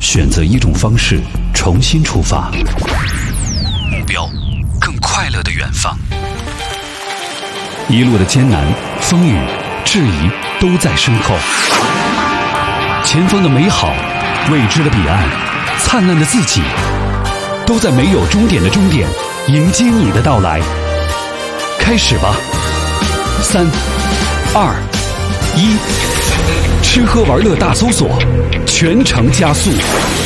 选择一种方式重新出发，目标更快乐的远方。一路的艰难、风雨、质疑都在身后，前方的美好、未知的彼岸、灿烂的自己，都在没有终点的终点迎接你的到来。开始吧，3、2、1，吃喝玩乐大搜索，全程加速。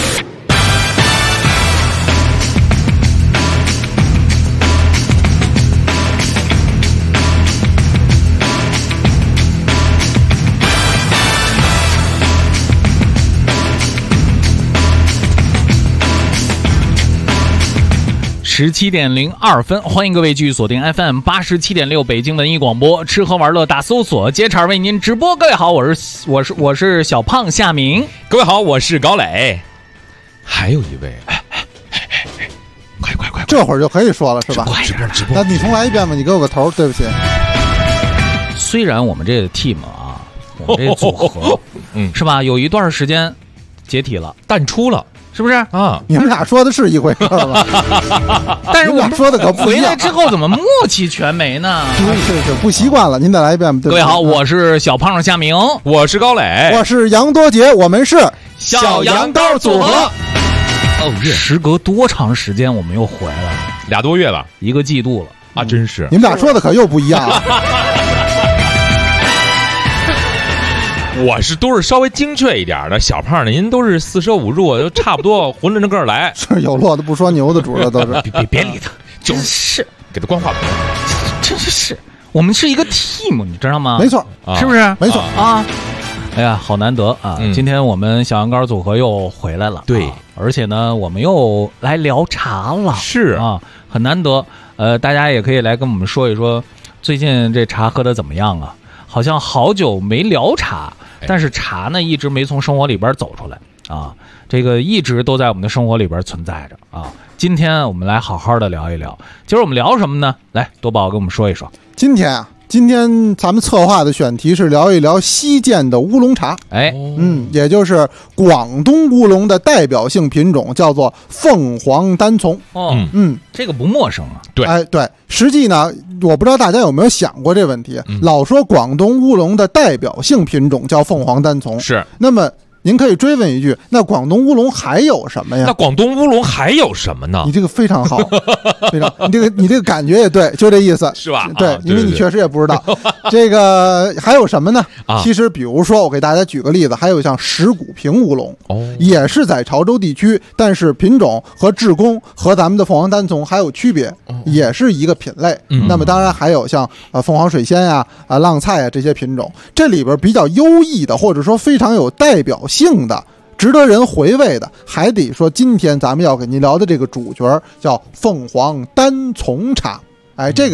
17:02，欢迎各位继续锁定 FM 87.6北京文艺广播，吃喝玩乐大搜索，接茬为您直播。各位好，我是小胖夏明。 各位好，我是高磊。还有一位，快， 这会儿就可以说了是吧？ 直播。 那你重来一遍吧，你给我个头，对不起。 虽然我们这个 team 啊，我们这组合，是吧？有一段时间解体了， 淡出了。 是不是啊？ 你们俩说的是一回事吗？ 但是我们说的可不一样。 回来之后怎么默契全没呢？ 是不习惯了。您再来一遍。 各位好，我是小胖夏明， 我是高磊， 我是杨多杰，我们是小羊羔组合。 时隔多长时间我们又回来了 ？2多月了 ，1个季度了啊！真是， 你们俩说的可又不一样了。 我是都是稍微精确一点的，小胖呢，您都是4舍5入，都差不多浑着那个来。 是有落的不说牛的主了，都是。 别理他，就是给他关话筒。 真是，我们是一个 team， 你知道吗？ 没错， 是不是？ 没错啊！哎呀，好难得啊！今天我们小羊羔组合又回来了， 对， 而且呢，我们又来聊茶了， 是啊，很难得。大家也可以来跟我们说一说，最近这茶喝的怎么样啊？好像好久没聊茶。但是茶呢，一直没从生活里边走出来啊，这个一直都在我们的生活里边存在着啊。今天我们来好好的聊一聊，今儿我们聊什么呢？来，多宝跟我们说一说。 今天咱们策划的选题是聊一聊西涧的乌龙茶，也就是广东乌龙的代表性品种，叫做凤凰单丛。 这个不陌生啊。 对， 对，实际呢，我不知道大家有没有想过这问题，老说广东乌龙的代表性品种叫凤凰单丛， 是， 那么您可以追问一句，那广东乌龙还有什么呀？ 那广东乌龙还有什么呢？ 你这个非常好，非常，你这个感觉也对，就这意思， 是吧？ 对，因为你确实也不知道这个还有什么呢？其实比如说，我给大家举个例子，还有像石鼓坪乌龙，也是在潮州地区，但是品种和制工和咱们的凤凰单丛还有区别，也是一个品类。那么当然还有像凤凰水仙呀、浪菜啊这些品种，这里边比较优异的，或者说非常有代表性的，值得人回味的，还得说今天咱们要给您聊的这个主角叫凤凰单丛茶。这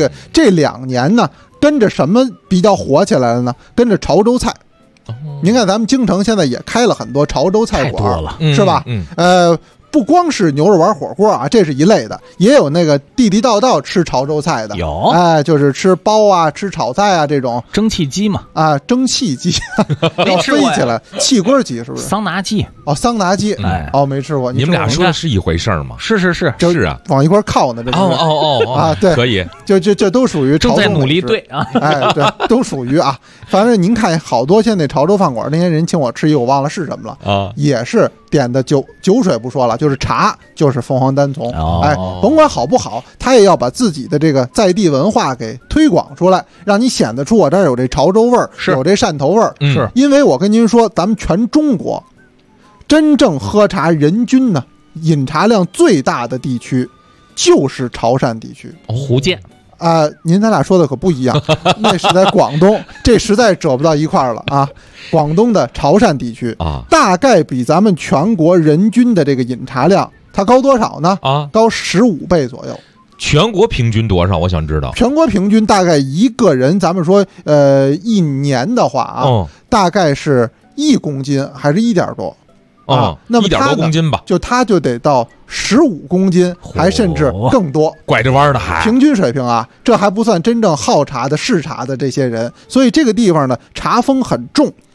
2年呢，跟着什么比较火起来了呢？跟着潮州菜。您看咱们京城现在也开了很多潮州菜馆， 太多了， 是吧？不光是牛肉丸火锅啊，这是一类的，也有那个地地道道吃潮州菜的， 有， 就是吃包啊，吃炒菜啊，这种蒸汽鸡嘛， 蒸汽鸡要飞起来，气锅鸡是不是？ 桑拿鸡， 桑拿鸡，没吃过。 你们俩说的是一回事吗？ 是是啊， 往一块靠呢，这对，可以， 这都属于潮州， 正在努力对啊， 对，都属于啊。反正您看好多现在潮州饭馆，那些人请我吃一个，我忘了是什么了啊，也是点的酒水不说了，就是茶，就是凤凰单丛。甭管好不好，他也要把自己的这个在地文化给推广出来，让你显得出我这儿有这潮州味儿，有这汕头味儿。 是因为我跟您说，咱们全中国真正喝茶人均呢饮茶量最大的地区就是潮汕地区， 福建。 您咱俩说的可不一样，那是在广东，这实在折不到一块儿了啊！广东的潮汕地区大概比咱们全国人均的这个饮茶量，它高多少呢？高15倍左右。 全国平均多少？我想知道。 全国平均大概一个人，咱们说一年的话大概是1公斤还是1点多。那么 1点多公斤吧， 他就得到15公斤，还甚至更多， 拐着弯的还平均水平啊，这还不算真正好茶的嗜茶的这些人，所以这个地方呢，茶风很重，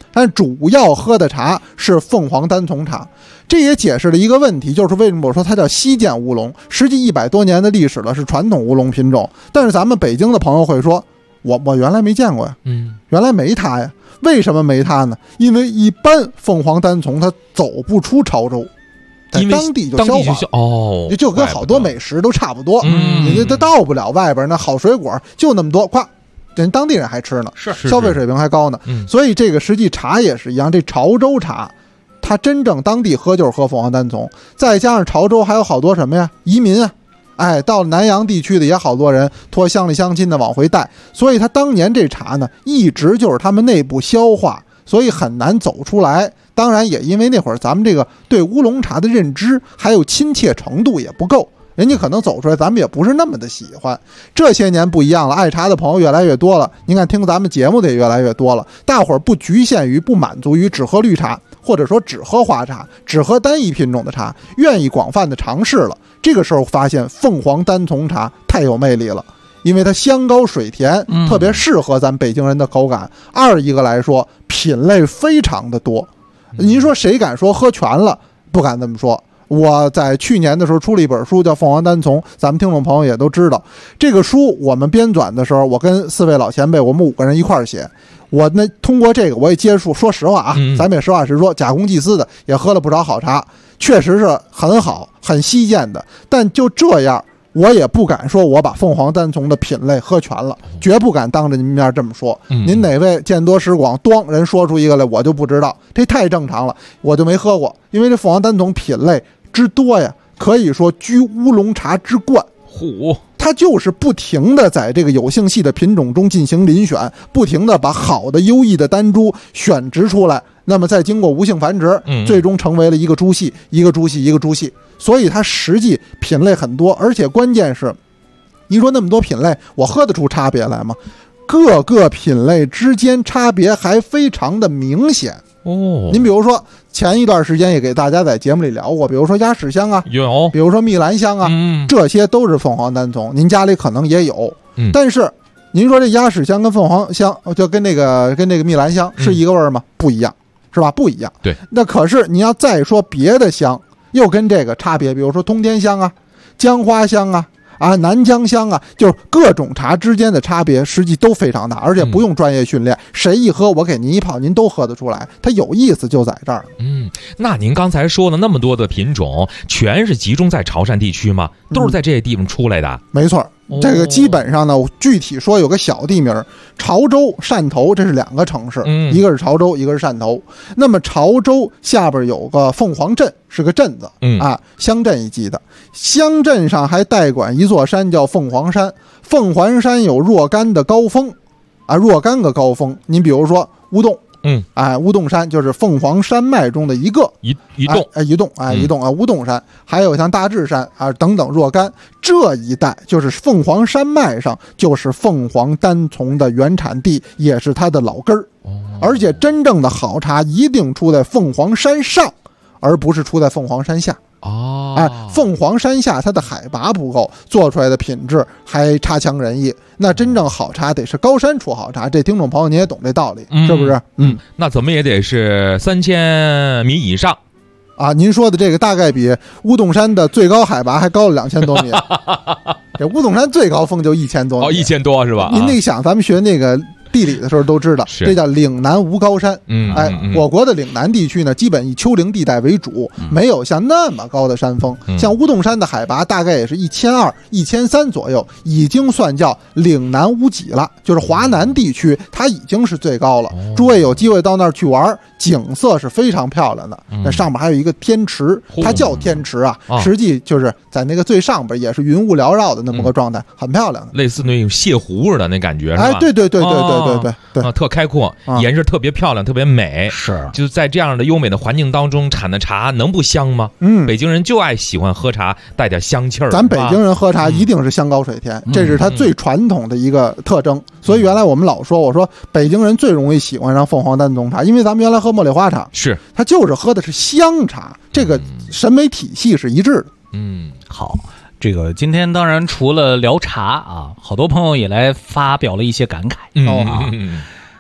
但主要喝的茶是凤凰单丛茶。这也解释了一个问题，就是为什么我说它叫西涧乌龙，实际100多年的历史了，是传统乌龙品种。但是咱们北京的朋友会说，我原来没见过呀，原来没它呀。为什么没它呢？因为一般凤凰单丛它走不出潮州，在当地就消化，就跟好多美食都差不多，你它到不了外边那好水果就那么多，夸人当地人还吃呢， 是消费水平还高呢。所以这个实际茶也是一样，这潮州茶它真正当地喝就是喝凤凰单丛，再加上潮州还有好多什么呀移民啊，到南洋地区的也好多人托乡里乡亲的往回带，所以他当年这茶呢一直就是他们内部消化，所以很难走出来。当然也因为那会儿咱们这个对乌龙茶的认知还有亲切程度也不够，人家可能走出来咱们也不是那么的喜欢。这些年不一样了，爱茶的朋友越来越多了，您看听咱们节目的也越来越多了，大伙儿不局限于不满足于只喝绿茶，或者说只喝花茶，只喝单一品种的茶，愿意广泛的尝试了。这个时候发现凤凰单丛茶太有魅力了，因为它香高水甜，特别适合咱北京人的口感。二一个来说品类非常的多，您说谁敢说喝全了？不敢这么说。我在去年的时候出了一本书叫《凤凰单丛》，咱们听众朋友也都知道，这个书我们编纂的时候，我跟4位老前辈，我们5个人一块儿写。我呢通过这个我也接触，说实话啊，咱们也实话实说，假公济私的也喝了不少好茶，确实是很好很稀见的。但就这样我也不敢说我把凤凰单丛的品类喝全了，绝不敢当着您面这么说。您哪位见多识广，咣人说出一个来我就不知道，这太正常了，我就没喝过。因为这凤凰单丛品类之多呀，可以说居乌龙茶之冠。它就是不停的在这个有性系的品种中进行遴选，不停的把好的优异的单株选植出来，那么再经过无性繁殖，最终成为了一个株系一个株系一个株系。所以它实际品类很多，而且关键是你说那么多品类我喝得出差别来吗？各个品类之间差别还非常的明显。您比如说前一段时间也给大家在节目里聊过，比如说鸭屎香啊，比如说蜜兰香啊，这些都是凤凰单丛，您家里可能也有。但是您说这鸭屎香跟凤凰香就跟那个蜜兰香是一个味儿吗？不一样，是吧？不一样。 对。 那可是你要再说别的香又跟这个差别，比如说通天香啊、姜花香啊、南姜香啊，就是各种茶之间的差别实际都非常大，而且不用专业训练，谁一喝我给您一泡您都喝得出来，它有意思就在这儿。 那您刚才说的那么多的品种全是集中在潮汕地区吗？都是在这些地方出来的？ 没错，这个基本上呢，具体说有个小地名，潮州、汕头，这是2个城市，一个是潮州，一个是汕头。那么潮州下边有个凤凰镇，是个镇子，乡镇一级的。乡镇上还代管一座山叫凤凰山，凤凰山有若干的高峰，若干个高峰。您比如说乌洞。乌洞山就是凤凰山脉中的一个一洞乌洞山，还有像大智山等等若干，这一带就是凤凰山脉上，就是凤凰单丛的原产地，也是它的老根儿。而且真正的好茶一定出在凤凰山上，而不是出在凤凰山下。凤凰山下它的海拔不够，做出来的品质还差强人意。那真正好茶得是高山出好茶，这听众朋友你也懂这道理，是不是？ 那怎么也得是3000米以上您说的这个大概比乌洞山的最高海拔还高了2000多米。这乌洞山最高峰就1000多米 ，1000多是吧？ 您那想咱们学那个地理的时候都知道，这叫岭南无高山。我国的岭南地区呢，基本以丘陵地带为主，没有像那么高的山峰。像乌洞山的海拔大概也是1200、1300左右，已经算叫岭南无几了，就是华南地区它已经是最高了。诸位有机会到那儿去玩，景色是非常漂亮的。那上面还有一个天池，它叫天池实际就是在那个最上边也是云雾缭绕的那么个状态，很漂亮的， 类似那种泻湖似的那感觉，是吧？ 对， 特开阔，颜色特别漂亮，特别美。 是， 就是在这样的优美的环境当中产的茶，能不香吗？北京人就爱喜欢喝茶，带点香气儿。 咱北京人喝茶一定是香高水甜，这是它最传统的一个特征。所以原来我们老说，我说北京人最容易喜欢上凤凰单丛茶，因为咱们原来喝茉莉花茶， 是它就是喝的是香茶，这个审美体系是一致的。 好。这个今天当然除了聊茶好多朋友也来发表了一些感慨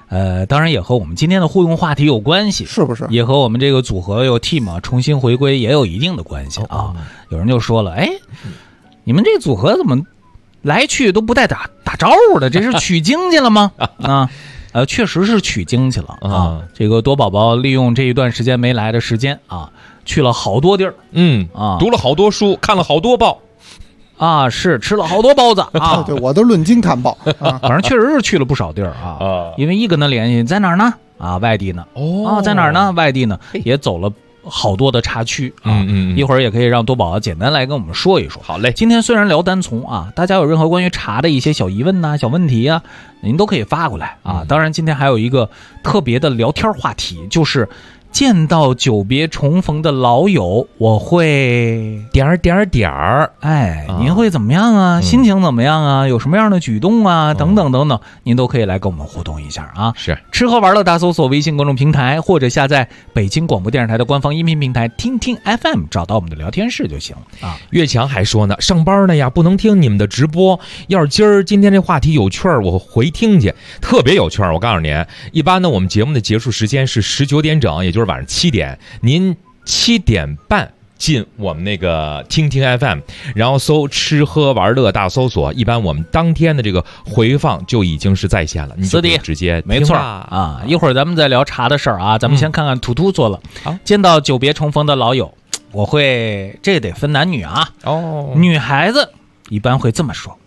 当然也和我们今天的互动话题有关系， 是不是？ 也和我们这个组合有 team 重新回归也有一定的关系啊。有人就说了，哎，你们这组合怎么来去都不带打招呼的？这是取经去了吗？啊，确实是取经去了啊。这个多宝宝利用这一段时间没来的时间啊，去了好多地儿， 读了好多书，看了好多报。 啊，是吃了好多包子啊！ 对，我都论斤看报啊， 反正确实是去了不少地儿啊。因为一跟他联系，在哪儿呢？啊，外地呢。在哪儿呢？外地呢，也走了好多的茶区啊。一会儿也可以让多宝简单来跟我们说一说。 好嘞， 今天虽然聊单从啊，大家有任何关于茶的一些小疑问呐、小问题啊，您都可以发过来啊。当然，今天还有一个特别的聊天话题，就是见到久别重逢的老友，我会点儿， 哎，您会怎么样啊？心情怎么样啊？有什么样的举动啊？等等等等，您都可以来跟我们互动一下啊。 是吃喝玩乐大搜索微信公众平台，或者下载北京广播电视台的官方音频平台听听 FM， 找到我们的聊天室就行了啊。 岳强还说呢，上班呢呀，不能听你们的直播。要是今天这话题有趣儿，我回听去，特别有趣儿。我告诉您，一般呢，我们节目的结束时间是19点整，也就是晚上7点，您7点半进我们那个听听 FM， 然后搜吃喝玩乐大搜索，一般我们当天的这个回放就已经是在线了，你就可以直接没错啊。一会儿咱们再聊茶的事儿啊，咱们先看看图图做了。见到久别重逢的老友，我会这得分男女啊。女孩子一般会这么说，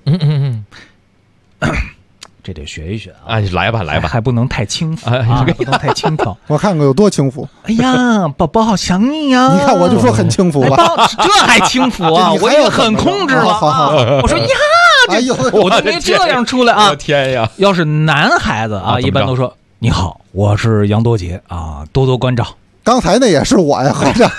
这得学一学啊！ 来吧， 还不能太轻浮啊，不能太轻佻。 我看看有多轻浮。 哎呀，宝宝好想你呀！ 你看我就说很轻浮了， 这还轻浮啊？我也很控制了。我说呀， 哎呦， 我都没这样出来啊！ 我天呀！ 要是男孩子啊，一般都说你好，我是杨多杰啊，多多关照。 刚才那也是我呀，合着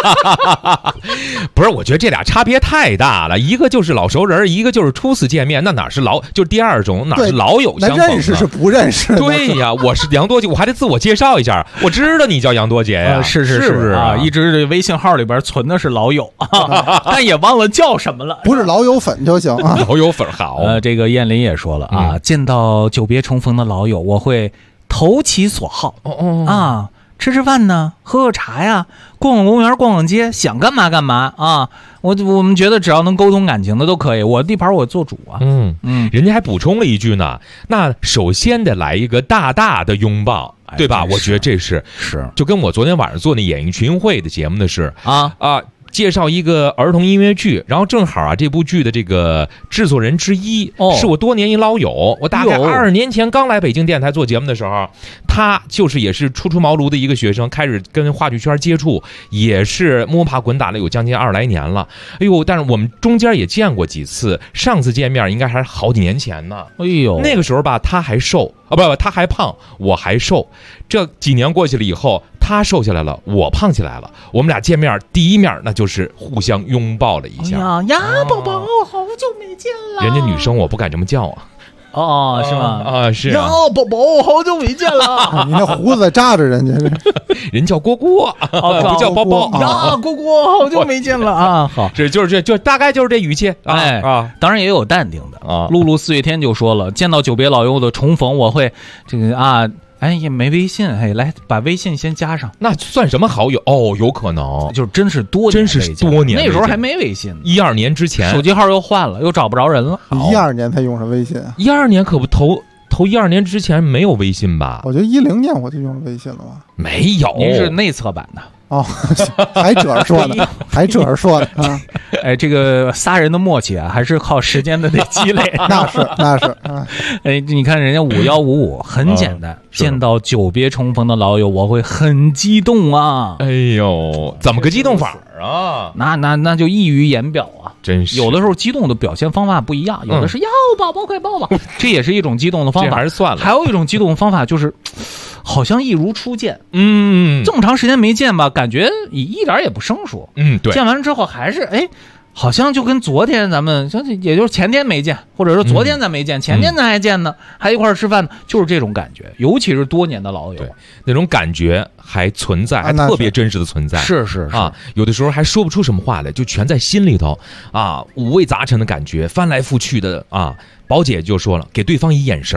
不是？我觉得这俩差别太大了，一个就是老熟人，一个就是初次见面，那哪是就是第二种，哪是老友相逢？ 认识是不认识？ 对呀，我是杨多杰，我还得自我介绍一下，我知道你叫杨多杰呀， 是不是啊？一直这微信号里边存的是老友，但也忘了叫什么了， 不是老友粉就行啊。 老友粉好。 这个燕林也说了啊，见到久别重逢的老友，我会投其所好啊。吃饭呢，喝茶呀，逛公园，逛街，想干嘛干嘛啊！我们觉得只要能沟通感情的都可以，我地盘我做主啊。 人家还补充了一句呢，那首先得来一个大大的拥抱，对吧？我觉得这是就跟我昨天晚上做那演艺群英会的节目的是介绍一个儿童音乐剧，然后正好啊，这部剧的这个制作人之一是我多年一老友，我大概20年前刚来北京电台做节目的时候，他也是初出茅庐的一个学生，开始跟话剧圈接触，也是摸爬滚打了有将近20来年了。哎呦，但是我们中间也见过几次，上次见面应该还是好几年前呢。 哎呦， 那个时候吧，他还瘦不，他还胖，我还瘦。这几年过去了以后，他瘦下来了，我胖起来了。我们俩见面第一面那就是互相拥抱了一下。 呀，宝宝，好久没见了。 人家女生我不敢这么叫啊。 是吗？ 是啊。 宝宝，好久没见了。 你那胡子扎着人家， 人叫蝈蝈，不叫包包呀。蝈蝈，好久没见了啊。好， 就大概就是这语气。 当然也有淡定的啊。露露4月天就说了，见到久别老友的重逢，我会这个啊。也没微信，来把微信先加上， 那算什么好友？有可能， 就真是多年，那时候还没微信呢 ，12年之前， 手机号又换了，又找不着人了。 12年才用上微信啊 ？12年可不头12年之前没有微信吧？ 我觉得10年我就用了微信了吧？ 没有， 您是内测版的。 还这样说呢，啊！ 这个仨人的默契啊，还是靠时间的积累。 那是你看人家5155很简单，见到久别重逢的老友，我会很激动啊！ 哎呦，怎么个激动法啊？ 那就溢于言表啊！ 真是， 有的时候激动的表现方法不一样，有的是要宝宝快抱抱，这也是一种激动的方法。 还是算了。 还有一种激动的方法就是。好像一如初见，这么长时间没见吧，感觉一点也不生疏， 对， 见完之后还是好像就跟昨天咱们也就是前天没见，或者说昨天咱没见，前天咱还见呢，还一块吃饭呢，就是这种感觉，尤其是多年的老友， 对，那种感觉还存在，还特别真实的存在， 是啊， 有的时候还说不出什么话来，就全在心里头啊，五味杂陈的感觉，翻来覆去的啊。宝姐就说了，给对方一眼神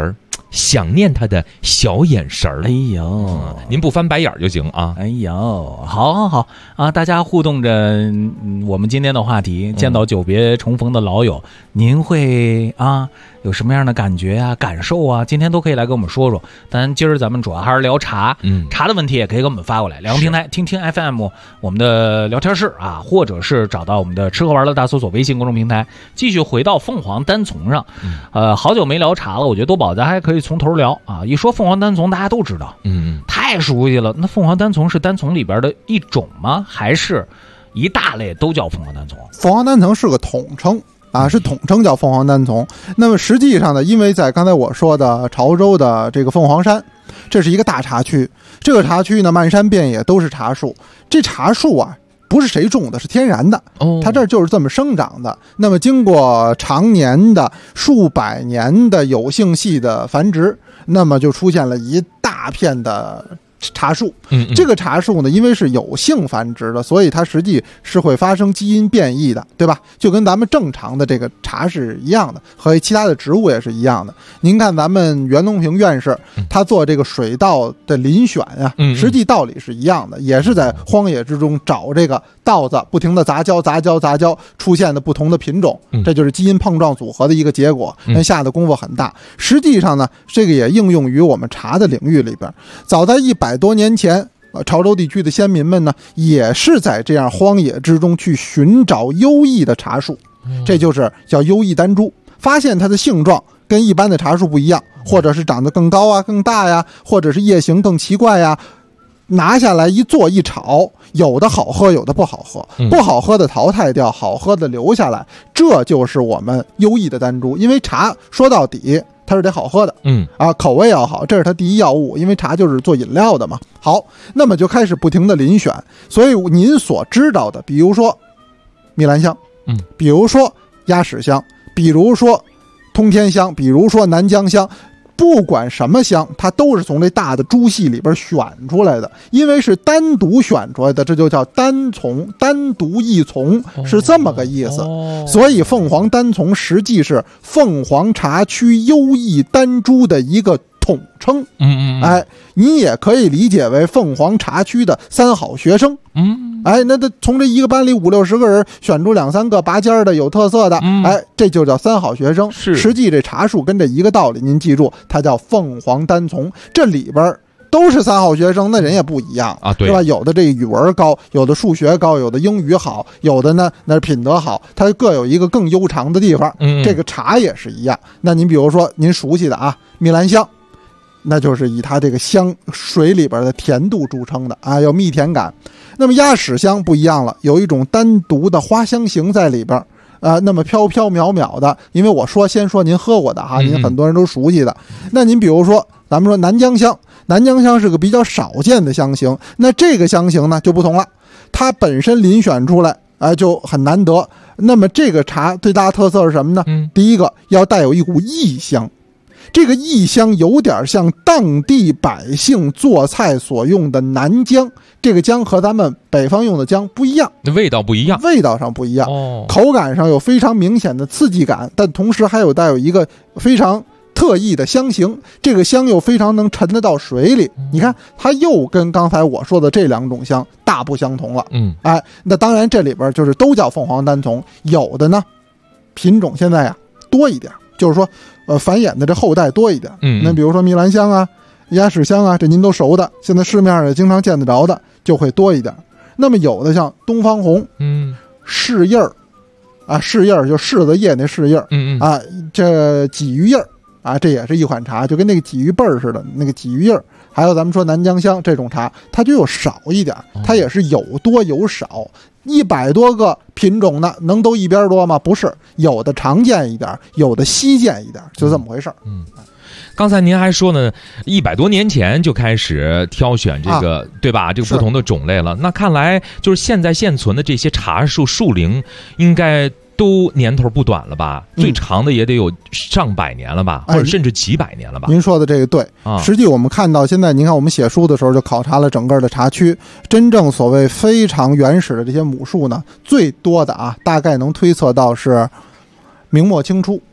想念他的小眼神儿。 哎呦， 您不翻白眼就行啊。 哎呦，好啊！大家互动着我们今天的话题，见到久别重逢的老友，您会有什么样的感觉啊、感受啊？今天都可以来跟我们说说。当然，今儿咱们主要还是聊茶，茶的问题也可以给我们发过来。两个平台，听听 FM 我们的聊天室啊，或者是找到我们的吃喝玩乐大搜索微信公众平台。继续回到凤凰单丛上，好久没聊茶了，我觉得多宝咱还可以从头聊啊。一说凤凰单丛，大家都知道，太熟悉了。那凤凰单丛是单丛里边的一种吗？还是一大类都叫凤凰单丛？ 凤凰单丛是个统称。是统称叫凤凰单丛。那么实际上呢，因为在刚才我说的潮州的这个凤凰山，这是一个大茶区，这个茶区呢漫山遍野都是茶树，这茶树啊不是谁种的，是天然的，它这就是这么生长的。那么经过常年的数百年的有性系的繁殖，那么就出现了一大片的茶树。这个茶树呢，因为是有性繁殖的，所以它实际是会发生基因变异的，对吧？就跟咱们正常的这个茶是一样的，和其他的植物也是一样的。您看咱们袁隆平院士他做这个水稻的遴选啊，实际道理是一样的，也是在荒野之中找这个稻子，不停的杂交出现的不同的品种，这就是基因碰撞组合的一个结果。下的功夫很大。实际上呢，这个也应用于我们茶的领域里边。早在100多年前，潮州地区的先民们呢，也是在这样荒野之中去寻找优异的茶树，这就是叫优异单株。发现它的性状跟一般的茶树不一样，或者是长得更高啊、更大呀，或者是叶形更奇怪呀，拿下来一做一炒，有的好喝，有的不好喝，不好喝的淘汰掉，好喝的留下来，这就是我们优异的单株。因为茶说到底它是得好喝的，口味要好，这是它第一要务，因为茶就是做饮料的嘛。好，那么就开始不停的遴选。所以您所知道的，比如说蜜兰香，比如说鸭屎香，比如说通天香，比如说南疆香，不管什么香，它都是从这大的株系里边选出来的，因为是单独选出来的，这就叫单丛，单独一丛，是这么个意思。所以凤凰单丛实际是凤凰茶区优异单株的一个统称。你也可以理解为凤凰茶区的三好学生。那从这一个班里50-60个人选出2-3个拔尖的有特色的，这就叫三好学生。实际这茶树跟这一个道理，您记住，它叫凤凰单丛。这里边都是三好学生，那人也不一样啊，对吧？有的这语文高，有的数学高，有的英语好，有的呢那品德好，它各有一个更悠长的地方。这个茶也是一样。那您比如说您熟悉的蜜兰香，那就是以它这个香水里边的甜度著称的有蜜甜感。那么鸭屎香不一样了，有一种单独的花香型在里边那么飘飘渺渺的。因为我先说您喝过的您很多人都熟悉的。那您比如说咱们说南疆香，南疆香是个比较少见的香型，那这个香型呢就不同了，它本身遴选出来就很难得。那么这个茶最大的特色是什么呢？第一个要带有一股异香，这个异香有点像当地百姓做菜所用的南姜，这个姜和咱们北方用的姜不一样， 味道不一样， 味道上不一样，口感上有非常明显的刺激感，但同时还有带有一个非常特异的香型，这个香又非常能沉得到水里。你看它又跟刚才我说的这2种香大不相同了。那当然这里边就是都叫凤凰单丛，有的呢品种现在多一点，就是说繁衍的这后代多一点。那比如说蜜兰香啊、鸭屎香这您都熟的，现在市面上也经常见得着的，就会多一点。那么有的像东方红、柿叶柿叶就柿子叶那柿叶这鲫鱼叶这也是一款茶，就跟那个鲫鱼背似的那个鲫鱼叶。还有咱们说南疆香这种茶，它就有少一点，它也是有多有少。100多个品种呢，能都一边多吗？不是，有的常见一点，有的稀见一点，就这么回事。 刚才您还说呢，100多年前就开始挑选这个，对吧？这个不同的种类了。那看来就是现存的这些茶树树龄，应该都年头不短了吧？最长的也得有上百年了吧，或者甚至几百年了吧？ 您说的这个对。实际我们看到现在，您看我们写书的时候就考察了整个的茶区，真正所谓非常原始的这些母树呢，最多的大概能推测到是明末清初。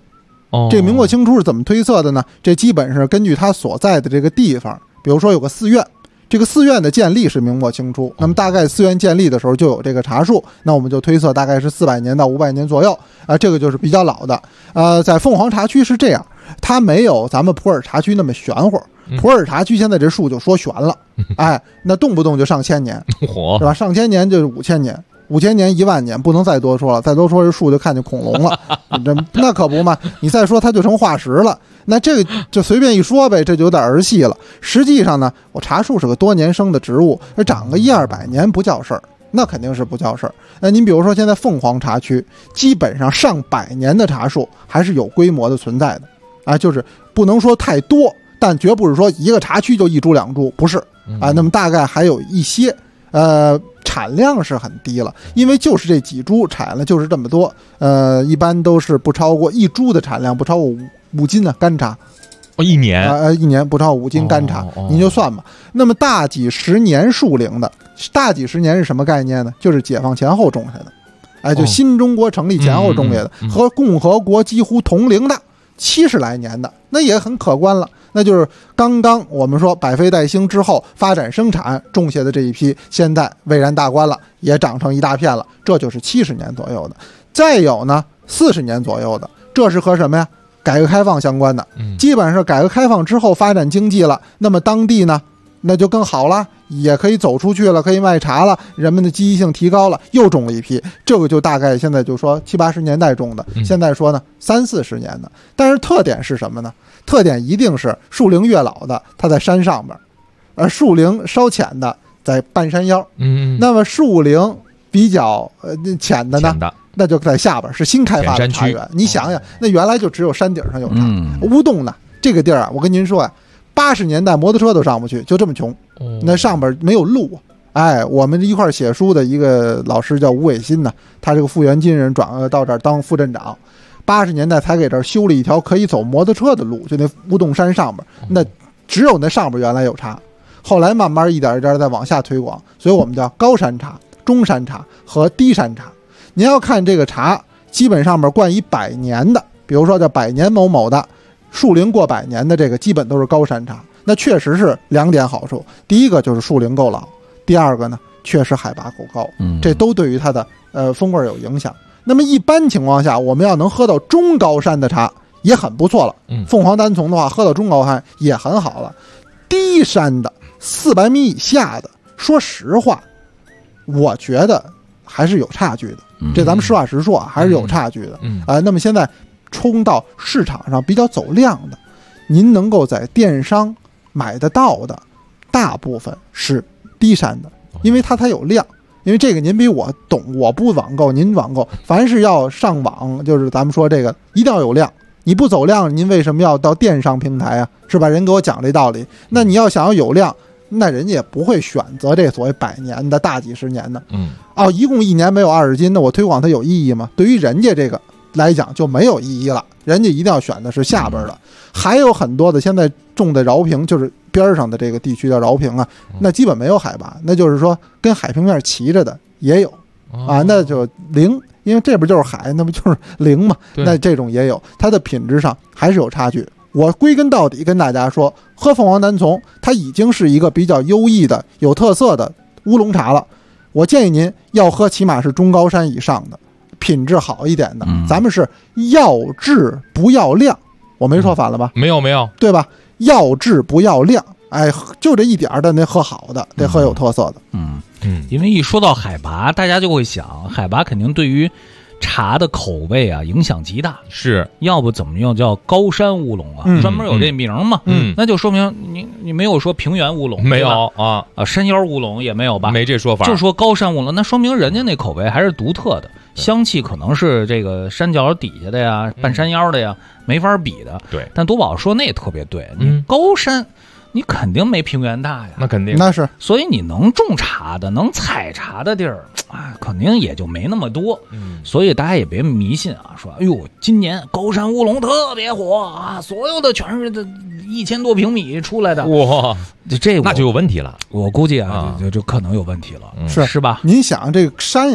这个名过清初是怎么推测的呢？这基本是根据它所在的这个地方，比如说有个寺院，这个寺院的建立是明末清初，那么大概寺院建立的时候就有这个茶树，那我们就推测大概是400年到500年左右这个就是比较老的。在凤凰茶区是这样，它没有咱们普洱茶区那么玄乎。普洱茶区现在这树就说悬了，那动不动就上千年，是吧？上千年就是5000年，5000年10000年，不能再多说了，再多说这树就看见恐龙了，那可不嘛！你再说它就成化石了，那这个就随便一说呗，这就有点儿戏了。实际上呢，我茶树是个多年生的植物，长个100-200年不叫事儿，那肯定是不叫事儿。您比如说现在凤凰茶区，基本上上百年的茶树还是有规模的存在的，就是不能说太多。但绝不是说一个茶区就1株2株，不是那么大概还有一些产量是很低了，因为就是这几株产了就是这么多，一般都是不超过1株的产量不超过5斤的干茶， 一年一年不超过5斤干茶，您就算吧。那么大几十年树龄的，大几十年是什么概念呢？就是解放前后种下的，就新中国成立前后种下的，和共和国几乎同龄的70来年的，那也很可观了。那就是刚刚我们说百废待兴之后发展生产种下的这一批，现在蔚然大观了，也长成一大片了，这就是70年左右的。再有呢40年左右的，这是和什么呀？改革开放相关的，基本上改革开放之后发展经济了，那么当地呢那就更好了，也可以走出去了，可以卖茶了，人们的积极性提高了，又种了一批。这个就大概现在就说70-80年代种的，现在说呢30-40年的。但是特点是什么呢？特点一定是树龄越老的它在山上边，而树龄稍浅的在半山腰。那么树龄比较浅的呢，那就在下边，是新开发的茶园。你想想，那原来就只有山顶上有茶。乌洞呢这个地儿我跟您说80年代摩托车都上不去，就这么穷，那上边没有路。我们一块写书的一个老师叫吴伟新呢，他这个富源金人转到这儿当副镇长，80年代才给这儿修了一条可以走摩托车的路，就那乌洞山上边，那只有那上边原来有茶，后来慢慢一点一点再往下推广，所以我们叫高山茶、中山茶和低山茶。您要看这个茶，基本上面冠以100年的，比如说叫100年某某的，树龄过100年的这个基本都是高山茶。那确实是2点好处，第一个就是树龄够老，第二个呢确实海拔够高，这都对于它的风味有影响。那么一般情况下，我们要能喝到中高山的茶也很不错了。凤凰单丛的话，喝到中高山也很好了。低山的400米以下的，说实话，我觉得还是有差距的。这咱们实话实说还是有差距的。那么现在冲到市场上比较走量的，您能够在电商买得到的，大部分是低山的，因为它才有量。因为这个您比我懂，我不网购，您网购，凡是要上网，就是咱们说这个一定要有量，你不走量，您为什么要到电商平台啊？是吧？人给我讲这道理，那你要想要有量，那人家也不会选择这所谓100年的大几十年的。一共1年没有20斤，那我推广它有意义吗？对于人家这个来讲就没有意义了，人家一定要选的是下边的。还有很多的现在种的饶平，就是边上的这个地区的饶平啊，那基本没有海拔，那就是说跟海平面齐着的也有那就0，因为这边就是海，那不就是0嘛？那这种也有，它的品质上还是有差距。我归根到底跟大家说，喝凤凰单丛它已经是一个比较优异的有特色的乌龙茶了。我建议您要喝起码是中高山以上的品质好一点的，咱们是要质不要量，我没说反了吧？没有，对吧？要质不要量，就这一点的那喝好的，得喝有特色的。 因为一说到海拔，大家就会想，海拔肯定对于茶的口味啊影响极大， 是要不怎么又叫高山乌龙啊？专门有这名嘛？那就说明你没有说平原乌龙， 没有山腰乌龙也没有吧？ 没这说法， 就说高山乌龙，那说明人家那口味还是独特的，香气可能是这个山脚底下的呀，半山腰的呀，没法比的。 对， 但多宝说那也特别对，你高山。你肯定没平原大呀， 那肯定， 那是， 所以你能种茶的、能采茶的地儿肯定也就没那么多。所以大家也别迷信啊，说哎呦，今年高山乌龙特别火啊，所有的全是这1000多平米出来的， 哇， 那就有问题了。 我估计就可能有问题了，是吧？ 您想这个山呀，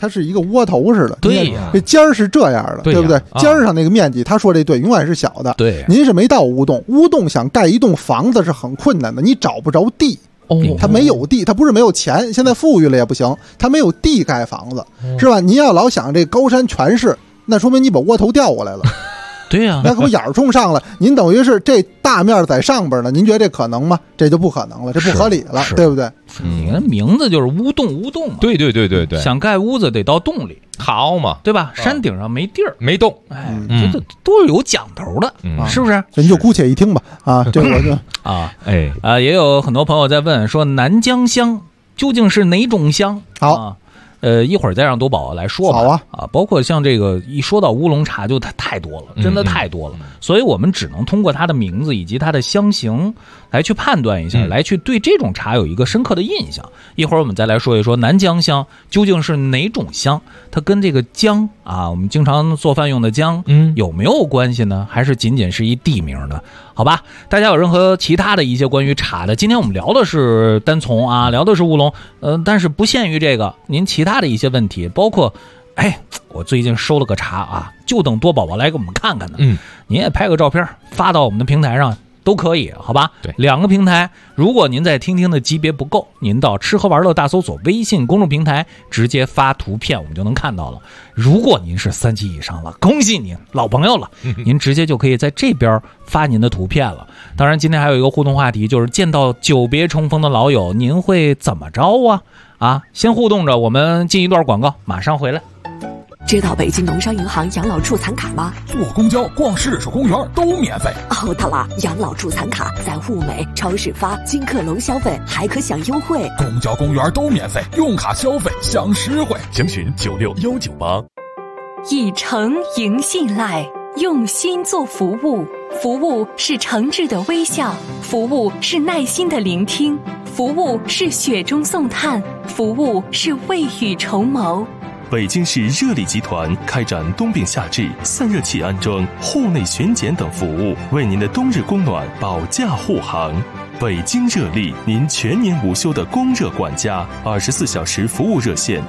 它是一个窝头似的。 对呀， 这尖儿是这样的，对不对？尖儿上那个面积，他说这对，永远是小的。 对， 您是没到乌洞，乌洞想盖一栋房子是很困难的，你找不着地。他没有地，他不是没有钱，现在富裕了也不行，他没有地盖房子，是吧？您要老想这高山全是，那说明你把窝头调过来了。 对呀， 那可不眼儿冲上了，您等于是这大面在上边呢，您觉得这可能吗？这就不可能了，这不合理了，对不对？ 你看名字就是乌洞嘛。 对， 想盖屋子得到洞里， 好嘛， 对吧？山顶上没地儿， 没洞， 哎，这都是有讲头的，是不是？ 您就姑且一听吧，啊，这我就也有很多朋友在问说，南疆香究竟是哪种香？ 好。 一会儿再让多宝来说吧。 好啊，包括像这个一说到乌龙茶就太多了，真的太多了，所以我们只能通过它的名字以及它的香型来去判断一下，来去对这种茶有一个深刻的印象。一会儿我们再来说一说南疆香究竟是哪种香，它跟这个姜啊，我们经常做饭用的姜，有没有关系呢？还是仅仅是一地名呢？好吧，大家有任何其他的一些关于茶的，今天我们聊的是单丛啊，聊的是乌龙，但是不限于这个，您其他的一些问题，包括，我最近收了个茶啊，就等多宝宝来给我们看看呢。您也拍个照片发到我们的平台上都可以，好吧？ 对 ，2个平台，如果您在听听的级别不够，您到吃喝玩乐大搜索微信公众平台直接发图片，我们就能看到了。如果您是3级以上了，恭喜您，老朋友了，您直接就可以在这边发您的图片了。当然，今天还有一个互动话题，就是见到久别重逢的老友，您会怎么着啊？先互动着，我们进一段广告，马上回来。 知道北京农商银行养老助残卡吗？ 坐公交、逛市属公园都免费。 哦，对了，养老助残卡在物美、超市发、金客隆消费还可享优惠。 公交、公园都免费，用卡消费享实惠。详询96198。 以诚迎信赖，用心做服务。服务是诚挚的微笑，服务是耐心的聆听，服务是雪中送炭，服务是未雨绸缪。 北京市热力集团开展冬病夏治、散热器安装、户内巡检等服务，为您的冬日供暖保驾护航。北京热力，您全年无休的供热管家，24小时服务热线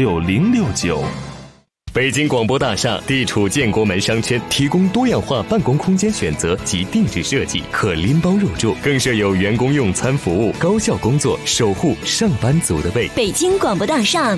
96069。 北京广播大厦地处建国门商圈，提供多样化办公空间选择及定制设计，可拎包入住，更设有员工用餐服务，高效工作，守护上班族的胃。 北京广播大厦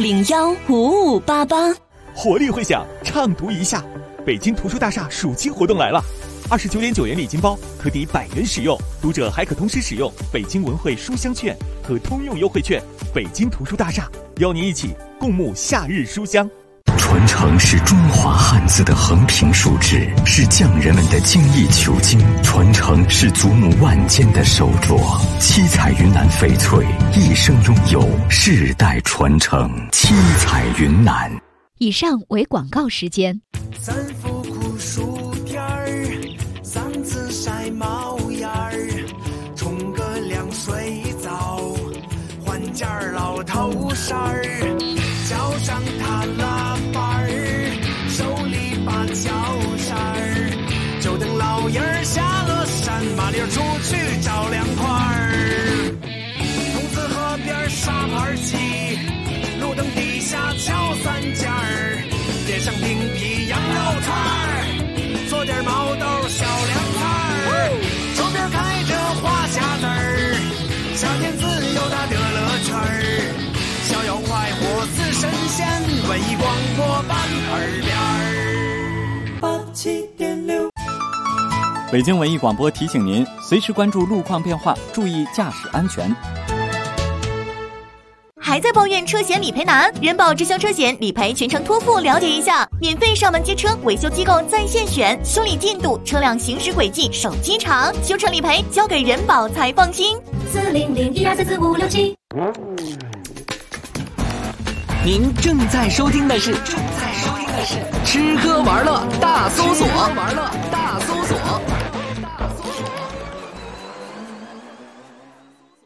85015588， 活力会响，畅读一下。北京图书大厦暑期活动来了，29.9元礼金包可抵100元使用，读者还可同时使用北京文汇书香券和通用优惠券。北京图书大厦邀您一起共沐夏日书香。 传承是中华汉字的横平竖直，是匠人们的精益求精；传承是祖母万间的手镯。七彩云南翡翠一生拥有，世代传承。七彩云南。 以上为广告时间。 三伏酷暑天儿，嗓子晒冒烟儿，冲个凉水澡，换件老头衫儿，脚上踏拉板儿，手里把脚扇儿，就等老爷儿下了山，麻溜出去找凉快儿。筒子河边沙盘棋，路灯底下敲三尖儿，点上冰皮羊肉串儿，做点毛豆小凉菜儿，周边开着花匣子儿，夏天自由它的乐趣儿，逍遥快活似神仙，文艺广播版耳边87.6。 北京文艺广播提醒您，随时关注路况变化，注意驾驶安全。 还在抱怨车险理赔难？人保直销车险理赔全程托付，了解一下，免费上门接车，维修机构在线选，修理进度、车辆行驶轨迹、手机查，修车理赔交给人保才放心。 40012344567。您正在收听的是吃喝玩乐大搜索。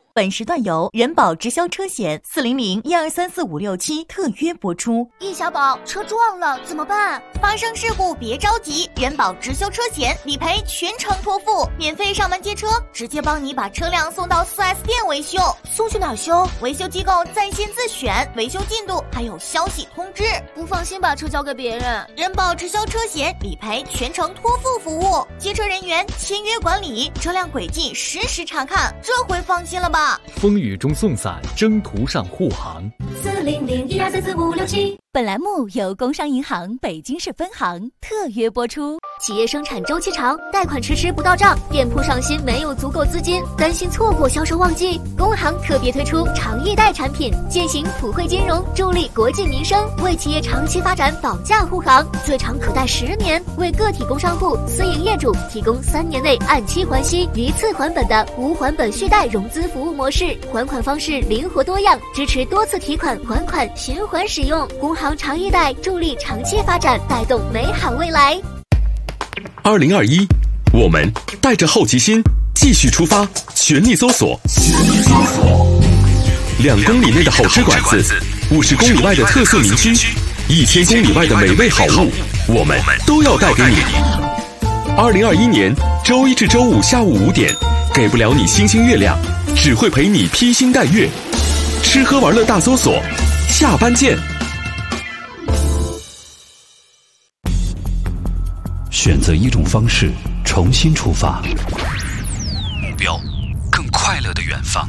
本时段由人保直销车险400-1234567特约播出。 易小宝，车撞了怎么办？ 发生事故别着急，人保直销车险理赔全程托付，免费上门接车，直接帮你把车辆送到 4S 店维修。 送去哪儿修？ 维修机构在线自选，维修进度还有消息通知。 不放心把车交给别人。 人保直销车险理赔全程托付服务，接车人员签约管理，车辆轨迹实时查看，这回放心了吧？ 风雨中送伞，征途上护航。 400-1234567。本栏目由工商银行北京市分行特约播出。 企业生产周期长，贷款迟迟不到账，店铺上新没有足够资金，担心错过销售旺季。工行特别推出长易贷产品，践行普惠金融，助力国计民生，为企业长期发展保驾护航，最长可贷10年，为个体工商户、私营业主提供3年内按期还息、一次还本的无还本续贷融资服务模式，还款方式灵活多样，支持多次提款还款循环使用。工行长易贷助力长期发展，带动美好未来。 2021，我们带着好奇心继续出发，全力搜索2公里内的好吃馆子，50公里外的特色民居，1000公里外的美味好物，我们都要带给你。2021年周一至周五下午5点，给不了你星星月亮，只会陪你披星戴月。吃喝玩乐大搜索，下班见。 选择一种方式，重新出发，目标更快乐的远方。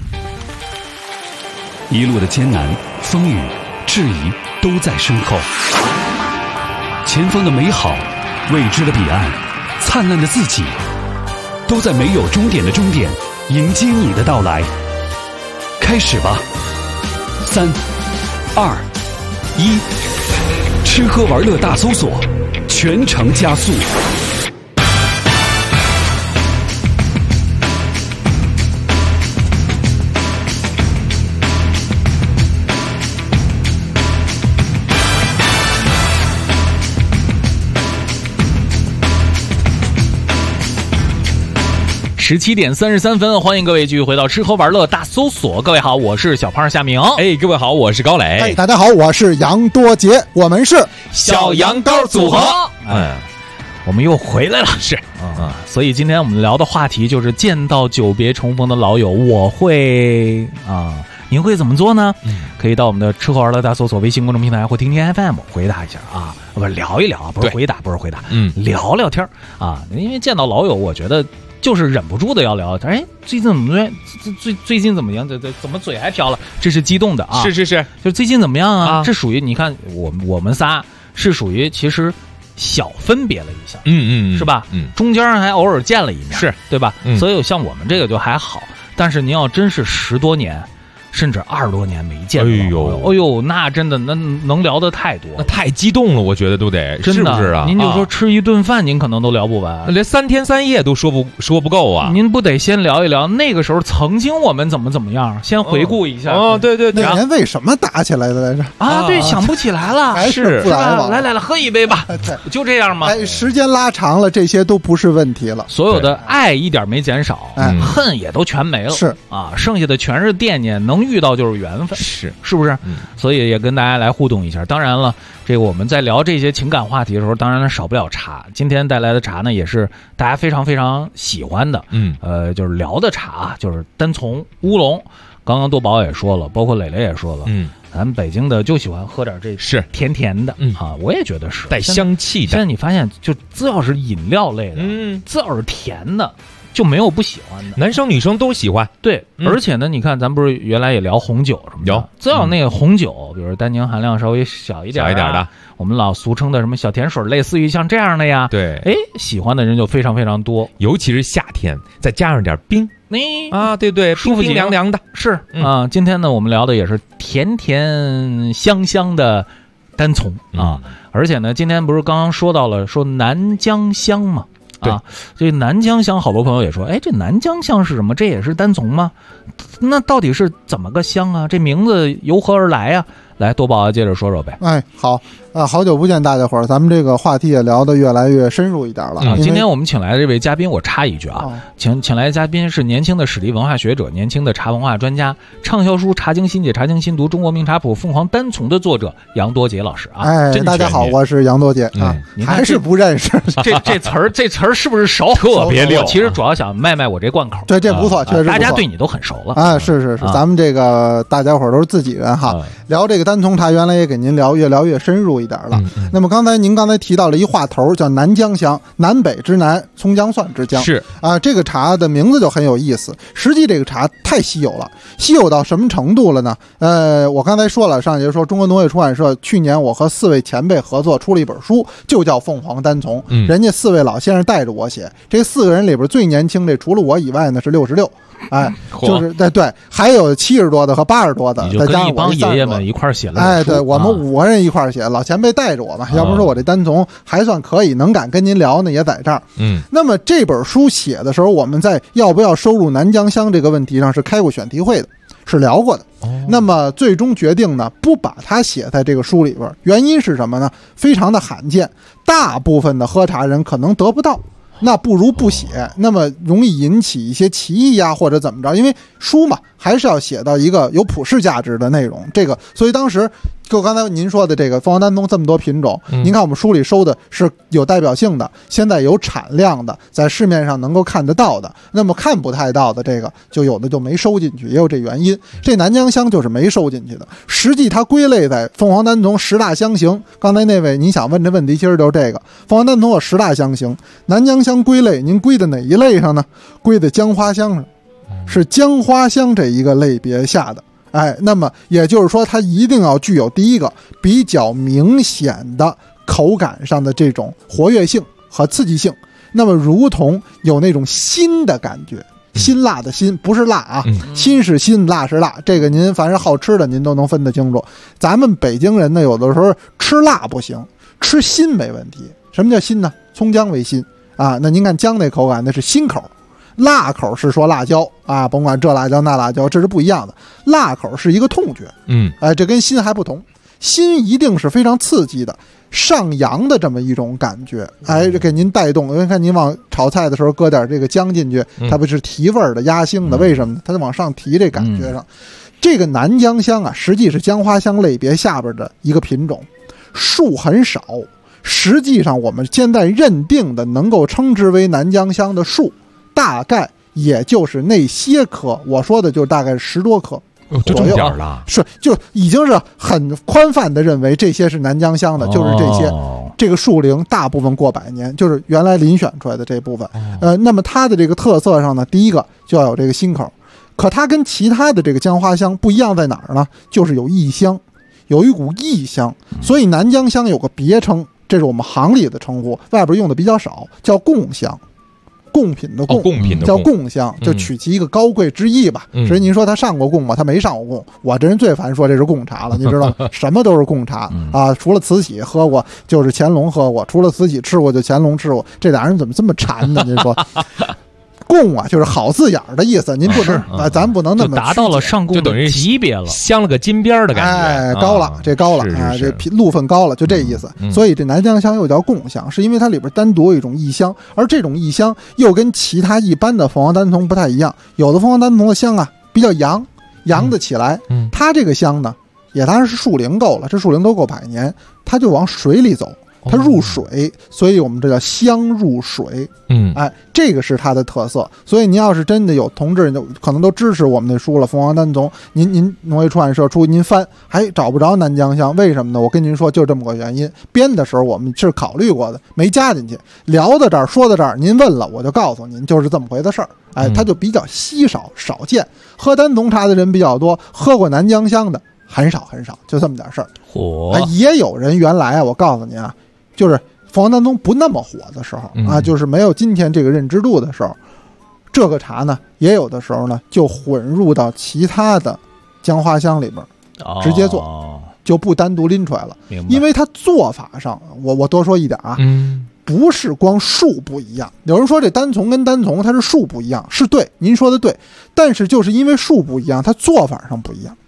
一路的艰难、风雨、质疑都在身后，前方的美好、未知的彼岸、灿烂的自己，都在没有终点的终点迎接你的到来。开始吧，3、2、1，吃喝玩乐大搜索，全程加速。 17点33分，欢迎各位继续回到吃喝玩乐大搜索。各位好，我是小胖夏明。 各位好，我是高磊。 大家好，我是杨多杰，我们是小羊羔组合。我们又回来了， 是所以今天我们聊的话题就是见到久别重逢的老友，我会您会怎么做呢？可以到我们的吃喝玩乐大搜索微信公众平台或听听 FM 回答一下啊，不是聊一聊，不是回答，聊聊天啊。因为见到老友，我觉得就是忍不住的要聊。最近怎么样？最近怎么样？怎么嘴还瓢了？这是激动的啊！ 是， 就最近怎么样啊？这属于你看，我们仨是属于其实小分别了一下，是吧？中间还偶尔见了一面， 是对吧？所以像我们这个就还好，但是您要真是10多年。甚至20多年没见过，哎呦，那真的能聊的太多， 那太激动了，我觉得都得，是不是啊？ 您就说吃一顿饭，您可能都聊不完， 连3天3夜都说不够啊！ 您不得先聊一聊那个时候曾经我们怎么样？先回顾一下。 对， 那年为什么打起来的来着？ 对，想不起来了， 还是不来往。 来，喝一杯吧，就这样吗？ 时间拉长了，这些都不是问题了。 所有的爱一点没减少，恨也都全没了， 是啊，剩下的全是惦念，能遇到就是缘分， 是不是？所以也跟大家来互动一下。当然了，这个我们在聊这些情感话题的时候，当然少不了茶。今天带来的茶呢，也是大家非常非常喜欢的，就是聊的茶，就是单丛乌龙。刚刚多宝也说了，包括磊磊也说了，咱们北京的就喜欢喝点这是甜甜的，我也觉得是带香气的。 现在你发现，就只要是饮料类的，只要是甜的。就没有不喜欢的， 男生女生都喜欢。 对，而且呢，你看咱不是原来也聊红酒什么的，只要那个红酒，比如单宁含量稍微小一点的，我们老俗称的什么小甜水，类似于像这样的呀， 对， 喜欢的人就非常非常多， 尤其是夏天，再加上点冰，对， 舒服冰凉凉的， 是啊。今天呢，我们聊的也是甜甜香香的单丛啊，而且呢，今天不是刚刚说到了说南姜香嘛。这南姜香，好多朋友也说，这南姜香是什么？这也是单丛吗？那到底是怎么个香啊？这名字由何而来啊？ 来，多宝接着说说呗。 哎，好好久不见大家伙儿，咱们这个话题也聊得越来越深入一点了。 今天我们请来的这位嘉宾，我插一句啊，请来的嘉宾是年轻的史地文化学者，年轻的茶文化专家，畅销书《茶经新解》《茶经新读》《中国名茶谱》《凤凰单丛》的作者杨多杰老师啊。 哎，大家好，我是杨多杰啊，还是不认识这词儿是不是熟？ 特别溜。 其实主要想卖我这贯口。 对，这不错，确实不错， 大家对你都很熟了啊。是，咱们这个大家伙儿都是自己人哈。聊这个单丛茶，原来也给您越聊越深入一点了。那么您刚才提到了一话头，叫南姜香，南北之南，葱姜蒜之姜。 是啊，这个茶的名字就很有意思。实际这个茶太稀有了，稀有到什么程度了呢？我刚才说了，上节说中国农业出版社去年我和4位前辈合作出了一本书，就叫《凤凰单丛》。人家4位老先生带着我写，这4个人里边最年轻，这除了我以外呢是66。哎，就是对，还有70多的和80多的， 再加上一帮爷爷们一块写了。 哎，对，我们5个人一块写，老前辈带着我嘛，要不说我这单丛还算可以，能敢跟您聊呢，也在这儿。那么这本书写的时候，我们在要不要收入南姜香这个问题上是开过选题会的，是聊过的。那么最终决定呢，不把它写在这个书里边，原因是什么呢？非常的罕见，大部分的喝茶人可能得不到。那不如不写，那么容易引起一些歧义呀，或者怎么着？因为书嘛，还是要写到一个有普世价值的内容。这个，所以当时就刚才您说的这个凤凰单丛这么多品种，您看我们书里收的是有代表性的，现在有产量的，在市面上能够看得到的。那么看不太到的这个，就有的就没收进去，也有这原因。这南姜香就是没收进去的。实际它归类在凤凰单丛10大香型。刚才那位您想问这问题，其实就是这个凤凰单丛有10大香型，南姜香归类，您归在哪一类上呢？归在姜花香上，是姜花香这一个类别下的。哎，那么也就是说，它一定要具有第一个比较明显的口感上的这种活跃性和刺激性。那么，如同有那种辛的感觉，辛辣的辛，不是辣啊，辛是辛，辣是辣。这个您凡是好吃的，您都能分得清楚。咱们北京人呢，有的时候吃辣不行，吃辛没问题。什么叫辛呢？葱姜为辛啊。那您看姜那口感，那是辛口。辣口是说辣椒啊，甭管这辣椒那辣椒，这是不一样的。辣口是一个痛觉，这跟辛还不同。辛一定是非常刺激的，上扬的这么一种感觉，这给您带动。因为看您往炒菜的时候搁点这个姜进去，它不是提味儿的、压腥的，为什么呢？它就往上提这感觉上。这个南姜香啊，实际是姜花香类别下边的一个品种，数很少。实际上我们现在认定的能够称之为南姜香的数，大概也就是那些颗，我说的就大概10多颗这么点了， 是就已经是很宽泛的认为这些是南姜香的，就是这些。这个树龄大部分过100年，就是原来遴选出来的这部分。那么它的这个特色上呢，第一个就要有这个辛口，可它跟其他的这个姜花香不一样在哪儿呢？就是有异香，有一股异香，所以南姜香有个别称。这是我们行里的称呼，外边用的比较少，叫贡香，贡品的贡，叫贡香，就取其一个高贵之意吧。所以您说他上过贡吗？他没上过贡。我这人最烦说这是贡茶了，你知道什么都是贡茶啊，除了慈禧喝过，就是乾隆喝过；除了慈禧吃过，就乾隆吃过。这俩人怎么这么馋呢？您说。贡啊，就是好字眼的意思，您不能咱不能那么达到了上贡，就等于级别了， 镶了个金边的感觉， 哎，高了，这高了啊，这路分高了，就这意思。所以这南姜香又叫贡香，是因为它里边单独有一种异香，而这种异香又跟其他一般的凤凰单丛不太一样。有的凤凰单丛的香啊比较扬得起来，它这个香呢也当然是树龄够了，这树龄都够100年，它就往水里走。它入水，所以我们这叫香入水。这个是它的特色。所以您要是真的有同志，可能都支持我们的书了，凤凰单丛，您农业出版社出，您翻还找不着南姜香，为什么呢？我跟您说，就这么个原因。编的时候我们是考虑过的，没加进去。聊到这儿，说到这儿，您问了，我就告诉您，就是这么回的事儿。它就比较稀少喝单丛茶的人比较多，喝过南姜香的很少，就这么点事儿。也有人原来啊，我告诉您啊。就是凤凰单丛不那么火的时候啊，就是没有今天这个认知度的时候，这个茶呢，也有的时候呢就混入到其他的姜花香里边，直接做，就不单独拎出来了。因为它做法上，我多说一点啊，不是光数不一样。有人说这单丛跟单丛它是数不一样，是对，您说的对，但是就是因为数不一样，它做法上不一样。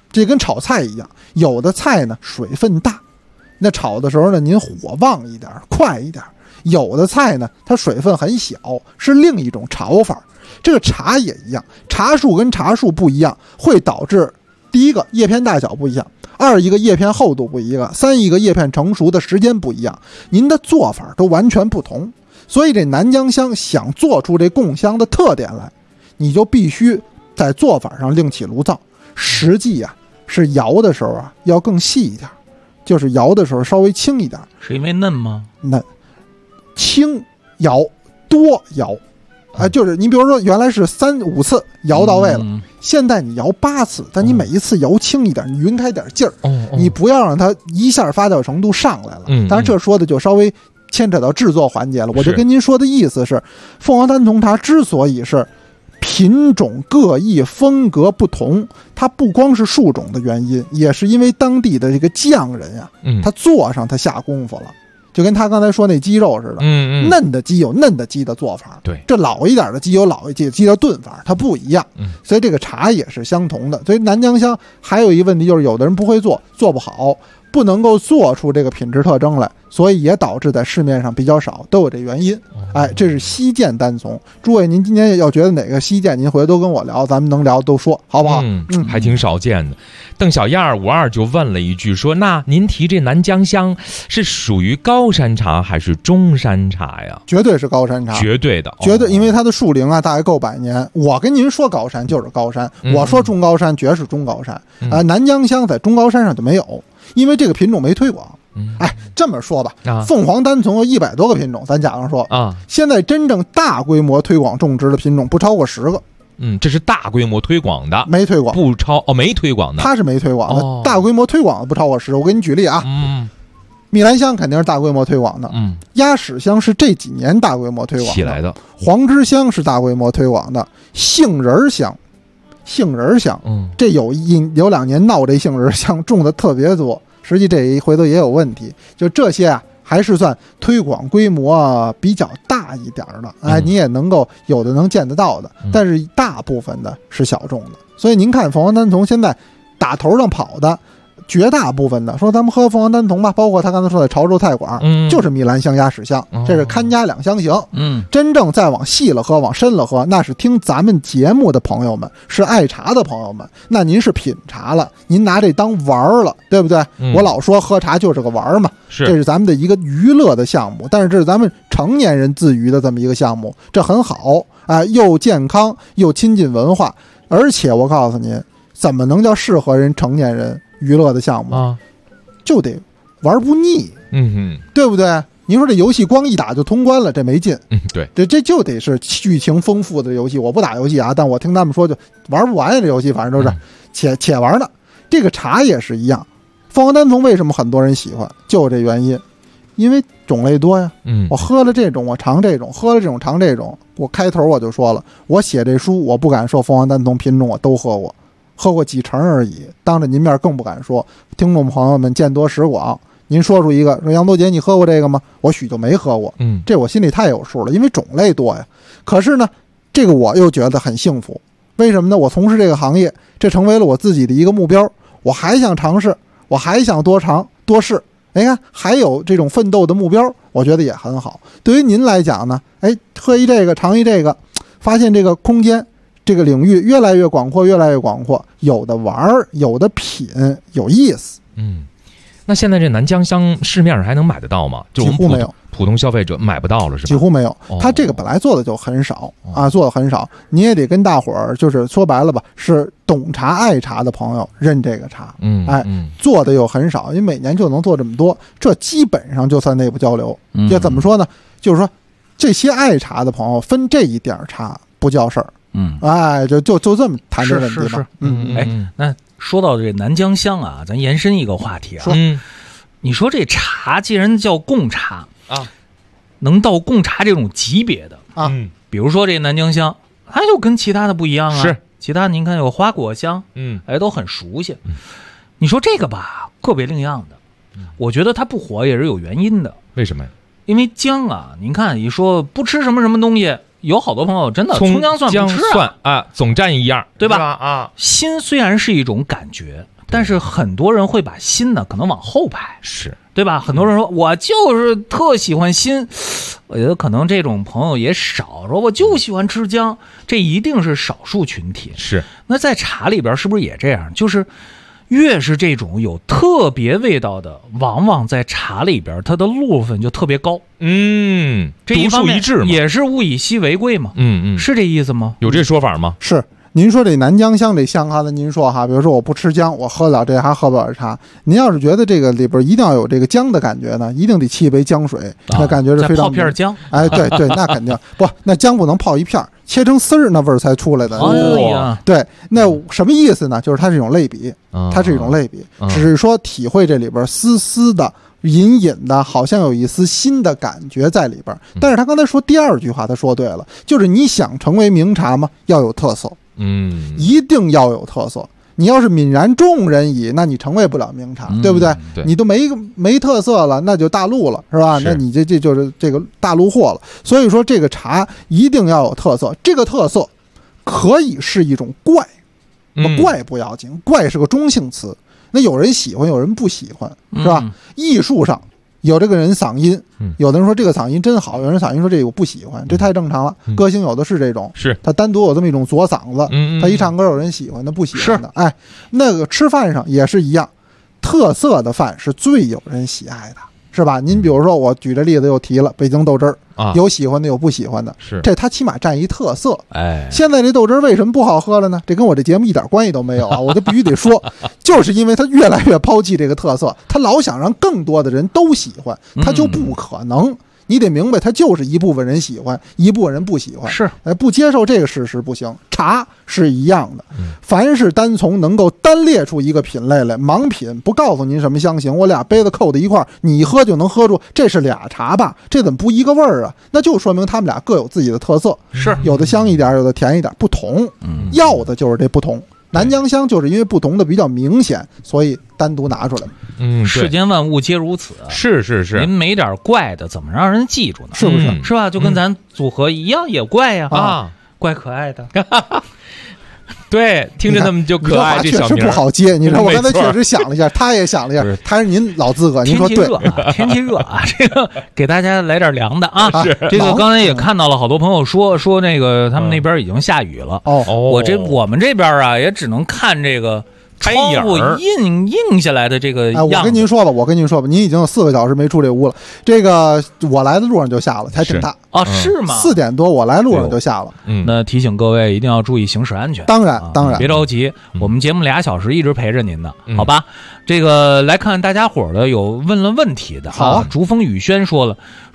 这跟炒菜一样，有的菜呢水分大，那炒的时候呢您火旺一点快一点，有的菜呢它水分很小，是另一种炒法。这个茶也一样，茶树跟茶树不一样，会导致第一个叶片大小不一样，二一个叶片厚度不一样，三一个叶片成熟的时间不一样，您的做法都完全不同。所以这南姜香想做出这贡香的特点来，你就必须在做法上另起炉灶。实际啊是摇的时候啊要更细一点，就是摇的时候稍微轻一点。 是因为嫩吗？ 嫩，轻摇多摇。就是你比如说原来是3、5次摇到位了，现在你摇8次，但你每一次摇轻一点，你匀开点劲儿，你不要让它一下发酵程度上来了。当然这说的就稍微牵扯到制作环节了。我就跟您说的意思是，凤凰单丛茶之所以是品种各异，风格不同，它不光是树种的原因，也是因为当地的这个匠人啊，他做上他下功夫了。就跟他刚才说那鸡肉似的，嫩的鸡有嫩的鸡的做法， 对，这老一点的鸡有老一点鸡的炖法，它不一样，所以这个茶也是相同的。所以南姜香还有一个问题就是，有的人不会做，做不好，不能够做出这个品质特征来，所以也导致在市面上比较少，都有这原因。这是西涧单丛。诸位，您今天要觉得哪个西涧，您回头都跟我聊，咱们能聊都说，好不好？ 还挺少见的。邓小燕52就问了一句说：“那您提这南姜香是属于高山茶还是中山茶呀？” 绝对是高山茶， 绝对的， 绝对，因为它的树龄啊大概够100年。我跟您说高山就是高山，我说中高山绝是中高山南姜香在中高山上就没有，因为这个品种没推广。这么说吧，凤凰单丛有100多个品种，咱假如说现在真正大规模推广种植的品种不超过10个。 这是大规模推广的， 没推广， 没推广的， 它是没推广的。大规模推广的不超过10。我给你举例啊，蜜兰香肯定是大规模推广的，鸭屎香是这几年大规模推广起来的， 黄枝香是大规模推广的，杏仁香，这有2年闹这杏仁香种的特别多。实际这一回头也有问题，就这些啊，还是算推广规模比较大一点的，你也能够有的能见得到的，但是大部分的是小众的。所以您看凤凰单丛现在打头上跑的绝大部分的，说咱们喝凤凰单丛吧，包括他刚才说的潮州菜馆，就是蜜兰香、鸭屎香，这是看家2相型。真正再往细了喝，往深了喝，那是听咱们节目的朋友们，是爱茶的朋友们，那您是品茶了，您拿这当玩了，对不对？我老说喝茶就是个玩嘛，这是咱们的一个娱乐的项目，但是这是咱们成年人自娱的这么一个项目，这很好又健康又亲近文化，而且我告诉您，怎么能叫适合人成年人娱乐的项目就得玩不腻，对不对？您说这游戏光一打就通关了，这没劲。 对， 这就得是剧情丰富的游戏。我不打游戏啊，但我听他们说就玩不完呀，这游戏反正都是且玩呢。这个茶也是一样，凤凰单丛为什么很多人喜欢，就这原因，因为种类多呀。我喝了这种，我尝这种；喝了这种，尝这种。我开头我就说了，我写这书，我不敢说凤凰单丛品种我都喝过。喝过几成而已，当着您面更不敢说。听众朋友们见多识广，您说出一个说杨多杰你喝过这个吗？我许就没喝过，这我心里太有数了，因为种类多呀。可是呢，这个我又觉得很幸福，为什么呢？我从事这个行业，这成为了我自己的一个目标，我还想尝试，我还想多尝多试。你看，还有这种奋斗的目标，我觉得也很好。对于您来讲呢，喝一这个尝一这个，发现这个空间。这个领域越来越广阔，越来越广阔，有的玩，有的品，有意思。 那现在这南姜香市面上还能买得到吗？就几乎没有， 普通消费者买不到了，是吧？ 几乎没有。他这个本来做的就很少做的很少。你也得跟大伙儿，就是说白了吧，是懂茶爱茶的朋友认这个茶。做的又很少，因为每年就能做这么多，这基本上就算内部交流。要怎么说呢？就是说这些爱茶的朋友分这一点茶不叫事儿。就这么谈这问题吧。 那说到这南姜香啊，咱延伸一个话题啊。你说这茶既然叫贡茶能到贡茶这种级别的比如说这南姜香，它就跟其他的不一样啊。 是， 其他您看有花果香，都很熟悉。你说这个吧，个别另样的，我觉得它不火也是有原因的。 为什么呀？ 因为姜啊，您看一说不吃什么什么东西。有好多朋友真的葱姜蒜不吃总蘸一样， 对吧？心虽然是一种感觉， 但是很多人会把辛呢可能往后排， 是对吧？很多人说我就是特喜欢辛，我觉得可能这种朋友也少，说我就喜欢吃姜，这一定是少数群体。 是，那在茶里边是不是也这样？就是越是这种有特别味道的，往往在茶里边它的路分就特别高。这一方面也是物以稀为贵嘛。是这意思吗？ 有这说法吗？ 是。您说这南姜香这香哈子，您说哈，比如说我不吃姜，我喝了这还喝不了茶。您要是觉得这个里边一定要有这个姜的感觉呢，一定得沏一杯姜水，那感觉是非常。 泡片姜， 哎，对对，那肯定不，那姜不能泡一片，切成丝儿，那味儿才出来的。对，那什么意思呢？就是它是一种类比，它是一种类比，只是说体会这里边丝丝的。隐隐的好像有一丝新的感觉在里边，但是他刚才说第二句话他说对了，就是你想成为名茶吗？要有特色，一定要有特色。你要是泯然众人矣，那你成为不了名茶，对不对？你都没特色了，那就大陆了，是吧？那你这就是这个大陆货了。所以说这个茶一定要有特色，这个特色可以是一种怪，怪不要紧，怪是个中性词。那有人喜欢，有人不喜欢，是吧？艺术上有这个人嗓音，有的人说这个嗓音真好，有人嗓音说这个我不喜欢，这太正常了。歌星有的是这种， 是他单独有这么一种左嗓子，他一唱歌有人喜欢，他不喜欢的。哎，那个吃饭上也是一样，特色的饭是最有人喜爱的，是吧？您比如说我举这例子又提了北京豆汁儿。有喜欢的，有不喜欢的， 是这它起码占一特色。 哎， 现在这豆汁儿为什么不好喝了呢？这跟我这节目一点关系都没有啊！我就必须得说，就是因为它越来越抛弃这个特色，它老想让更多的人都喜欢，它就不可能。你得明白，它就是一部分人喜欢，一部分人不喜欢。 是， 不接受这个事实不行。茶是一样的，凡是单从能够单列出一个品类来，盲品不告诉您什么香型，我俩杯子扣在一块儿，你一喝就能喝出这是俩茶吧？这怎么不一个味儿啊？那就说明他们俩各有自己的特色， 是有的香一点，有的甜一点，不同。要的就是这不同。南姜香就是因为不同的比较明显，所以单独拿出来。 世间万物皆如此。 是是是， 您没点怪的，怎么让人记住呢？ 是不是？ 是吧？就跟咱组合一样，也怪呀怪可爱的。 对，听着他们就可爱，这小名确实不好接。你说我刚才确实想了一下，他也想了一下，他是您老资格，您说对。 天气热啊，这个给大家来点凉的啊。这个刚才也看到了，好多朋友说那个他们那边已经下雨了。我们这边啊，也只能看这个。窗户映下来的这个样子。 我跟您说吧，您已经有4个小时没出这屋了。这个我来的路上就下了，才挺大啊，是吗 ？4点多我来路上就下了。 那提醒各位一定要注意行驶安全。 当然， 别着急，我们节目2小时一直陪着您的，好吧？这个来看大家伙的有问了问题的。 好， 竹风雨轩说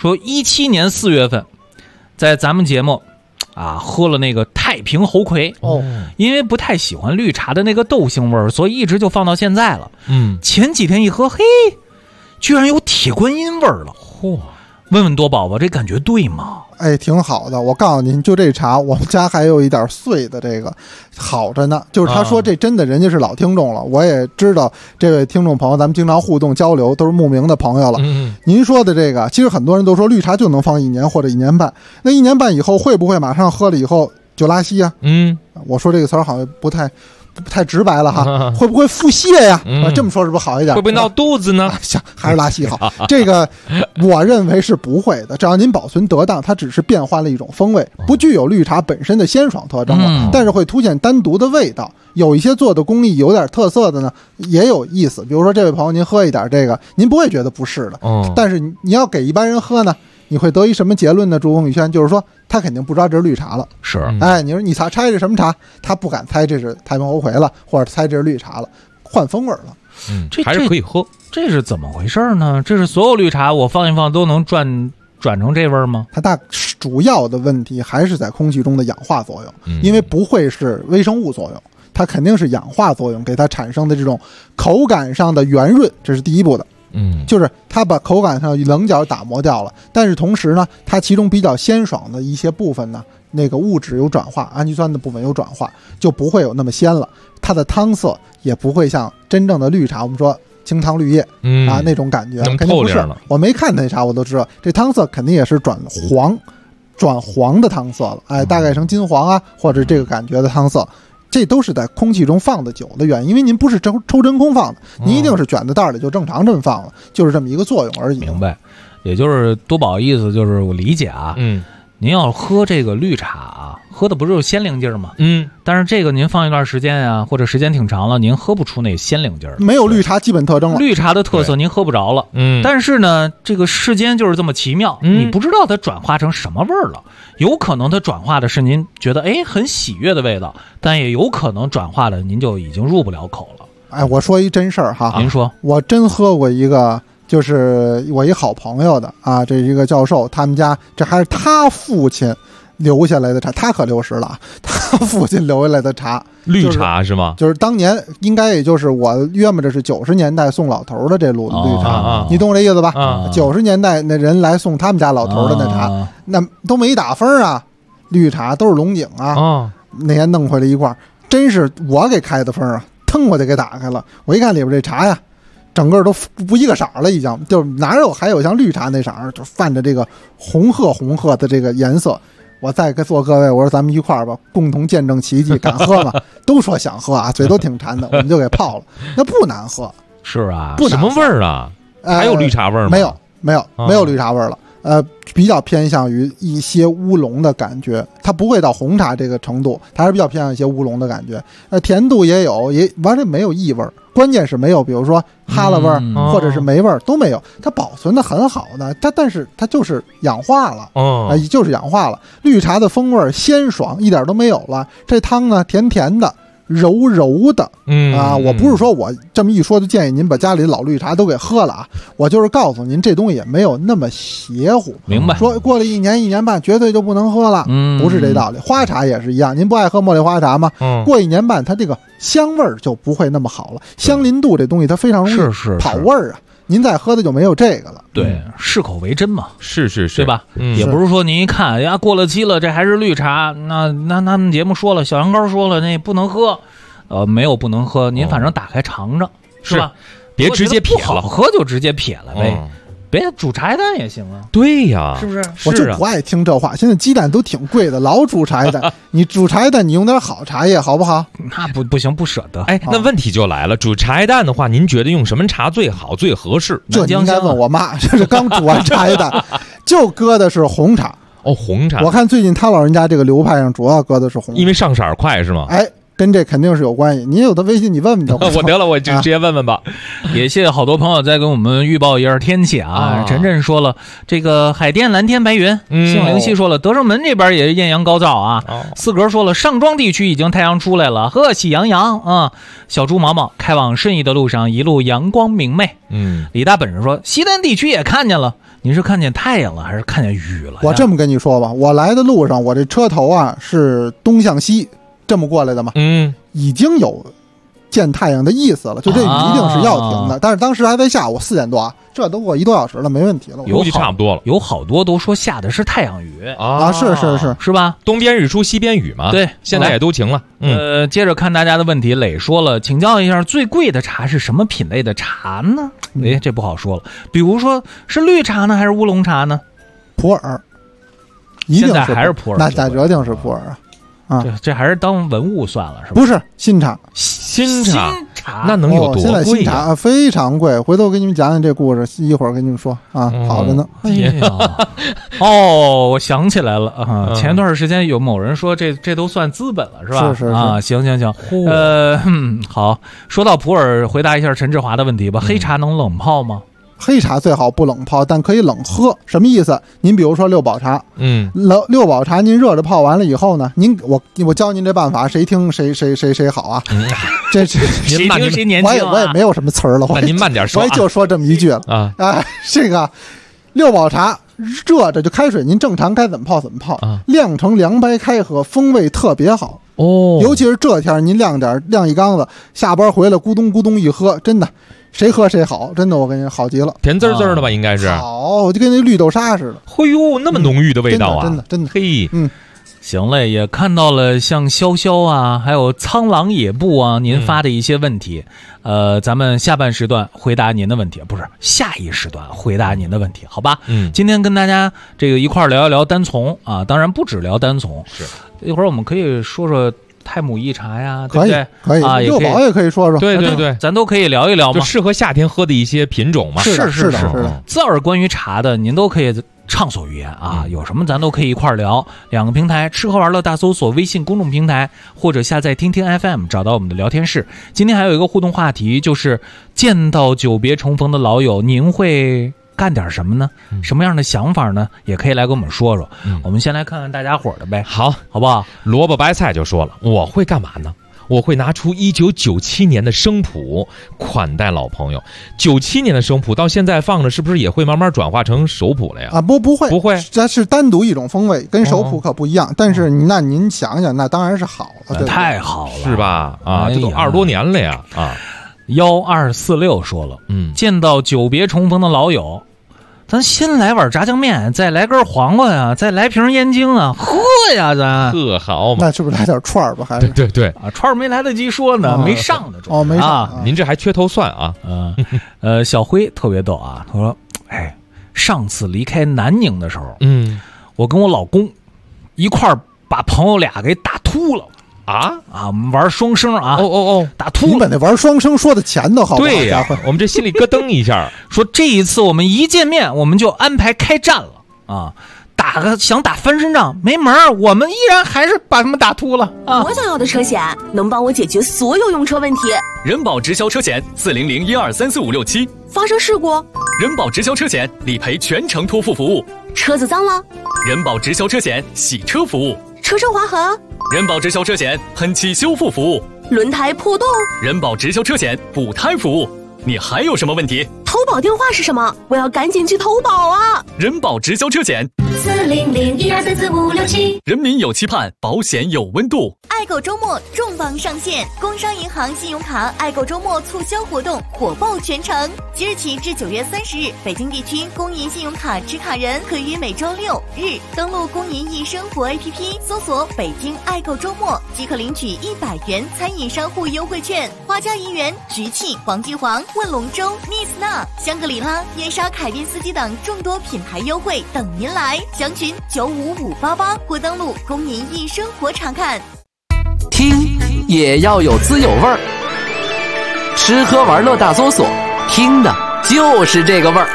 17年4月份，在咱们节目。喝了那个太平猴魁因为不太喜欢绿茶的那个豆腥味儿，所以一直就放到现在了。前几天一喝，嘿，居然有铁观音味儿了。问问多宝宝，这感觉对吗？ 哎，挺好的。我告诉您，就这茶，我们家还有一点碎的，这个好着呢。就是他说这真的，人家是老听众了。我也知道这位听众朋友，咱们经常互动交流，都是慕名的朋友了。您说的这个，其实很多人都说绿茶就能放1年或者1年半。那1年半以后会不会马上喝了以后就拉稀啊？我说这个词儿好像不太直白了哈，会不会腹泻呀？这么说是不是好一点？ 会不会闹肚子呢？ 还是拉稀好？这个我认为是不会的，只要您保存得当，它只是变换了一种风味，不具有绿茶本身的鲜爽特征了，但是会凸显单独的味道。有一些做的工艺有点特色的呢，也有意思。比如说这位朋友，您喝一点这个，您不会觉得不是的，但是你要给一般人喝呢，你会得一什么结论呢？朱峰宇轩就是说，他肯定不知道这是绿茶了。 是， 你说你猜这什么茶？他不敢猜这是太平猴魁了，或者猜这是绿茶了，换风味了。 这还是可以喝。 这是怎么回事呢？这是所有绿茶我放一放都能转成这味儿吗？ 它主要的问题还是在空气中的氧化作用，因为不会是微生物作用，它肯定是氧化作用给它产生的这种口感上的圆润，这是第一步的。就是它把口感上棱角打磨掉了，但是同时呢，它其中比较鲜爽的一些部分呢，那个物质有转化，氨基酸的部分有转化，就不会有那么鲜了。它的汤色也不会像真正的绿茶，我们说清汤绿叶那种感觉，肯定不是。我没看那茶，我都知道这汤色肯定也是转黄的汤色了。大概成金黄啊，或者这个感觉的汤色。 这都是在空气中放的久的原因，因为您不是抽真空放的，您一定是卷在袋里就正常这么放了，就是这么一个作用而已。 明白，也就是多宝意思就是我理解啊，您要喝这个绿茶啊，喝的不是有鲜灵劲儿吗？但是这个您放一段时间啊，或者时间挺长了，您喝不出那鲜灵劲儿， 没有绿茶基本特征了。 绿茶的特色您喝不着了。但是呢，这个世间就是这么奇妙，你不知道它转化成什么味儿了。有可能它转化的是您觉得很喜悦的味道，但也有可能转化的您就已经入不了口了。 哎，我说一真事儿哈， 您说， 我真喝过一个。就是我一好朋友的啊，这一个教授，他们家这还是他父亲留下来的茶，他可60了，他父亲留下来的茶， 绿茶是吗？ 就是当年应该也就是我约摸着是90年代送老头的这绿茶，你懂我这意思吧？90年代那人来送他们家老头的那茶，那都没打分啊，绿茶都是龙井啊，那天弄回来一罐，真是我给开的分啊，腾我就给打开了，我一看里边这茶呀。整个都不一个色了，已经就哪有还有像绿茶那色儿，就泛着这个红褐的这个颜色。我再跟各位，我说咱们一块儿吧，共同见证奇迹，敢喝吗？都说想喝啊，嘴都挺馋的，我们就给泡了。那不难喝， 是啊， 不什么味儿啊？还有绿茶味儿吗？ 没有绿茶味儿了。比较偏向于一些乌龙的感觉，它不会到红茶这个程度，它还是比较偏向一些乌龙的感觉。甜度也有，也完全没有异味儿，关键是没有，比如说哈喇味儿或者是霉味儿都没有，它保存的很好的，但是它就是氧化了，就是氧化了。绿茶的风味鲜爽，一点都没有了。这汤呢，甜甜的。柔柔的，我不是说我这么一说就建议您把家里的老绿茶都给喝了啊，我就是告诉您这东西也没有那么邪乎， 明白？ 说过了1年1年半绝对就不能喝了，不是这道理。花茶也是一样，您不爱喝茉莉花茶吗？过1年半它这个香味儿就不会那么好了，香邻度这东西它非常容易跑味儿啊。您再喝的就没有这个了， 对，适口为真嘛， 是， 对吧？也不是说您一看呀过了期了，这还是绿茶，那他们节目说了，小羊羔说了，那不能喝，没有不能喝，您反正打开尝尝，是吧？ 别直接撇了， 不好喝就直接撇了呗。别煮茶叶蛋也行啊， 对呀， 是不是？ 我就不爱听这话。现在鸡蛋都挺贵的，老煮茶叶蛋。你煮茶叶蛋，你用点好茶叶好不好？ 那不行，不舍得。 那问题就来了，煮茶叶蛋的话，您觉得用什么茶最好、最合适？ 这你应该问我妈，这是刚煮完茶叶蛋，就搁的是红茶。 红茶。 我看最近他老人家这个流派上主要搁的是红茶， 因为上色快是吗？ 跟这肯定是有关系。你有他微信，你问问他。 我得了，我就直接问问吧。 也谢谢好多朋友在跟我们预报一下天气啊。晨晨说了，这个海淀蓝天白云。姓灵犀说了，德胜门这边也是艳阳高照啊。四格说了，上庄地区已经太阳出来了，喜洋洋啊。小猪毛毛开往顺义的路上一路阳光明媚。李大本事说，西单地区也看见了。您是看见太阳了还是看见雨了？ 我这么跟你说吧，我来的路上，我这车头啊是东向西。这么过来的嘛，已经有见太阳的意思了，就这雨一定是要停的。但是当时还在下午4点多，这都过1多小时了，没问题了， 估计差不多了。 有好多都说下的是太阳雨啊，是吧？ 东边日出西边雨嘛。 对， 现在也都晴了。 接着看大家的问题，磊说了，请教一下，最贵的茶是什么品类的茶呢？这不好说了，比如说是绿茶呢，还是乌龙茶呢？ 普洱，一定是还是普洱， 那咱决定是普洱啊。 这还是当文物算了，是吧？ 不是新茶， 新茶那能有多贵现在新茶非常贵，回头我给你们讲讲这故事，一会儿跟你们说啊，好着呢。 哎呀，我想起来了啊，前段时间有某人说这都算资本了，是吧？ 是啊，行，好，说到普洱，回答一下陈志华的问题吧。黑茶能冷泡吗？ 黑茶最好不冷泡，但可以冷喝。什么意思？您比如说六宝茶，六宝茶您热着泡完了以后呢，我教您这办法，谁听谁好啊？这谁听谁年轻啊？ 我也没有什么词儿了， 那您慢点说， 我也就说这么一句了啊。这个六宝茶热着就开水，您正常该怎么泡怎么泡，晾成凉白开喝，风味特别好哦。 尤其是这天您晾一缸子，下班回来咕咚咕咚一喝，真的。谁喝谁好，真的，我跟你好极了， 甜滋滋的吧，应该是好，就跟那绿豆沙似的。 嘿呦，那么浓郁的味道啊， 真的， 嘿， 行嘞，也看到了像潇潇啊，还有苍狼野步啊，您发的一些问题，咱们下半时段回答您的问题，不是下一时段回答您的问题，好吧？今天跟大家这个一块聊一聊单丛啊，当然不只聊单丛， 是一会儿我们可以说说泰姆益茶呀，对不对？ 可以啊，热宝也可以说说。 对对对， 咱都可以聊一聊嘛， 就适合夏天喝的一些品种嘛。 是的， 只要是关于茶的，您都可以畅所欲言啊，有什么咱都可以一块儿聊。2个平台，吃喝玩乐大搜索微信公众平台，或者下载听听 FM， 找到我们的聊天室。今天还有一个互动话题，就是见到久别重逢的老友，您会干点什么呢？什么样的想法呢？也可以来跟我们说说。我们先来看看大家伙的呗，好不好？ 萝卜白菜就说了，我会干嘛呢？我会拿出1997年的生普款待老朋友。97年的生普到现在放着，是不是也会慢慢转化成熟普了呀？ 啊，不会，这是单独一种风味，跟熟普可不一样。但是那您想想，那当然是好了，对， 太好了， 是吧？啊，这都20多年了呀！啊 ，1246说了，见到久别重逢的老友，咱先来碗炸酱面，再来根黄瓜呀，再来瓶燕京啊，喝呀，咱特好嘛。 那是不是来点串儿吧？还是对啊，串儿没来得及说呢，没上呢。 没上。 您这还缺头蒜啊？ 小辉特别逗啊，他说：“哎，上次离开南宁的时候，我跟我老公一块儿把朋友俩给打秃了。”我们玩双声啊！打秃了！ 你把那玩双声说的前头好不好？ 对呀，我们这心里咯噔一下， 说这一次我们一见面，我们就安排开战了啊！想打翻身仗没门儿，我们依然还是把他们打秃了啊！ 我想要的车险能帮我解决所有用车问题。 人保直销车险40012345667， 发生事故， 人保直销车险理赔全程托付服务。 车子脏了， 人保直销车险洗车服务。 车身划痕， 人保直销车险喷漆修复服务。 轮胎破洞， 人保直销车险补胎服务。你还有什么问题？ 投保电话是什么？我要赶紧去投保啊！ 人保直销车险 40012345667， 人民有期盼，保险有温度。 爱购周末重磅上线，工商银行信用卡爱购周末促销活动火爆全城。即日起至9月30日，北京地区公银信用卡持卡人可于每周6日登录公银易生活 APP， 搜索北京爱购周末，即可领取100元餐饮商户优惠券。花家银源、菊气、黄记煌、问龙舟、蜜斯纳、香格里拉、燕莎凯宾斯基等众多品牌优惠等您来。详询95588或登录公银易生活查看。 听也要有滋有味儿，吃喝玩乐大搜索，听的就是这个味儿。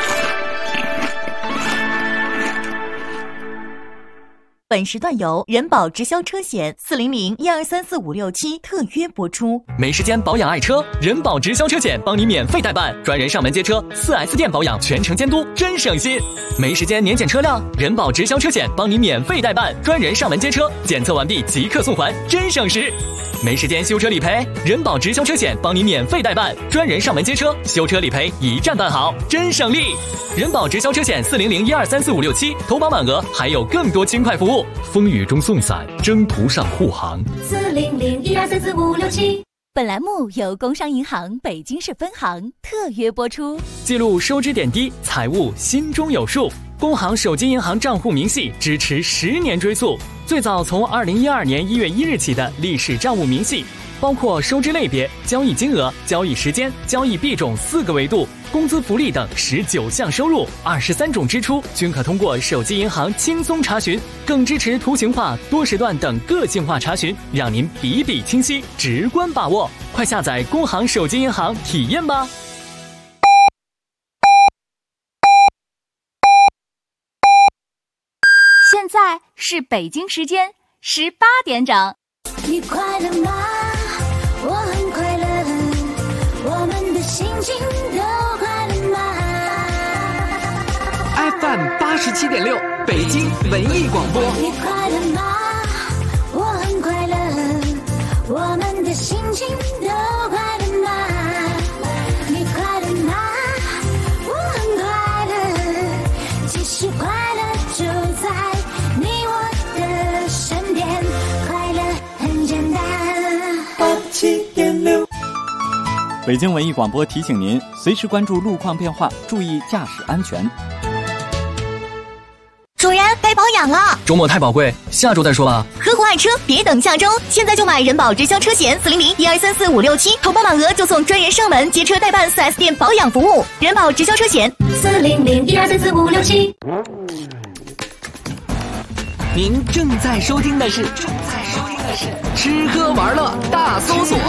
本时段由人保直销车险40012345667特约播出。 没时间保养爱车，人保直销车险帮你免费代办，专人上门接车，4S 店保养全程监督，真省心。没时间年检车辆，人保直销车险帮你免费代办，专人上门接车，检测完毕即刻送还，真省时。没时间修车理赔，人保直销车险帮你免费代办，专人上门接车，修车理赔一站办好，真省力。人保直销车险40012345667，投保满额还有更多轻快服务。 风雨中送伞，征途上护航。 40012345667。 本栏目由工商银行北京市分行特约播出。 记录收支点滴，财务心中有数。工行手机银行账户明细支持10年追溯，最早从2012年1月1日起的历史账务明细，包括收支类别、交易金额、交易时间、交易币种4个维度，工资福利等19项收入、23种支出均可通过手机银行轻松查询，更支持图形化、多时段等个性化查询，让您笔笔清晰，直观把握。快下载工行手机银行体验吧。 现在是北京时间18点整。 你快乐吗？我很快乐，我们的心情都快乐吗 ？FM 87.6，北京文艺广播。 你快乐吗？我很快乐，我们的心情都快乐吗？你快乐吗？我很快乐，其实快乐就在你我的身边，快乐很简单。87.6。 北京文艺广播提醒您，随时关注路况变化，注意驾驶安全。 主人，该保养了。 周末太宝贵，下周再说吧。 呵护爱车，别等下周，现在就买人保直销车险40012345667，投保满额就送专人上门接车代办 4S 店保养服务。人保直销车险 40012345667。 您正在收听的是吃喝玩乐大搜索。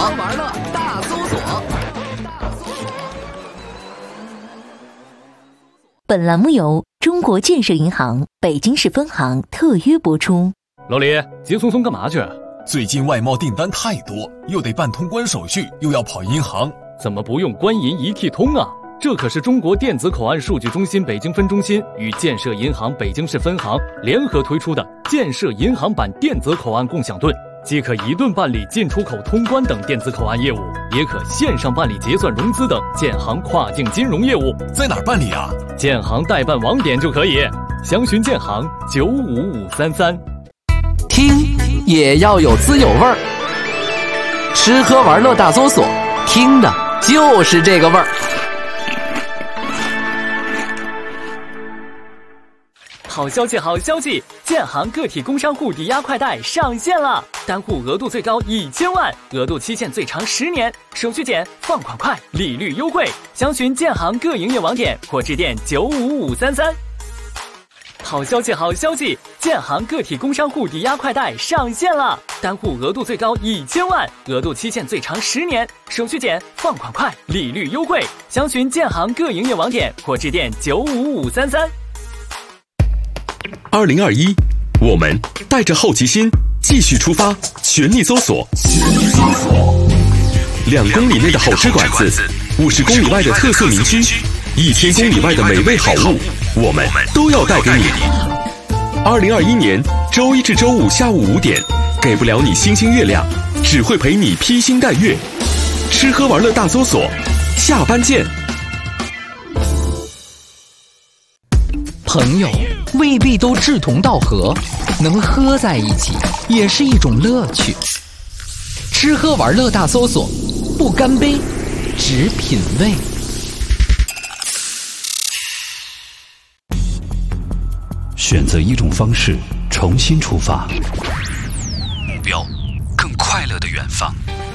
本栏目由中国建设银行北京市分行特约播出。 老李，急匆匆干嘛去？ 最近外贸订单太多，又得办通关手续，又要跑银行， 怎么不用官银一体通啊？这可是中国电子口岸数据中心北京分中心与建设银行北京市分行联合推出的建设银行版电子口岸共享盾，既可一盾办理进出口通关等电子口岸业务，也可线上办理结算融资等建行跨境金融业务。 在哪儿办理啊？ 建行代办网点就可以，详询建行95533。 听也要有滋有味儿，吃喝玩乐大搜索，听的就是这个味儿。 好消息，好消息！建行个体工商户抵押快贷上线了，单户额度最高1000万，额度期限最长10年，手续简，放款快，利率优惠。详询建行各营业网点或致电95533。好消息，好消息！建行个体工商户抵押快贷上线了，单户额度最高1000万，额度期限最长10年，手续简，放款快，利率优惠。详询建行各营业网点或致电95533。 2021，我们带着好奇心继续出发，全力搜索。2公里内的好吃馆子，50公里外的特色名区，1000公里外的美味好物，我们都要带给你。2021年周一至周五下午5点，给不了你星星月亮，只会陪你披星戴月。吃喝玩乐大搜索，下班见。 朋友未必都志同道合，能喝在一起也是一种乐趣。吃喝玩乐大搜索，不干杯，只品味。 选择一种方式，重新出发，目标更快乐的远方。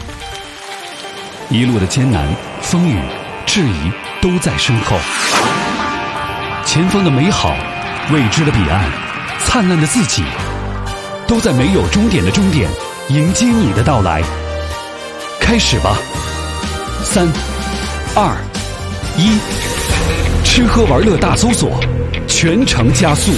一路的艰难、风雨、质疑都在身后。前方的美好，未知的彼岸，灿烂的自己，都在没有终点的终点迎接你的到来。开始吧，3、2、1，吃喝玩乐大搜索，全程加速。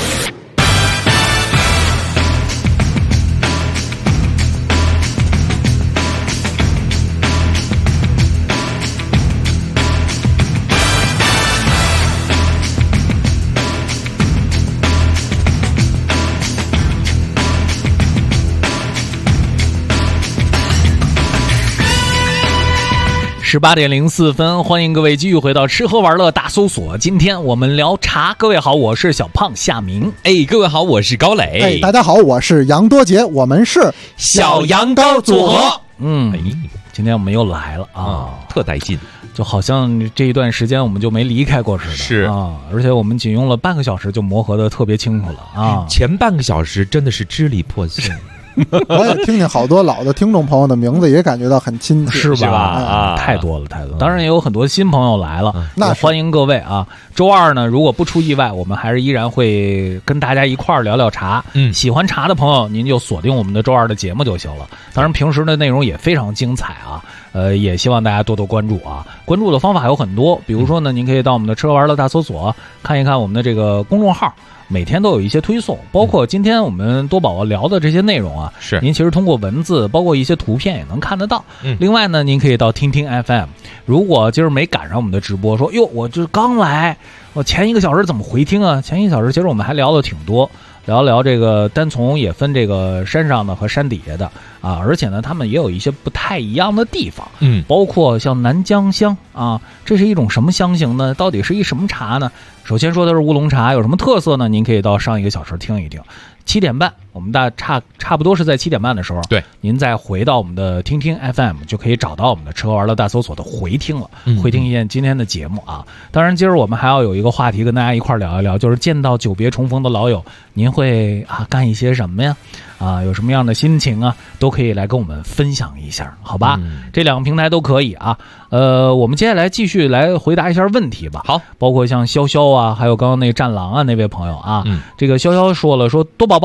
18点04分，欢迎各位继续回到吃喝玩乐大搜索。今天我们聊茶，各位好，我是小胖夏明。 各位好，我是高磊。 大家好，我是杨多杰，我们是小羊羔组合。 今天我们又来了啊， 特带劲， 就好像这一段时间我们就没离开过似的。 是啊，而且我们仅用了半个小时就磨合的特别清楚了啊。 前半个小时真的是支离破碎。 我也听见好多老的听众朋友的名字，也感觉到很亲切， 是吧？太多了，太多了。当然也有很多新朋友来了，那欢迎各位啊！周二呢，如果不出意外，我们还是依然会跟大家一块儿聊聊茶。喜欢茶的朋友，您就锁定我们的周二的节目就行了。当然，平时的内容也非常精彩啊。也希望大家多多关注啊！关注的方法还有很多，比如说呢，您可以到我们的吃喝玩乐大搜索看一看我们的这个公众号。每天都有一些推送，包括今天我们多宝宝聊的这些内容啊， 是您其实通过文字，包括一些图片也能看得到。另外呢，您可以到听听 FM。如果今儿没赶上我们的直播，说哟，我这刚来，我前1个小时怎么回听啊？前1个小时其实我们还聊了挺多，聊这个单从也分这个山上的和山底下的啊，而且呢，他们也有一些不太一样的地方，包括像南疆香啊，这是一种什么香型呢？到底是一什么茶呢？首先说的是乌龙茶，有什么特色呢？您可以到上1个小时听一听。7点半，我们差不多是在7点半的时候， 对， 您再回到我们的听听 FM， 就可以找到我们的吃喝玩乐大搜索的回听了，回听一下今天的节目啊。当然，今儿我们还要有一个话题跟大家一块聊一聊，就是见到久别重逢的老友，您会干一些什么呀？有什么样的心情啊？都可以来跟我们分享一下，好吧？这2个平台都可以啊。我们接下来继续来回答一下问题吧。 好， 包括像潇潇啊，还有刚刚那战狼啊那位朋友啊，这个潇潇说了，说多宝宝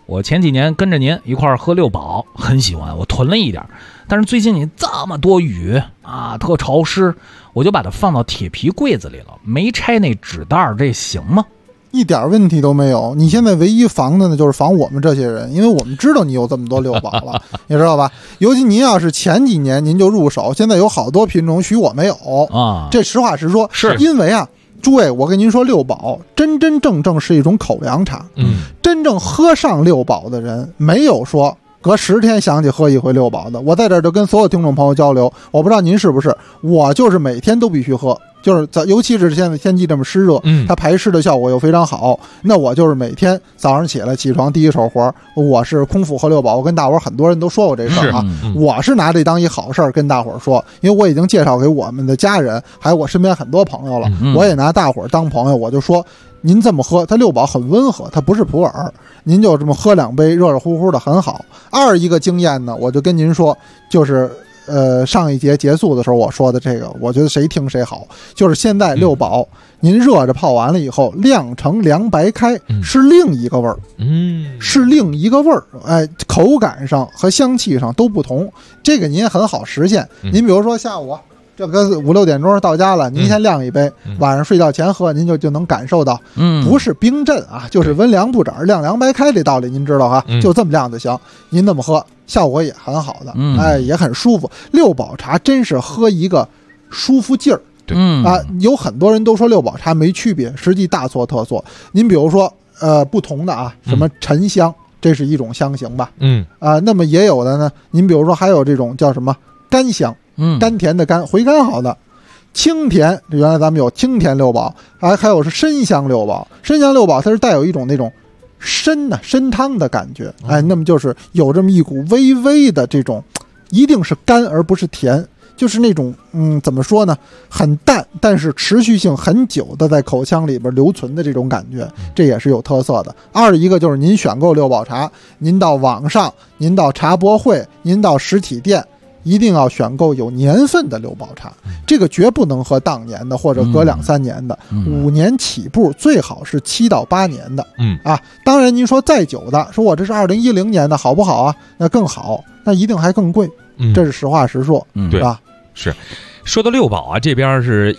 我前几年跟着您一块儿喝六宝，很喜欢，我囤了一点。但是最近你这么多雨啊，特潮湿，我就把它放到铁皮柜子里了，没拆那纸袋，这行吗？ 一点问题都没有。你现在唯一防的呢，就是防我们这些人，因为我们知道你有这么多六宝了，你知道吧？尤其您要是前几年您就入手，现在有好多品种许我没有啊。这实话实说， 是因为啊，诸位，我跟您说，六宝真正是一种口粮茶。真正喝上六宝的人，没有说隔10天想起喝一回六宝的。我在这儿就跟所有听众朋友交流，我不知道您是不是，我就是每天都必须喝。就是尤其是现在天气这么湿热，它排湿的效果又非常好，那我就是每天早上起床第一手活，我是空腹喝六宝。我跟大伙儿很多人都说过这事儿啊，我是拿这当一好事儿跟大伙儿说，因为我已经介绍给我们的家人还有我身边很多朋友了，我也拿大伙儿当朋友，我就说您这么喝，它六宝很温和，它不是普洱，您就这么喝2杯，热热乎乎的很好。一个经验呢，我就跟您说，就是上一节结束的时候我说的这个，我觉得谁听谁好。就是现在六宝，您热着泡完了以后，晾成凉白开，是另一个味儿，是另一个味儿，口感上和香气上都不同。这个您也很好实现。您比如说下午这个5、6点钟到家了，您先晾一杯，晚上睡觉前喝，您就能感受到，不是冰镇啊，就是温凉不止，晾凉白开这道理您知道哈，就这么晾就行。您这么喝，效果也很好的，也很舒服。六宝茶真是喝一个舒服劲儿，有很多人都说六宝茶没区别，实际大错特错。您比如说，不同的啊，什么沉香，这是一种香型吧，那么也有的呢，您比如说还有这种叫什么甘香。甘甜的甘，回甘好的。清甜，原来咱们有清甜六宝，还有是参香六宝。参香六宝它是带有一种那种参汤的感觉，那么就是有这么一股微微的这种，一定是甘而不是甜，就是那种怎么说呢，很淡，但是持续性很久的在口腔里边留存的这种感觉，这也是有特色的。一个就是您选购六宝茶，您到网上，您到茶博会，您到实体店，一定要选购有年份的六宝茶，这个绝不能喝当年的或者隔2、3年的，5年起步，最好是7到8年的。当然您说再久的，说我这是2010年的好不好啊？那更好，那一定还更贵。这是实话实说，对吧？ 是。说到六宝啊，这边是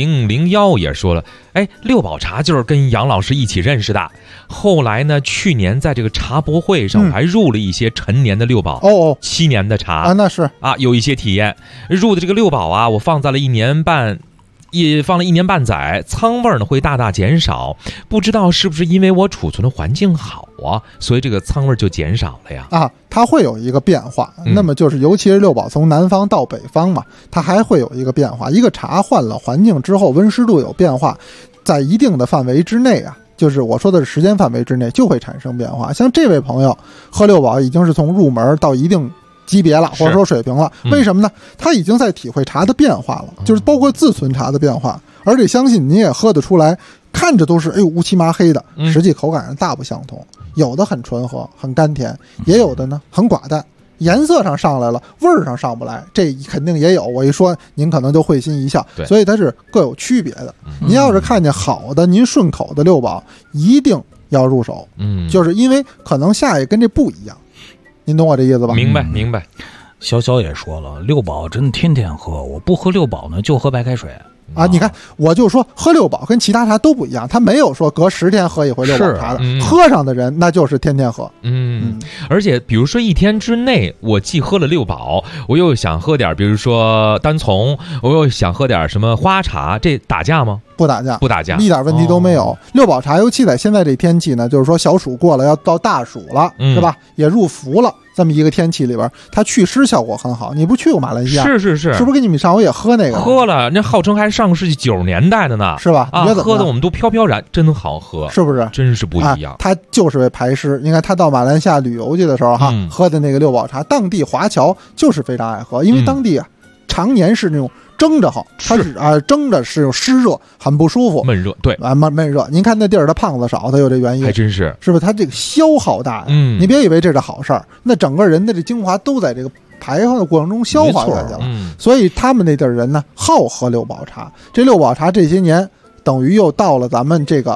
1001也说了，六宝茶就是跟杨老师一起认识的。后来呢，去年在这个茶博会上，我还入了一些陈年的六宝，7年的茶啊，那是啊，有一些体验。入的这个六宝啊，我放在了1年半。也放了1年半载，仓味呢会大大减少，不知道是不是因为我储存的环境好啊，所以这个仓味就减少了呀？ 它会有一个变化，那么就是尤其是六宝从南方到北方嘛，它还会有一个变化。一个茶换了环境之后，温湿度有变化，在一定的范围之内啊，就是我说的是时间范围之内就会产生变化。像这位朋友喝六宝已经是从入门到一定级别了，或者说水平了，为什么呢？他已经在体会茶的变化了，就是包括自存茶的变化，而且相信您也喝得出来，看着都是乌漆麻黑的，实际口感上大不相同，有的很醇和很甘甜，也有的呢很寡淡，颜色上上来了，味儿上上不来，这肯定也有。我一说您可能就会心一笑，所以它是各有区别的。您要是看见好的您顺口的六宝，一定要入手，就是因为可能下一跟这不一样。您懂我这意思吧？ 明白。 潇潇也说了，六宝真天天喝，我不喝六宝呢，就喝白开水。 你看，我就说喝六宝跟其他茶都不一样，他没有说隔10天喝一回六宝茶的，喝上的人那就是天天喝。 而且比如说1天之内，我既喝了六宝，我又想喝点，比如说单丛，我又想喝点什么花茶，这打架吗？ 不打架，一点问题都没有。六宝茶，尤其在现在这天气呢，就是说小暑过了，要到大暑了，是吧？也入伏了。这么一个天气里边，它祛湿效果很好。你不去过马来西亚？ 是不是跟你们上回也喝那个？ 喝了，那号称还是上个世纪90年代的呢， 是吧？ 喝的我们都飘飘然，真好喝， 是不是？ 真是不一样。 它就是为排湿。你看他到马来西亚旅游去的时候喝的那个六宝茶，当地华侨就是非常爱喝，因为当地常年是那种蒸着好，它是蒸着是湿热，很不舒服， 闷热，对闷热。您看那地儿的胖子少，它有这原因， 还真是， 是不是？它这个消耗大呀，你别以为这是好事儿，那整个人的这精华都在这个排放的过程中消化下去了。所以他们那地儿人呢，好喝六宝茶。这六宝茶这些年等于又到了咱们这个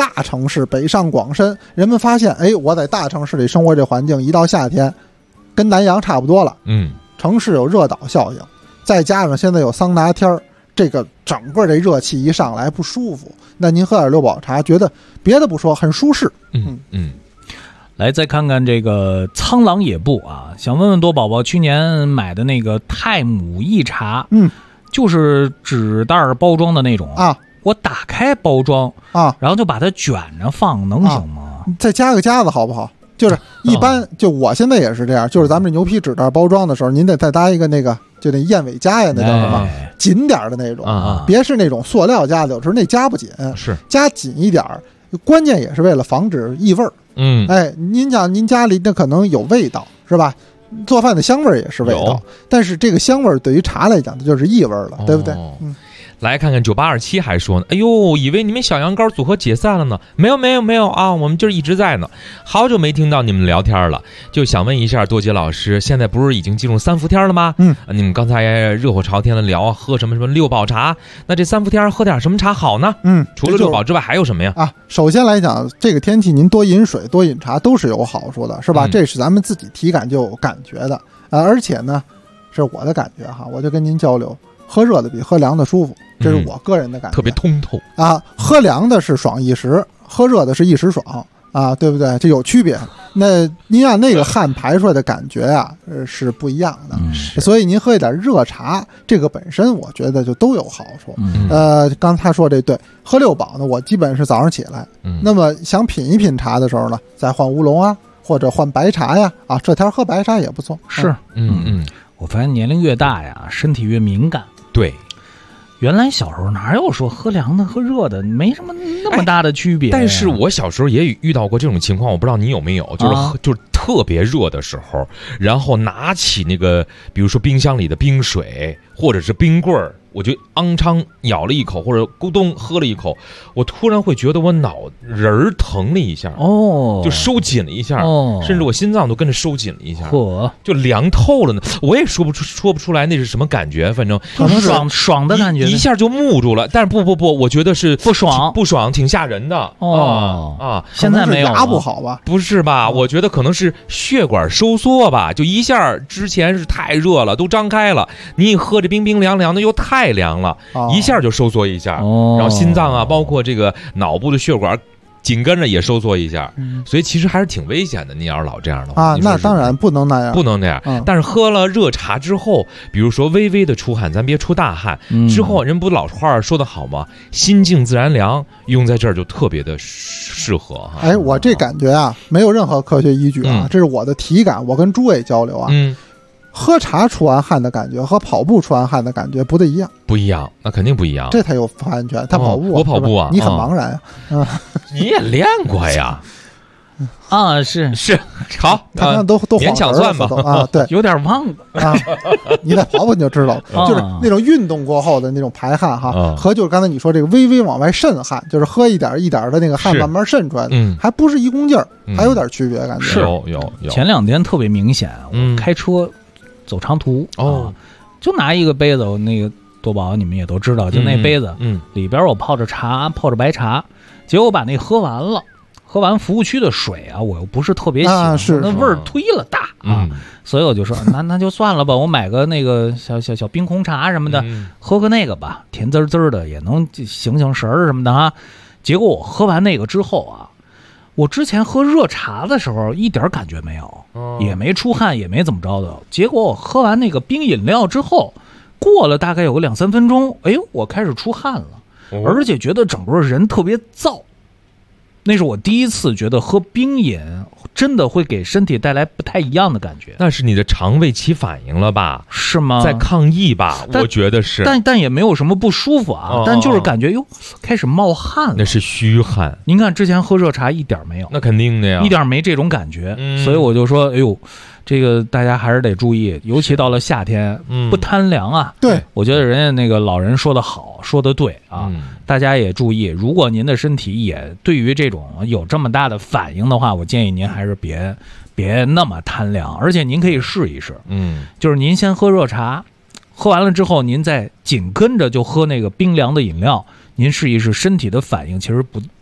大城市北上广深，人们发现，哎，我在大城市里生活这环境，一到夏天，跟南洋差不多了。城市有热岛效应，再加上现在有桑拿天儿，这个整个这热气一上来不舒服。那您喝点六堡茶，觉得别的不说，很舒适。 来，再看看这个苍狼野布啊，想问问多宝宝，去年买的那个泰姆益茶，就是纸袋包装的那种啊。我打开包装啊，然后就把它卷着放，能行吗？ 再加个夹子好不好？就是一般，就我现在也是这样，就是咱们这牛皮纸袋包装的时候，您得再搭一个那个，就那燕尾夹呀，那叫什么？紧点的那种，别是那种塑料夹子，有时候那夹不紧， 是夹紧一点，关键也是为了防止异味儿。您讲您家里那可能有味道是吧？做饭的香味儿也是味道，但是这个香味儿对于茶来讲，它就是异味了，对不对？ 来看看9827还说呢，哎呦，以为你们小羊羔组合解散了呢，没有啊，我们就是一直在呢，好久没听到你们聊天了，就想问一下多杰老师，现在不是已经进入三伏天了吗？你们刚才热火朝天的聊喝什么六堡茶，那这三伏天喝点什么茶好呢？除了六堡之外还有什么呀？ 首先来讲，这个天气您多饮水多饮茶都是有好处的，是吧？这是咱们自己体感就有感觉的，而且呢，是我的感觉哈，我就跟您交流。喝热的比喝凉的舒服，这是我个人的感觉， 特别通透啊。喝凉的是爽一时，喝热的是一时爽啊，对不对？这有区别。那您按那个汗排出来的感觉啊，是不一样的。所以您喝一点热茶，这个本身我觉得就都有好处。刚才他说这对，喝六堡呢，我基本是早上起来，那么想品一品茶的时候呢，再换乌龙啊，或者换白茶呀，啊，这天喝白茶也不错。 是，我发现年龄越大呀，身体越敏感。 对， 原来小时候哪有说喝凉的喝热的，没什么那么大的区别。 但是我小时候也遇到过这种情况，我不知道你有没有，就是特别热的时候，然后拿起那个，比如说冰箱里的冰水或者是冰棍儿，我就昂昌咬了一口，或者咕咚喝了一口，我突然会觉得我脑仁疼了一下， 就收紧了一下，甚至我心脏都跟着收紧了一下，就凉透了呢。我也说不出来那是什么感觉，反正可能爽的感觉， 一下就木住了。但是不，我觉得是不爽， 挺吓人的。 现在没有牙不好吧？ 不是吧？我觉得可能是血管收缩吧，就一下之前是太热了，都张开了，你一喝这冰冰凉凉的又太凉了，一下就收缩一下，然后心脏啊，包括这个脑部的血管紧跟着也收缩一下，所以其实还是挺危险的。你要是老这样的话那当然不能那样，但是喝了热茶之后，比如说微微的出汗，咱别出大汗，之后人不老话说得好吗？心静自然凉，用在这儿就特别的适合哈。 哎，我这感觉啊，没有任何科学依据啊，这是我的体感，我跟诸位交流啊。喝茶出完汗的感觉和跑步出完汗的感觉不一样， 那肯定不一样， 这才有不安全。他跑步， 我跑步啊， 你很茫然你也练过呀？ 是好， 都勉强算吧啊，对， 有点忘了啊。你再跑跑你就知道了，就是那种运动过后的那种排汗哈，和就是刚才你说这个微微往外渗汗，就是喝一点一点的那个汗慢慢渗出来的，还不是一公劲儿，还有点区别感觉。 是有。 前2天特别明显，我开车走长途就拿一个杯子，那个多宝你们也都知道，就那杯子，里边我泡着白茶，结果我把那喝完了。喝完服务区的水啊，我又不是特别喜欢，那味儿忒了大啊，所以我就说那就算了吧，我买个那个小冰红茶什么的，喝个那个吧，甜滋滋的也能醒神儿什么的啊。结果我喝完那个之后啊，我之前喝热茶的时候一点感觉没有，也没出汗，也没怎么着的。结果我喝完那个冰饮料之后，过了大概有个2-3分钟，哎呦，我开始出汗了，而且觉得整个人特别燥。那是我第一次觉得喝冰饮真的会给身体带来不太一样的感觉。 那是你的肠胃起反应了吧？ 是吗？ 在抗议吧？我觉得是。 但也没有什么不舒服啊，但就是感觉开始冒汗了。 那是虚汗。 您看之前喝热茶一点没有， 那肯定的呀， 一点没这种感觉。所以我就说，哎呦，这个大家还是得注意，尤其到了夏天，不贪凉啊。 对， 我觉得人家那个老人说的好，说的对啊。大家也注意，如果您的身体也对于这种有这么大的反应的话，我建议您还是别那么贪凉，而且您可以试一试，就是您先喝热茶，喝完了之后，您再紧跟着就喝那个冰凉的饮料，您试一试身体的反应，其实不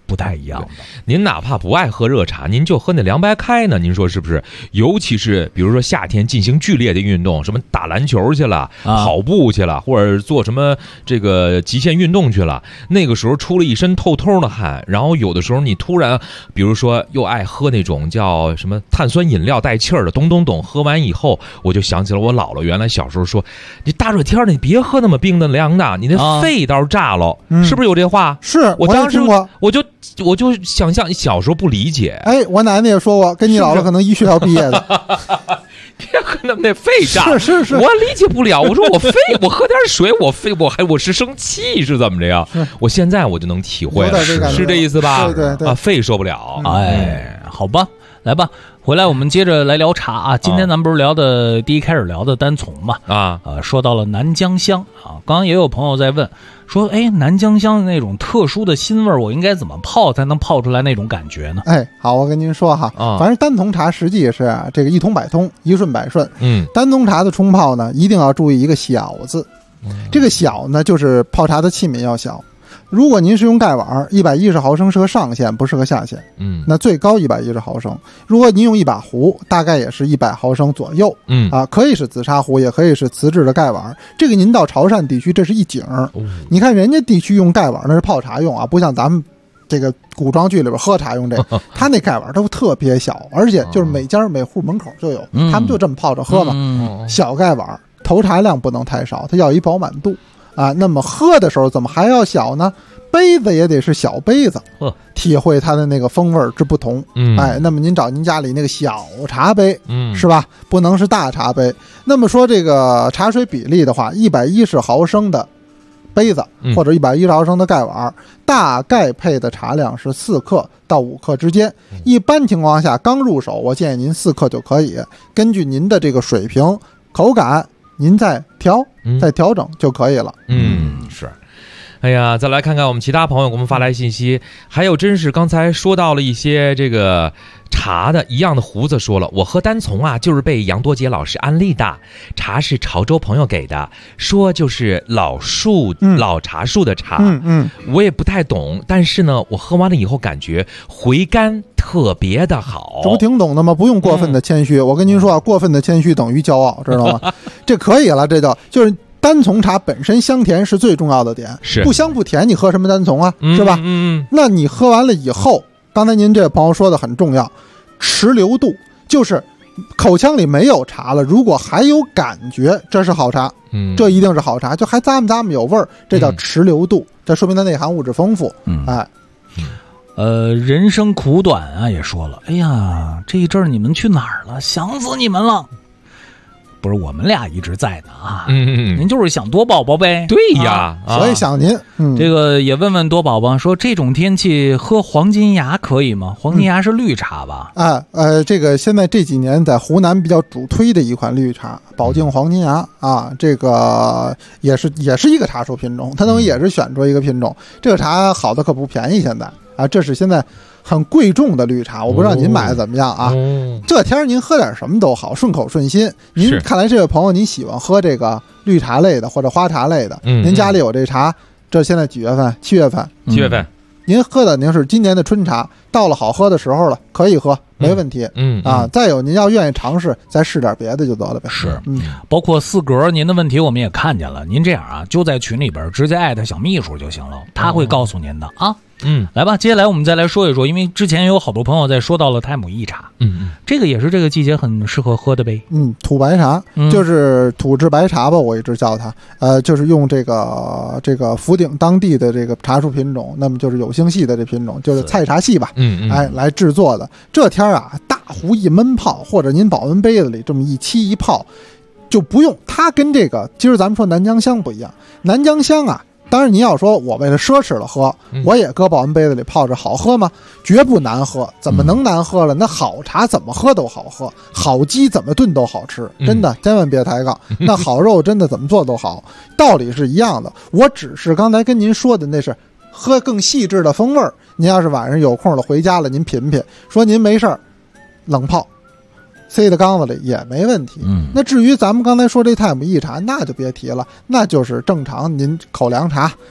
不太一样的。 您哪怕不爱喝热茶，您就喝那凉白开呢，您说是不是？尤其是比如说夏天进行剧烈的运动，什么打篮球去了、跑步去了，或者做什么这个极限运动去了，那个时候出了一身透透的汗，然后有的时候你突然比如说又爱喝那种叫什么碳酸饮料带气儿的咚，喝完以后我就想起了我姥姥原来小时候说，你大热天的你别喝那么冰的凉的，你那肺到时候炸了，是不是有这话？ 是我当时我就想象，小时候不理解。 哎，我奶奶也说过，跟你姥姥可能医学校毕业的。 别喝那么那肺炸， 是， 我理解不了。我说我喝点水，我是生气是怎么着呀？我现在我就能体会了，是这意思吧？ 对啊，肺受不了。 哎，好吧，来吧，回来我们接着来聊茶啊。今天咱们不是聊的开始聊的单丛嘛？说到了南姜香啊，刚刚也有朋友在问说，哎，南姜香那种特殊的辛味，我应该怎么泡才能泡出来那种感觉呢？ 哎，好，我跟您说哈，反正单丛茶实际是这个一通百通，一顺百顺。单丛茶的冲泡呢，一定要注意一个小字，这个小呢，就是泡茶的器皿要小。如果您是用盖碗，110毫升适合上限，不适合下限。那最高110毫升。如果您用一把壶，大概也是100毫升左右。可以是紫砂壶，也可以是瓷质的盖碗。这个您到潮汕地区，这是一景。你看人家地区用盖碗那是泡茶用啊，不像咱们这个古装剧里边喝茶用这个，他那盖碗都特别小，而且就是每家每户门口就有，他们就这么泡着喝嘛。小盖碗，投茶量不能太少，它要一饱满度。那么喝的时候怎么还要小呢？杯子也得是小杯子，体会它的那个风味之不同。那么您找您家里那个小茶杯，是吧？不能是大茶杯。那么说这个茶水比例的话，110毫升的杯子或者110毫升的盖碗，大概配的茶量是4克到5克之间。一般情况下，刚入手，我建议您4克就可以，根据您的这个水平、口感，您再调整就可以了。 是。哎呀，再来看看我们其他朋友给我们发来信息，还有真是刚才说到了一些这个茶的一样的胡子说了，我喝单丛啊，就是被杨多杰老师安利的，茶是潮州朋友给的，说就是老茶树的茶。我也不太懂，但是呢，我喝完了以后感觉回甘特别的好。 这不挺懂的吗？不用过分的谦虚。我跟您说啊，过分的谦虚等于骄傲，知道吗？这可以了，这就是单丛茶本身香甜是最重要的点， 是不香不甜，你喝什么单丛啊？是吧？那你喝完了以后，刚才您这个朋友说的很重要，持流度，就是口腔里没有茶了，如果还有感觉，这是好茶。这一定是好茶，就还咂摸有味儿，这叫持流度，这说明它内含物质丰富。 人生苦短啊，也说了，哎呀，这一阵儿你们去哪儿了？想死你们了。不是，我们俩一直在呢啊。您就是想多宝宝呗。 对呀， 所以想您。 这个也问问多宝宝说，这种天气喝黄金芽可以吗？黄金芽是绿茶吧？ 这个现在这几年在湖南比较主推的一款绿茶，宝靖黄金芽啊，这个也是一个茶树品种，它等于也是选出一个品种。这个茶好的可不便宜，现在啊，这是现在很贵重的绿茶，我不知道您买的怎么样啊？这天您喝点什么都好，顺口顺心。您看来这位朋友你喜欢喝这个绿茶类的或者花茶类的，您家里有这茶，这现在几月份？7月份。 7月份。 您喝的您是今年的春茶，到了好喝的时候了，可以喝，没问题。再有您要愿意尝试，再试点别的就得了呗。 是，包括4格，您的问题我们也看见了。您这样啊，就在群里边直接艾特小秘书就行了，他会告诉您的啊。来吧，接下来我们再来说一说，因为之前有好多朋友在说到了泰姆益茶，这个也是这个季节很适合喝的呗。 土白茶，就是土质白茶吧，我一直叫它，就是用这个福鼎当地的这个茶树品种，那么就是有性系的这品种，就是菜茶系吧，来制作的。这天啊，大壶一闷泡，或者您保温杯子里这么一沏一泡，就不用它跟这个今儿咱们说南姜香不一样，南姜香啊。当然，您要说我为了奢侈了喝，我也搁保温杯子里泡着，好喝吗？绝不难喝，怎么能难喝了？那好茶怎么喝都好喝，好鸡怎么炖都好吃，真的，千万别抬杠。那好肉真的怎么做都好，道理是一样的。我只是刚才跟您说的那是喝更细致的风味儿。您要是晚上有空了回家了，您品品，说您没事儿冷泡。塞到缸子里也没问题。那至于咱们刚才说这泰姆益茶，那就别提了，那就是正常您口粮茶，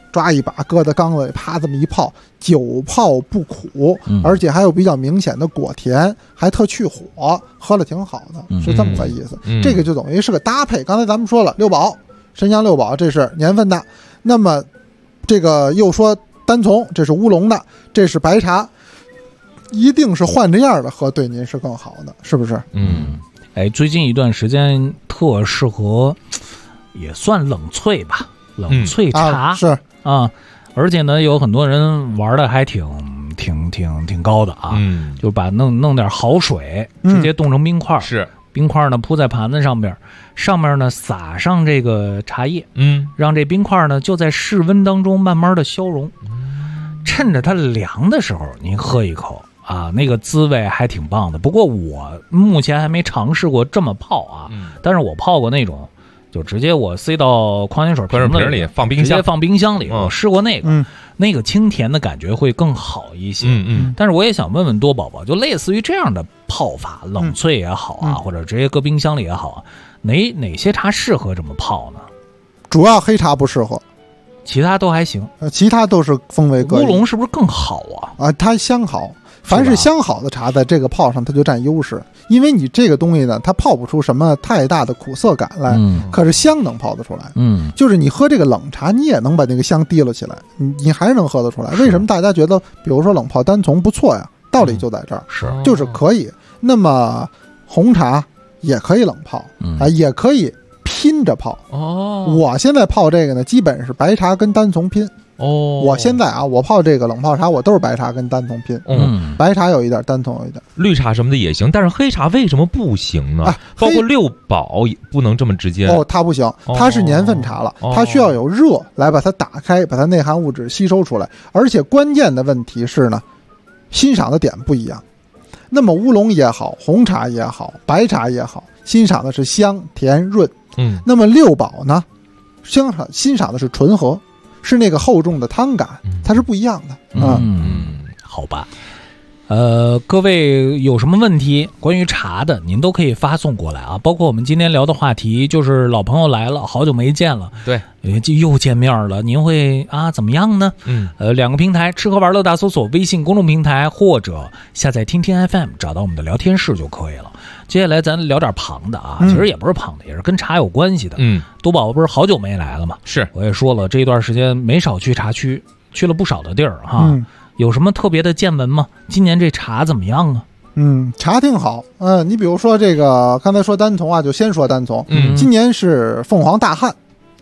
抓一把搁在缸子里，啪这么一泡，久泡不苦，而且还有比较明显的果甜，还特去火，喝了挺好的，是这么个意思。这个就等于是个搭配。刚才咱们说了六宝，参香六宝这是年份的，那么这个又说单丛，这是乌龙的，这是白茶，一定是换着样的喝对您是更好的，是不是？ 最近一段时间特适合，也算冷萃吧，冷萃茶、 是啊，而且呢，有很多人玩的还挺高的啊，就把弄点好水，直接冻成冰块， 是冰块呢铺在盘子上边，上面呢撒上这个茶叶，让这冰块呢就在室温当中慢慢的消融，趁着它凉的时候您喝一口。啊，那个滋味还挺棒的。不过我目前还没尝试过这么泡啊，但是我泡过那种，就直接我塞到矿泉水瓶里放冰箱， 直接放冰箱里。我试过那个，那个清甜的感觉会更好一些。但是我也想问问多宝宝，就类似于这样的泡法，冷萃也好啊，或者直接搁冰箱里也好啊，哪些茶适合这么泡呢？ 主要黑茶不适合。 其他都还行， 其他都是风味各异。 乌龙是不是更好啊？ 它香好。凡是香好的茶，在这个泡上它就占优势，因为你这个东西呢，它泡不出什么太大的苦涩感来，可是香能泡得出来。就是你喝这个冷茶，你也能把那个香提了起来，你还是能喝得出来。为什么大家觉得，比如说冷泡单丛不错呀？道理就在这儿，就是可以。那么红茶也可以冷泡也可以拼着泡。我现在泡这个呢，基本是白茶跟单丛拼。我现在我泡这个冷泡茶，我都是白茶跟单丛拼。白茶有一点，单丛有一点， 绿茶什么的也行，但是黑茶为什么不行呢？包括六宝也不能这么直接。 它不行，它是年份茶了，它需要有热来把它打开，把它内含物质吸收出来。而且关键的问题是呢，欣赏的点不一样。那么乌龙也好，红茶也好，白茶也好，欣赏的是香甜润。那么六宝呢，欣赏的是醇和。是那个厚重的汤感，它是不一样的。 好吧。各位有什么问题关于茶的，您都可以发送过来啊。包括我们今天聊的话题，就是老朋友来了，好久没见了， 对， 又见面了，您会怎么样呢？两个平台，吃喝玩乐大搜索微信公众平台，或者下载听听 FM， 找到我们的聊天室就可以了。接下来咱聊点旁的啊，其实也不是旁的，也是跟茶有关系的。多宝宝不是好久没来了吗？ 是， 我也说了，这一段时间没少去茶区，去了不少的地儿哈。有什么特别的见闻吗？今年这茶怎么样啊？ 茶挺好。你比如说这个，刚才说单丛就先说单丛。今年是凤凰大旱。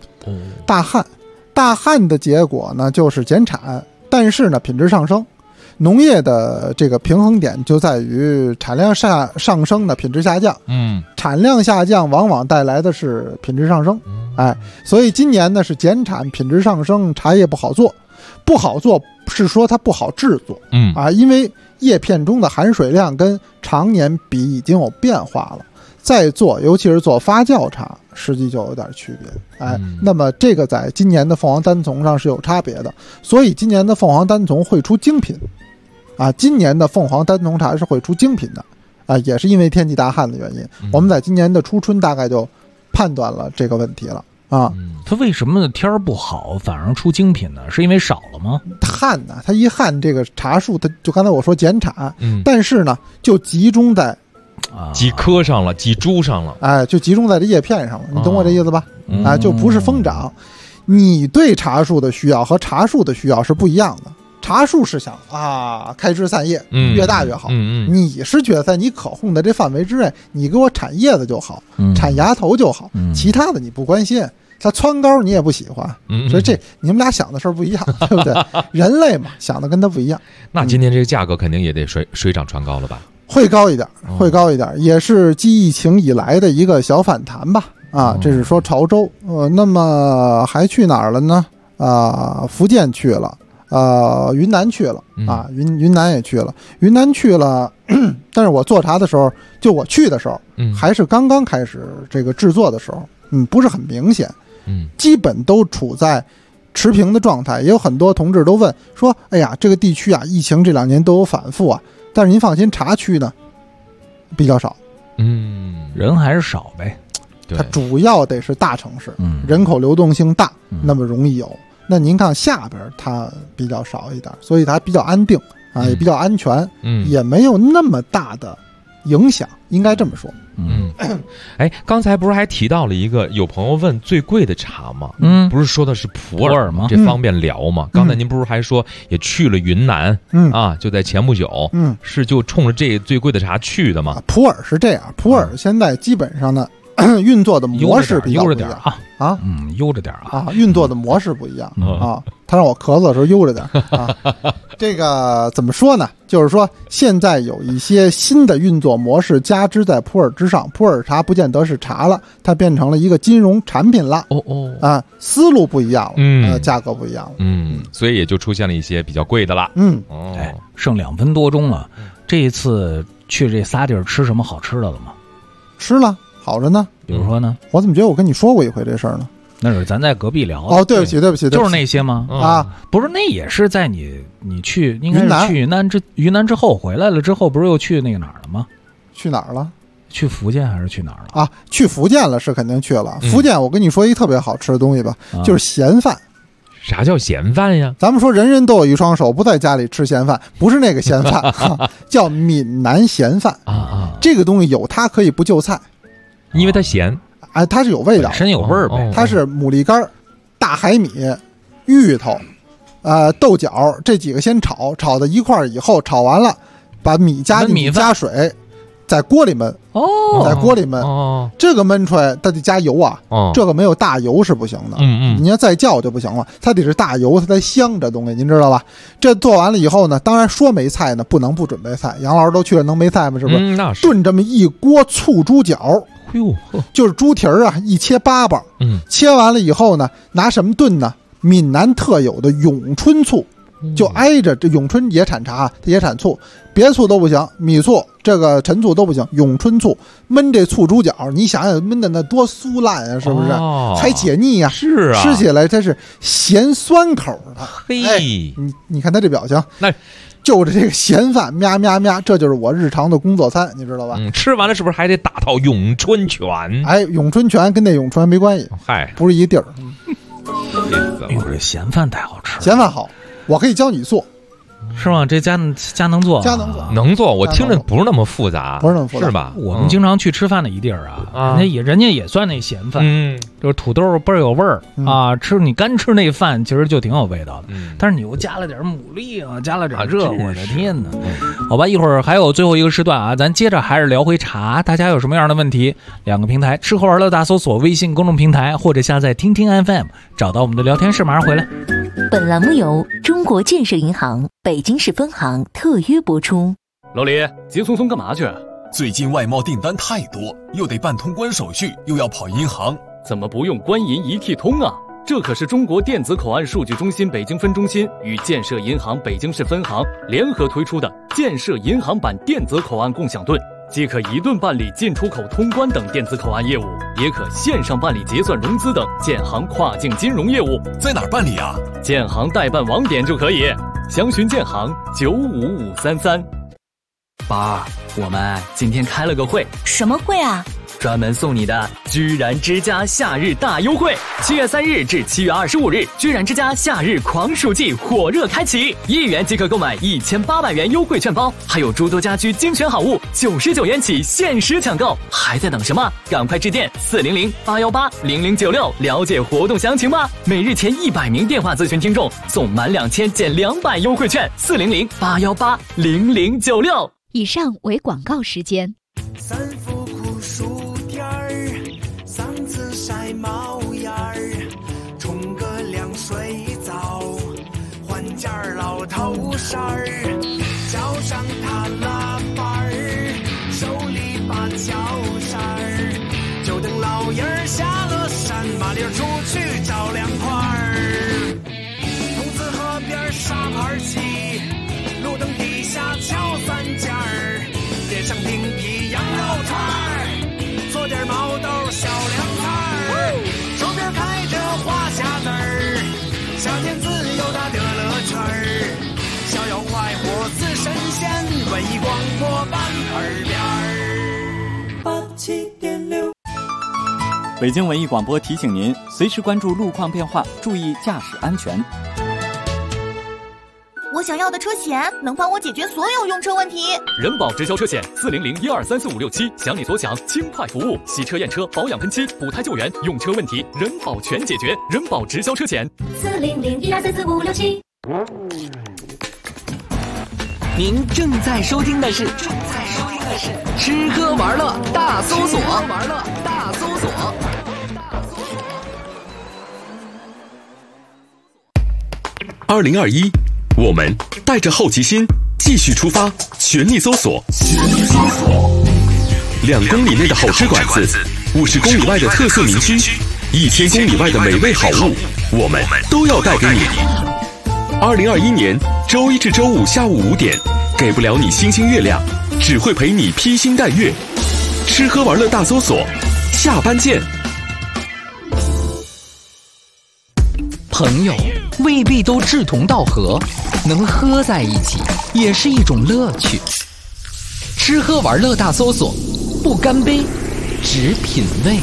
大旱的结果呢，就是减产，但是呢，品质上升。农业的这个平衡点就在于产量上升的品质下降。产量下降往往带来的是品质上升。所以今年呢是减产，品质上升，茶叶不好做。不好做是说它不好制作。因为叶片中的含水量跟常年比已经有变化了。再做，尤其是做发酵茶，实际就有点区别。那么这个在今年的凤凰单丛上是有差别的，所以今年的凤凰单丛会出精品。今年的凤凰单丛茶是会出精品的。也是因为天气大旱的原因，我们在今年的初春大概就判断了这个问题了。 它为什么天儿不好反而出精品呢？是因为少了吗？ 旱呢，它一旱这个茶树，它就刚才我说减产，但是呢就集中在几棵上了，几株上了， 就集中在这叶片上了，你懂我这意思吧？就不是疯长。你对茶树的需要和茶树的需要是不一样的。茶树是想开枝散叶，越大越好。你是觉得在你可控的这范围之内，你给我产叶子就好，产芽头就好，其他的你不关心。它蹿高你也不喜欢，所以这你们俩想的事儿不一样，对不对？人类嘛，想的跟他不一样。 那今天这个价格肯定也得水涨船高了吧？ 会高一点，会高一点，也是继疫情以来的一个小反弹吧。这是说潮州。那么还去哪儿了呢？福建去了。云南去了云南也去了，云南去了，但是我做茶的时候，就我去的时候，还是刚刚开始这个制作的时候，不是很明显，基本都处在持平的状态。也有很多同志都问说，哎呀，这个地区疫情这2年都有反复但是您放心，茶区呢比较少， 人还是少呗。 它主要得是大城市，人口流动性大，那么容易有。 那您看下边它比较少一点，所以它比较安定啊，也比较安全，也没有那么大的影响，应该这么说。 哎，刚才不是还提到了一个，有朋友问最贵的茶吗？不是说的是普洱吗？这方便聊吗？刚才您不是还说也去了云南，就在前不久，是就冲着这最贵的茶去的吗？ 普洱是这样，普洱现在基本上呢，运作的模式比较不一样啊， 悠着点啊， 运作的模式不一样啊。他让我咳嗽的时候悠着点啊。这个怎么说呢？就是说现在有一些新的运作模式加之在普洱之上，普洱茶不见得是茶了，它变成了一个金融产品了。思路不一样了，价格不一样了， 所以也就出现了一些比较贵的了。 剩2分多钟了，这一次去这仨地儿吃什么好吃的了吗？ 吃了，好着呢。 比如说呢？ 我怎么觉得我跟你说过一回这事儿呢？ 那是咱在隔壁聊的。 哦，对不起， 就是那些吗？不是，那也是在你去，应该是去云南之后回来了之后，不是又去那个哪儿了吗？ 去哪儿了？ 去福建还是去哪儿了？ 啊，去福建了是肯定去了。福建，我跟你说一特别好吃的东西吧，就是咸饭。 啥叫咸饭呀？ 咱们说人人都有一双手，不在家里吃咸饭，不是那个咸饭，叫闽南咸饭啊。这个东西有它可以不就菜， 因为它咸。 哎，它是有味道， 本身有味儿呗。 它是牡蛎干、大海米、芋头、豆角这几个先炒到一块儿以后，炒完了，把米加进去，加水，在锅里焖。在锅里焖。这个焖出来，它得加油啊。这个没有大油是不行的。你要再叫就不行了，它得是大油，它才香。这东西您知道吧？这做完了以后呢，当然说没菜呢，不能不准备菜。杨老师都去了，能没菜吗？是不是？ 那是炖这么一锅醋猪脚。就是猪蹄儿啊，一切8瓣，切完了以后呢，拿什么炖呢？闽南特有的永春醋，就挨着这永春也产茶，它也产醋，别的醋都不行，米醋这个陈醋都不行，永春醋焖这醋猪脚，你想想焖的那多酥烂啊，是不是？还解腻呀？ 是啊， 吃起来它是咸酸口的。 嘿， 你看他这表情， 那。 就着这个咸饭，喵喵喵，这就是我日常的工作餐，你知道吧？ 吃完了是不是还得打套咏春拳？ 哎，咏春拳跟那咏春没关系， 嗨， 不是一地儿。 这咸饭太好吃了， 咸饭好，我可以教你做。 是吗？这家能做， 能做。我听着不是那么复杂， 不是那么复杂， 是吧？我们经常去吃饭的一地儿啊，人家也算那咸饭，就是土豆倍儿有味儿啊。你干吃那饭其实就挺有味道的，但是你又加了点牡蛎啊，加了点这，我的天哪！好吧，一会儿还有最后一个时段啊，咱接着还是聊回茶。大家有什么样的问题？2个平台，吃喝玩乐大搜索微信公众平台或者下载听听 FM， 找到我们的聊天室，马上回来。 本栏目由中国建设银行北京市分行特约播出。 老李，急匆匆干嘛去？ 最近外贸订单太多，又得办通关手续，又要跑银行， 怎么不用官银一体通啊？这可是中国电子口岸数据中心北京分中心与建设银行北京市分行联合推出的建设银行版电子口岸共享盾，既可一盾办理进出口通关等电子口岸业务，也可线上办理结算融资等建行跨境金融业务。 在哪儿办理啊？ 建行代办网点就可以，详询建行95533。爸，我们今天开了个会。 什么会啊？ 专门送你的居然之家夏日大优惠，7月3日至7月25日，居然之家夏日狂暑季火热开启，1元即可购买1800元优惠券包，还有诸多家居精选好物，99元起限时抢购，还在等什么？赶快致电400-818-0096了解活动详情吧！每日前100名电话咨询听众送满2000减200优惠券，400-818-0096。 以上为广告时间。 三伏酷暑天儿，嗓子晒冒烟儿，冲个凉水澡，换件老头衫儿，脚上踏拉板儿，手里把脚扇儿，就等老爷儿下了山，麻溜出去找凉快儿。筒子河边沙盘棋，路灯底下敲3件儿，点上冰皮羊肉串儿，做点毛豆小凉菜儿，手边开着花匣子儿，夏天自由它的乐趣儿，逍遥快活似神仙，文艺广播版耳边儿。87.6 北京文艺广播提醒您，随时关注路况变化，注意驾驶安全。 我想要的车险能帮我解决所有用车问题。 人保直销车险40012345667，想你所想，轻快服务，洗车验车、保养喷漆、补胎救援，用车问题人保全解决。人保直销车险 40012345667。 您正在收听的是吃喝玩乐大搜索。 2021，我们带着好奇心继续出发，全力搜索。2公里内的好吃馆子，50公里外的特色名区，1000公里外的美味好物，我们都要带给你。2021年周一至周五下午5点，给不了你星星月亮，只会陪你披星戴月。吃喝玩乐大搜索，下班见。 朋友未必都志同道合，能喝在一起也是一种乐趣。吃喝玩乐大搜索，不干杯，只品味。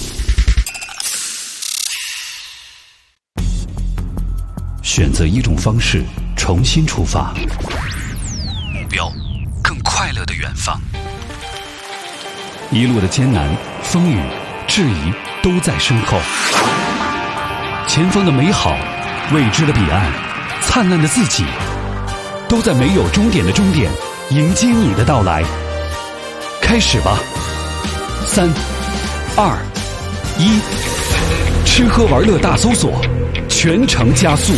选择一种方式，重新出发，目标更快乐的远方。一路的艰难、风雨、质疑都在身后，前方的美好、未知的彼岸、灿烂的自己，都在没有终点的终点迎接你的到来。开始吧，3、2、1，吃喝玩乐大搜索，全程加速。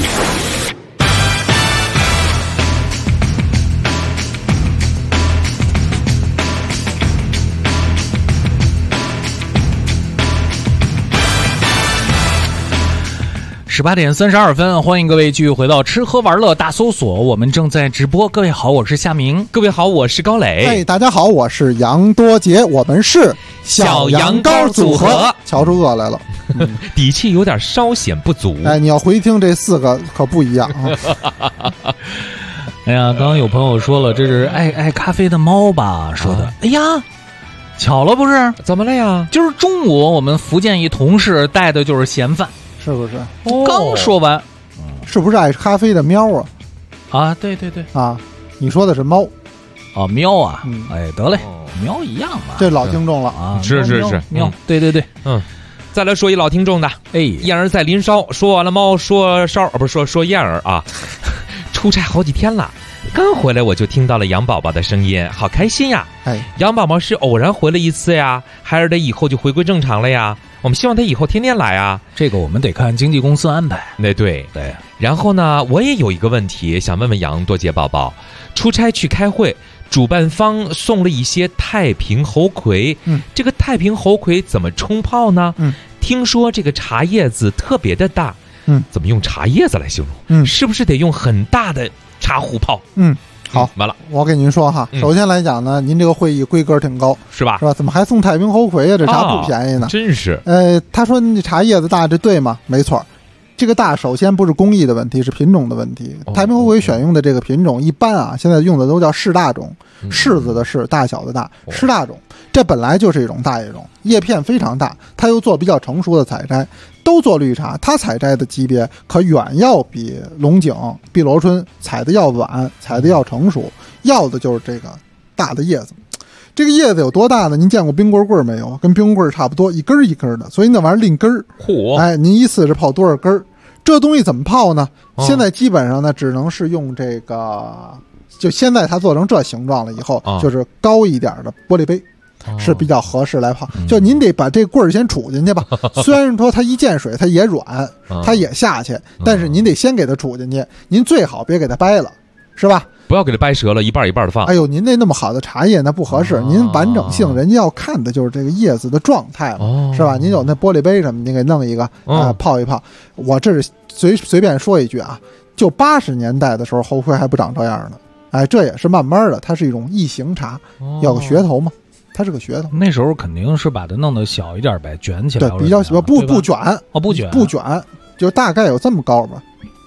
18点32分，欢迎各位继续回到吃喝玩乐大搜索，我们正在直播。各位好，我是夏明。 各位好，我是高磊。 哎，大家好，我是杨多杰，我们是小羊羔组合。瞧出饿来了， 底气有点稍显不足。 哎，你要回听这4个可不一样啊。哎呀，刚刚有朋友说了，这是爱咖啡的猫吧说的。哎呀，巧了不是？ 怎么了呀？ 就是中午我们福建一同事带的就是咸饭。 是不是？ 刚说完， 是不是爱咖啡的喵啊？ 啊，对对对啊，你说的是猫， 哦，喵啊，哎，得嘞，喵一样嘛， 这老听众了啊， 是喵，对对对， 再来说一老听众的，哎，燕儿在林梢，说完了猫，说梢不是说燕儿啊，出差好几天了。刚回来我就听到了杨宝宝的声音，好开心呀！ 哎， 杨宝宝是偶然回了一次呀，还是他以后就回归正常了呀？我们希望他以后天天来啊。 这个我们得看经纪公司安排。 那对。然后呢，我也有一个问题想问问杨多杰宝宝，出差去开会，主办方送了一些太平猴魁，这个太平猴魁怎么冲泡呢？听说这个茶叶子特别的大，怎么用茶叶子来形容？是不是得用很大的茶壶泡？ 好， 完了， 我跟您说哈，首先来讲呢，您这个会议规格挺高， 是吧？ 怎么还送太平猴魁呀？这茶不便宜呢， 真是。 他说你茶叶子大，这对吗？没错，这个大首先不是工艺的问题，是品种的问题。太平猴魁选用的这个品种，一般啊，现在用的都叫柿大种，柿子的柿，大小的大，柿大种。这本来就是一种大叶种，叶片非常大，它又做比较成熟的采摘，都做绿茶，它采摘的级别可远要比龙井、碧螺春采的要晚，采的要成熟，要的就是这个大的叶子。这个叶子有多大呢？您见过冰棍棍没有？跟冰棍棍差不多，一根一根的，所以那玩意儿拎根儿。哎，您一次是泡多少根儿？这东西怎么泡呢？现在基本上呢，只能是用这个，就现在它做成这形状了以后，就是高一点的玻璃杯。是比较合适来泡，就您得把这棍儿先杵进去吧。虽然说它一见水它也软，它也下去，但是您得先给它杵进去。您最好别给它掰了，是吧？ 不要给它掰折了，一半一半的放。 哎呦，您那么好的茶叶那不合适，您完整性人家要看的就是这个叶子的状态嘛，是吧？您有那玻璃杯什么，您给弄一个泡一泡。我这是随便说一句啊，就80年代的时候，猴魁还不长这样呢。哎，这也是慢慢的，它是一种异形茶，有个噱头嘛。它是个噱头， 那时候肯定是把它弄得小一点呗，卷起来。 对，比较小，不卷， 不卷， 就大概有这么高吧，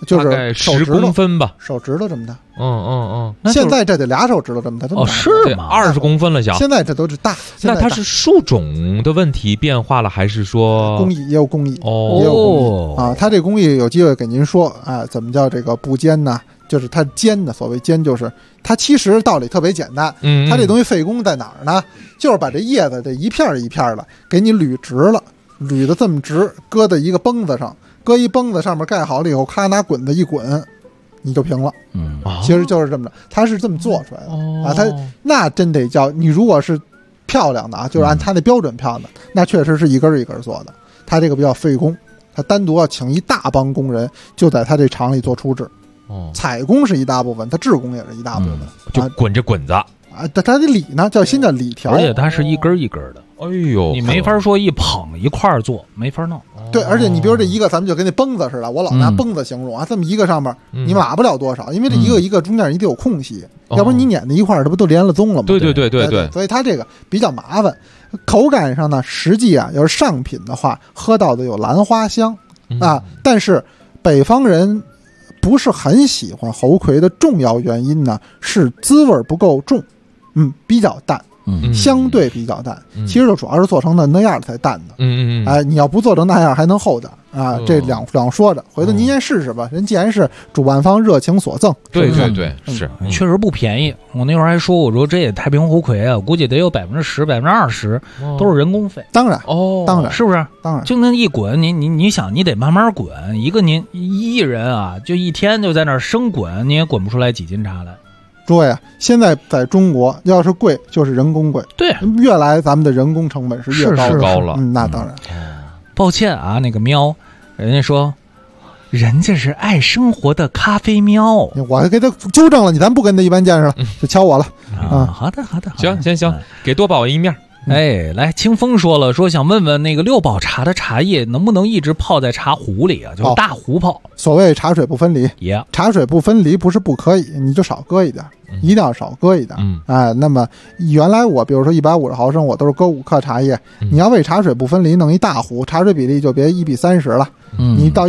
就是 10公分吧， 手指头这么大。 现在这得2手指头这么大，这么大是吗 ？20公分了，小。 现在这都是大。 那它是树种的问题变化了，还是说工艺也有工艺？ 也有工艺啊。它这工艺有机会给您说啊，怎么叫这个不尖呢？就是它尖的，所谓尖就是它其实道理特别简单。它这东西费工在哪儿呢？就是把这叶子这一片一片的给你捋直了，捋的这么直，搁在一个绷子上，搁一绷子上面盖好了以后，咔拿滚子一滚。你就平了，其实就是这么着，它是这么做出来的啊。它那真得叫你，如果是漂亮的啊，就是按它那标准漂亮的，那确实是一根一根做的。它这个比较费工，它单独要请一大帮工人，就在它这厂里做出制。采工是一大部分，它制工也是一大部分， 就滚着滚子啊。 它的理呢叫先叫理条， 而且它是一根一根的。 哎呦， 你没法说一捧一块做，没法弄。 对，而且你比如这一个，咱们就跟那绷子似的，我老拿绷子形容啊，这么一个上面你码不了多少，因为这一个一个中间一定有空隙，要不然你碾在一块儿，这不都连了宗了吗？ 对， 所以它这个比较麻烦。口感上呢，实际啊，要是上品的话，喝到的有兰花香啊，但是北方人不是很喜欢猴魁的重要原因呢，是滋味不够重，比较淡。相对比较淡，其实就主要是做成的那样才淡的。哎，你要不做成那样还能厚点啊。这两说着，回头您先试试吧。人既然是主办方热情所赠， 对，是确实不便宜。我那会儿还说，我说这太平猴魁啊，估计得有10%、20%都是人工费。 当然，当然是不是？ 当然， 就那一滚，你想，你得慢慢滚。一个您一人啊，就一天就在那儿生滚，你也滚不出来几斤茶来。 诸位啊，现在在中国要是贵就是人工贵， 对， 越来咱们的人工成本是越高了。 那当然。 抱歉啊，那个喵，人家说人家是爱生活的咖啡喵， 我给他纠正了，咱不跟他一般见识了，就敲我了啊。好的， 行，给多宝一面。 哎，来，清风说了，说想问问那个六宝茶的茶叶能不能一直泡在茶壶里啊？就是大壶泡。 所谓茶水不分离，茶水不分离不是不可以，你就少搁一点，一定要少搁一点。哎，那么原来我比如说150毫升，我都是搁5克茶叶。你要为茶水不分离弄一大壶，茶水比例就别1:30了，你到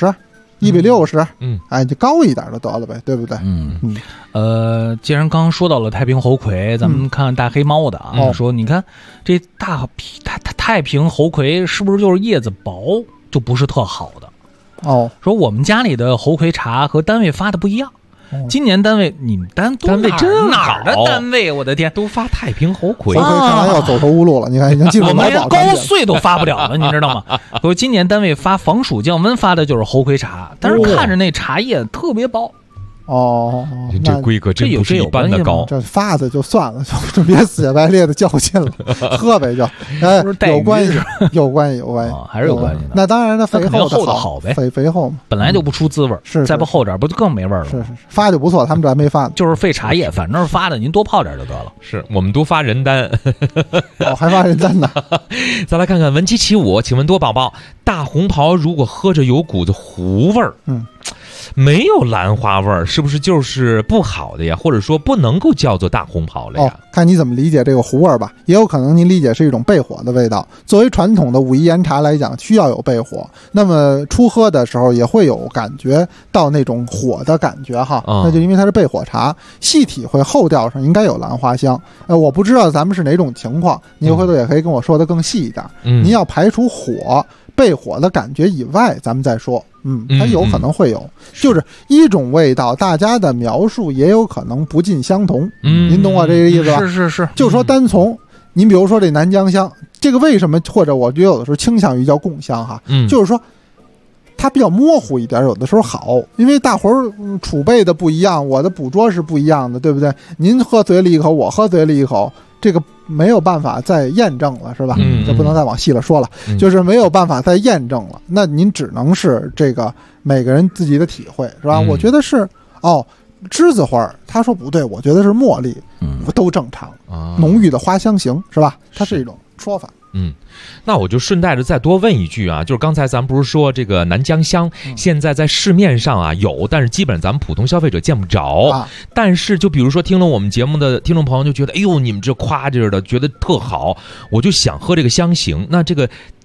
1:50。1:60，哎，就高一点就得了呗，对不对？ 既然刚刚说到了太平猴魁，咱们看看大黑猫的啊，说你看这太平猴魁是不是就是叶子薄，就不是特好的？说我们家里的猴魁茶和单位发的不一样。今年单位，你们单位真哪儿的单位？我的天， 都发太平猴魁茶要走投无路了。你看，已经进入我们连高碎都发不了了，你知道吗？说今年单位发防暑降温发的就是猴魁茶，但是看着那茶叶特别薄。 这规格真不是一般的高。 这发的就算了，就别死乞白赖的较劲了，喝呗就。哎，有关系， 还是有关系的。 那当然，它肥厚的好呗， 肥厚嘛， 本来就不出滋味， 是再不厚点不就更没味了？ 是发就不错，他们这还没发呢， 就是费茶叶，反正发的您多泡点就得了。 是我们都发人丹， 还发人丹呢。 再来看看文姬起舞，请问多宝宝，大红袍如果喝着有股子糊味儿，没有兰花味儿，是不是就是不好的呀？或者说不能够叫做大红袍了呀？ 看你怎么理解这个糊味儿吧。也有可能您理解是一种焙火的味道。作为传统的武夷岩茶来讲，需要有焙火，那么初喝的时候也会有感觉到那种火的感觉哈。那就因为它是焙火茶，细体会后调上应该有兰花香。我不知道咱们是哪种情况，您回头也可以跟我说的更细一点。您要排除火焙火的感觉以外，咱们再说。它有可能会有，就是一种味道，大家的描述也有可能不尽相同。您懂我这个意思吧？ 是。 就说单从您比如说这南疆香，这个为什么或者我觉得有的时候倾向于叫贡香哈，就是说它比较模糊一点，有的时候好，因为大伙儿储备的不一样，我的捕捉是不一样的，对不对？您喝嘴里一口，我喝嘴里一口，这个没有办法再验证了，是吧？这不能再往细了说了，就是没有办法再验证了。那您只能是这个每个人自己的体会，是吧？我觉得是栀子花，他说不对，我觉得是茉莉，都正常。浓郁的花香型，是吧？它是一种说法。 那我就顺带着再多问一句啊，就是刚才咱们不是说这个南疆香现在在市面上啊有，但是基本上咱们普通消费者见不着。但是就比如说听了我们节目的听众朋友就觉得，哎呦，你们这夸着的，觉得特好，我就想喝这个香型。那这个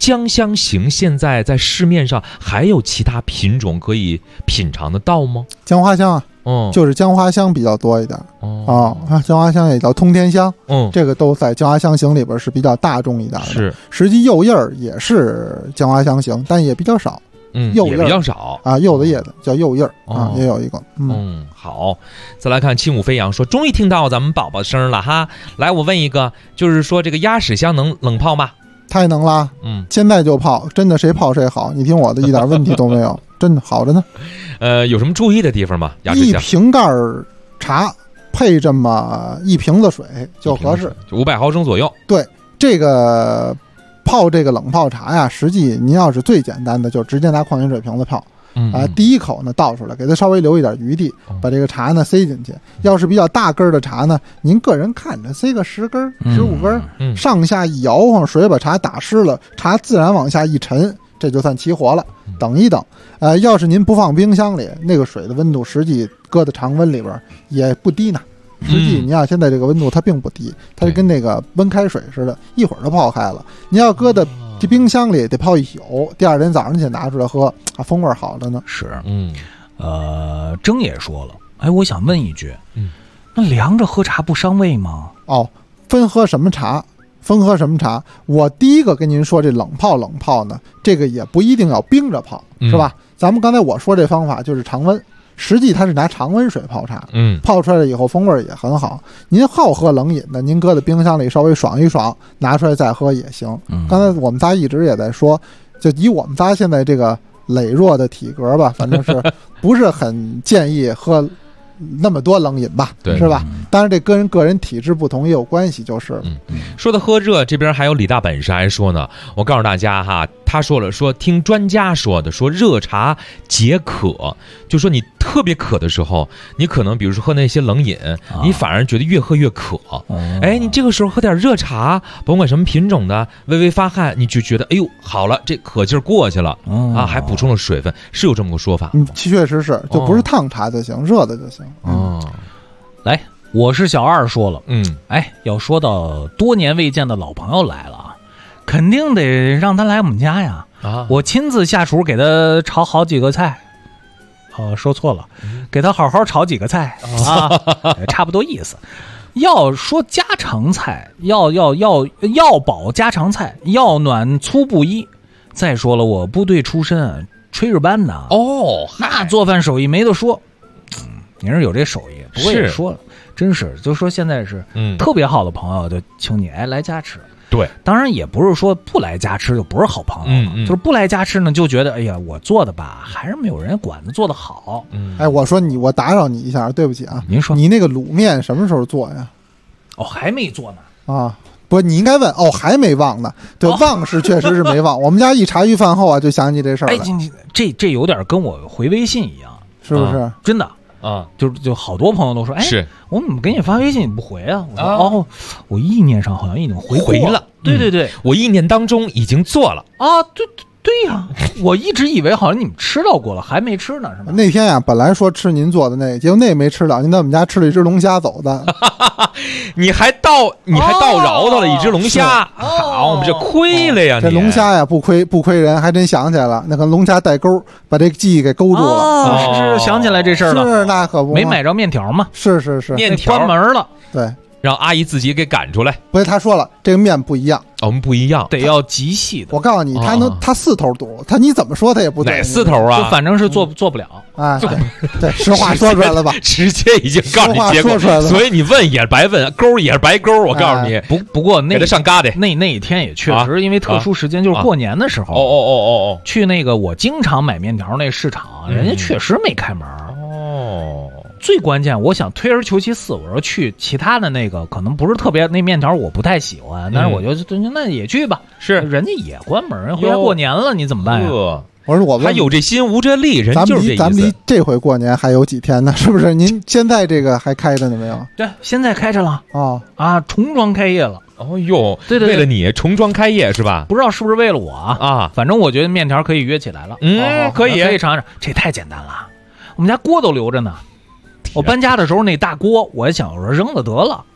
姜香型现在在市面上还有其他品种可以品尝得到吗？ 姜花香啊，就是姜花香比较多一点姜花香也叫通天香，这个都在姜花香型里边是比较大众一点的。 是， 实际柚叶也是姜花香型，但也比较少。柚叶也比较少啊，柚子叶子叫柚叶也有一个。 好，再来看轻舞飞扬说，终于听到咱们宝宝声了哈。来，我问一个，就是说这个鸭屎香能冷泡吗？ 太能啦，现在就泡，真的谁泡谁好。你听我的，一点问题都没有，真的好着呢。 有什么注意的地方吗？鸭屎香一瓶盖茶配这么1瓶子水就合适 ，500毫升左右。 对，这个泡这个冷泡茶呀，实际您要是最简单的，就直接拿矿泉水瓶子泡。第一口呢倒出来，给它稍微留一点余地，把这个茶呢塞进去。要是比较大根的茶呢，您个人看着塞个10根、15根，上下一摇晃，水把茶打湿了，茶自然往下一沉，这就算起火了。等一等，要是您不放冰箱里，那个水的温度实际搁在常温里边也不低呢。实际你要现在这个温度它并不低，它就跟那个温开水似的，一会儿就泡开了。你要搁在这冰箱里得泡1宿，第2天早上起拿出来喝，风味好着呢。 是，征也说了，我想问一句，那凉着喝茶不伤胃吗？ 分喝什么茶？我第一个跟您说，这冷泡呢，这个也不一定要冰着泡，是吧？咱们刚才我说这方法就是常温。实际它是拿常温水泡茶，泡出来了以后风味也很好。您好喝冷饮的，您搁在冰箱里稍微爽一爽，拿出来再喝也行。刚才我们仨一直也在说，就以我们仨现在这个羸弱的体格吧，反正是不是很建议喝那么多冷饮吧，是吧？当然这跟个人体质不同也有关系，就是了。 说到喝热，这边还有李大本事还说呢，我告诉大家哈，他说了，说听专家说的，说热茶解渴，就说你特别渴的时候，你可能比如说喝那些冷饮，你反而觉得越喝越渴。你这个时候喝点热茶，甭管什么品种的，微微发汗，你就觉得哎呦好了，这渴劲儿过去了还补充了水分，是有这么个说法。 确实是，就不是烫茶就行，热的就行。 来，我是小二说了，要说到多年未见的老朋友来了，肯定得让他来我们家呀。我亲自下厨给他炒好几个菜。说错了，给他好好炒几个菜差不多意思。要说家常菜，要保家常菜，要暖粗布衣。再说了，我部队出身，炊事班的那做饭手艺没得说。您是有这手艺，不过也说了，真是就说现在是特别好的朋友，就请你来家吃。 对， 当然也不是说不来家吃就不是好朋友了，就是不来家吃呢，就觉得哎呀，我做的吧还是没有人管的做的好。 我说我打扰你一下，对不起啊。 您说， 你那个卤面什么时候做呀？ 还没做呢。 不，你应该问还没忘呢。对，忘是确实是没忘。我们家一茶余饭后啊，就想起这事儿来。 这有点跟我回微信一样， 是不是？ 真的。就好多朋友都说， 是我怎么给你发微信你不回啊？我说我意念上好像已经回了。对， 我意念当中已经做了对呀，我一直以为好像你们吃到过了，还没吃呢，是吧？ 那天呀，本来说吃您做的那个，结果那没吃了，您在我们家吃了一只龙虾走的。 你还倒饶到了一只龙虾，好，我们这亏了呀！ 这龙虾呀，不亏人，还真想起来了，那个龙虾带钩，把这记忆给勾住了。 是想起来这事儿了。 是那可不， 没买着面条嘛？ 是， 面条关门了。 对。 让阿姨自己给赶出来。 不是，他说了，这个面不一样， 我们不一样， 得要极细的。 我告诉你，他4头肚，你怎么说他也不对。 哪4头啊？ 就反正是做不了。 对，实话说出来了吧？ 直接已经告诉你结果，所以你问也是白问，勾也是白勾。我告诉你， 不过那给他上疙瘩。 那一天也确实因为特殊时间，就是过年的时候。去那个我经常买面条那市场，人家确实没开门。最关键，我想退而求其次，我说去其他的那个可能不是特别那面条我不太喜欢，但是我就那也去吧。 是， 人家也关门，回家过年了，你怎么办呀？ 我说他有这心无这力，人就是这意思。 咱们离这回过年还有几天呢？是不是？您现在这个还开着呢没有？ 对，现在开着了重装开业了。 对，为了你重装开业是吧？ 不知道是不是为了我啊？反正我觉得面条可以约起来了。可以尝尝，这太简单了。我们家锅都留着呢。我搬家的时候那大锅，我想说扔了得了，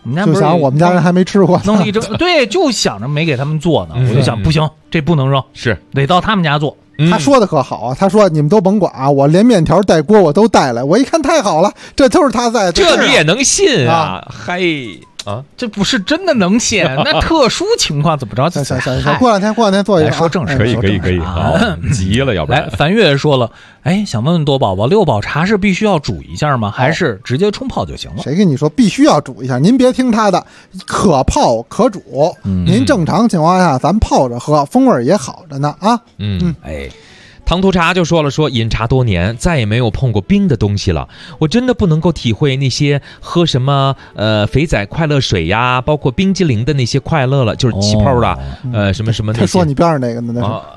我们家不就是想我们家人还没吃过， 弄一整对，就想着没给他们做呢。我就想不行，这不能扔， 是得到他们家做。 他说的可好啊，他说你们都甭管啊，我连面条带锅我都带来。我一看太好了，这都是他在， 这你也能信啊？嗨啊， 这不是真的能信，那特殊情况怎么着？ 行，过两天做一个说正事， 可以好，急了，要不然。 来，樊月说了，哎，想问问多宝宝，六宝茶是必须要煮一下吗？还是直接冲泡就行了？ 谁跟你说必须要煮一下？您别听他的，可泡可煮。您正常情况下咱泡着喝，风味也好着呢啊。 哎。唐突茶就说了，说饮茶多年，再也没有碰过冰的东西了。我真的不能够体会那些喝什么肥仔快乐水呀，包括冰激凌的那些快乐了，就是起泡的，什么什么那些。 他说你边上那个呢，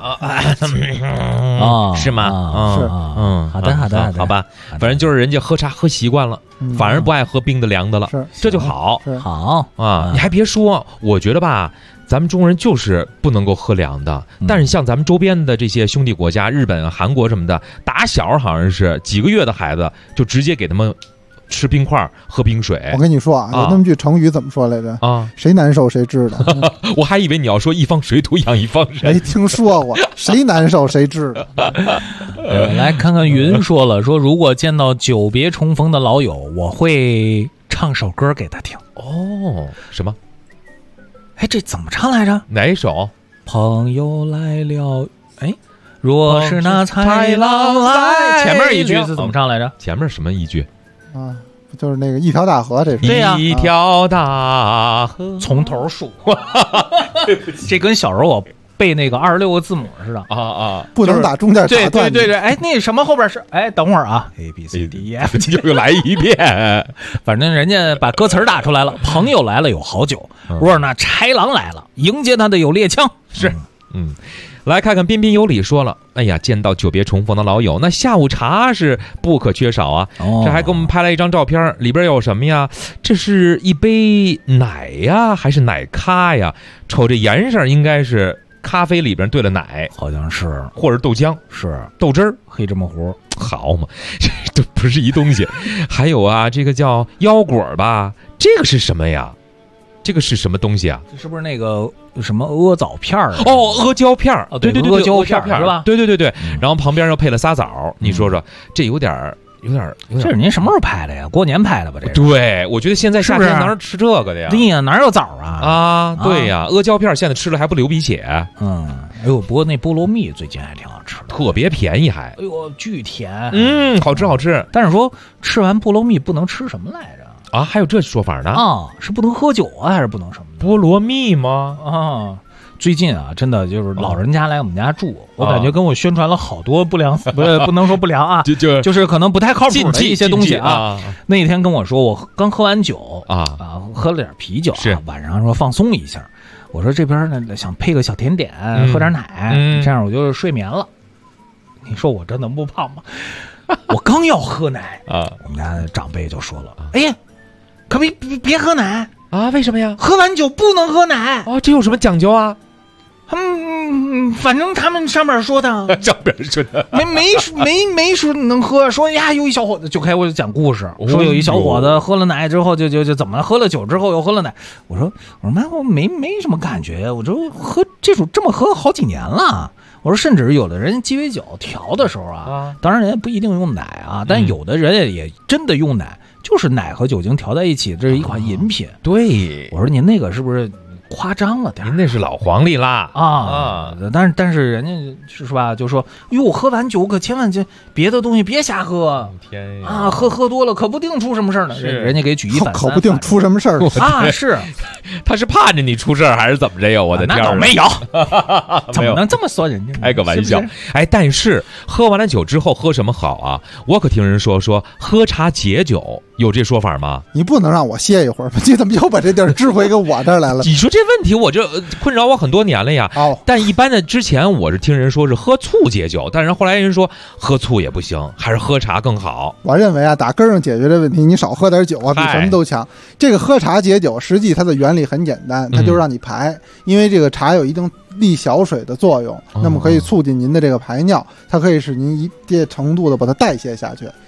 那是是吗？ 是好的， 好吧，反正就是人家喝茶喝习惯了，反而不爱喝冰的凉的了，这就好啊。你还别说，我觉得吧。咱们中国人就是不能够喝凉的，但是像咱们周边的这些兄弟国家，日本、韩国什么的，打小好像是几个月的孩子就直接给他们吃冰块、喝冰水。 我跟你说啊，有那么句成语怎么说来着？啊，谁难受谁知道。 我还以为你要说一方水土养一方人， 没听说过，谁难受谁知道。 来看看云说了，说如果见到久别重逢的老友，我会唱首歌给他听。 哦，什么？ 哎，这怎么唱来着？ 哪一首？ 朋友来了，哎，若是那豺狼来，前面一句是怎么唱来着？ 前面什么一句？ 啊，就是那个一条大河，这是对呀， 一条大河， 从头数。这跟小时候我背那个26个字母似的啊， 不能打中间打断。 对，哎，那什么后边是哎，等会儿啊 ，A B C D E F， 又来一遍。 反正人家把歌词打出来了。朋友来了有好酒，若是那豺狼来了，迎接他的有猎枪。 是，来看看彬彬有礼说了，哎呀，见到久别重逢的老友，那下午茶是不可缺少啊。这还给我们拍了一张照片，里边有什么呀？这是一杯奶呀，还是奶咖呀？瞅这颜色应该是咖啡里边兑了奶， 好像是， 或者豆浆， 是豆汁儿， 黑这么糊， 好嘛，这都不是一东西。还有啊，这个叫腰果吧，这个是什么呀？这个是什么东西啊？ 这是不是那个什么阿枣片儿？ 哦，阿胶片儿，对， 阿胶片是吧？ 对，然后旁边又配了仨枣，你说说，这有点。 这是您什么时候拍的呀？过年拍的吧？这对，我觉得现在夏天哪能吃这个的呀？ 对呀，哪有枣啊？ 啊，对呀，阿胶片现在吃了还不流鼻血。 哎呦，不过那菠萝蜜最近还挺好吃的， 特别便宜还。 哎呦，巨甜。 好吃。 但是说吃完菠萝蜜不能吃什么来着？ 啊，还有这说法呢？ 啊，是不能喝酒啊，还是不能什么？ 菠萝蜜吗？ 啊。最近啊，真的就是老人家来我们家住，我感觉跟我宣传了好多不良，不能说不良啊，就是可能不太靠谱的一些东西啊。那一天跟我说，我刚喝完酒喝了点啤酒啊，晚上说放松一下。我说这边呢想配个小甜点，喝点奶，这样我就睡眠了。你说我这能不胖吗？我刚要喝奶啊，我们家长辈就说了：“哎呀，可别喝奶啊！为什么呀？ 喝完酒不能喝奶哦，这有什么讲究啊？” 反正他们上面说的， 上面说的没说能喝，说呀有一小伙子就开始讲故事，说有一小伙子喝了奶之后就怎么喝了酒之后又喝了奶。我说妈，我没什么感觉，我说喝这么喝好几年了。我说甚至有的人鸡尾酒调的时候啊，当然人家不一定用奶啊，但有的人也真的用奶，就是奶和酒精调在一起，这是一款饮品。 对， 我说您那个是不是夸张了点？ 您那是老黄历啦啊！但是人家是吧，就说哟，喝完酒可千万别的东西别瞎喝， 天呀啊，喝多了可不定出什么事儿呢。人家给举一反三， 可不定出什么事儿啊！是， 他是怕着你出事儿还是怎么着呀？我的天， 那倒没有，怎么能这么说人家？ 开个玩笑，哎，但是喝完了酒之后喝什么好啊？我可听人说喝茶解酒，有这说法吗？ 你不能让我歇一会儿吗？你怎么又把这地儿支回给我这儿来了？ 你说这问题我这困扰我很多年了呀。但一般的之前我是听人说是喝醋解酒，但是后来人说喝醋也不行，还是喝茶更好。 我认为啊，打根上解决这问题，你少喝点酒啊，比什么都强。这个喝茶解酒，实际它的原理很简单，它就是让你排，因为这个茶有一定利小水的作用，那么可以促进您的这个排尿，它可以使您一定程度的把它代谢下去。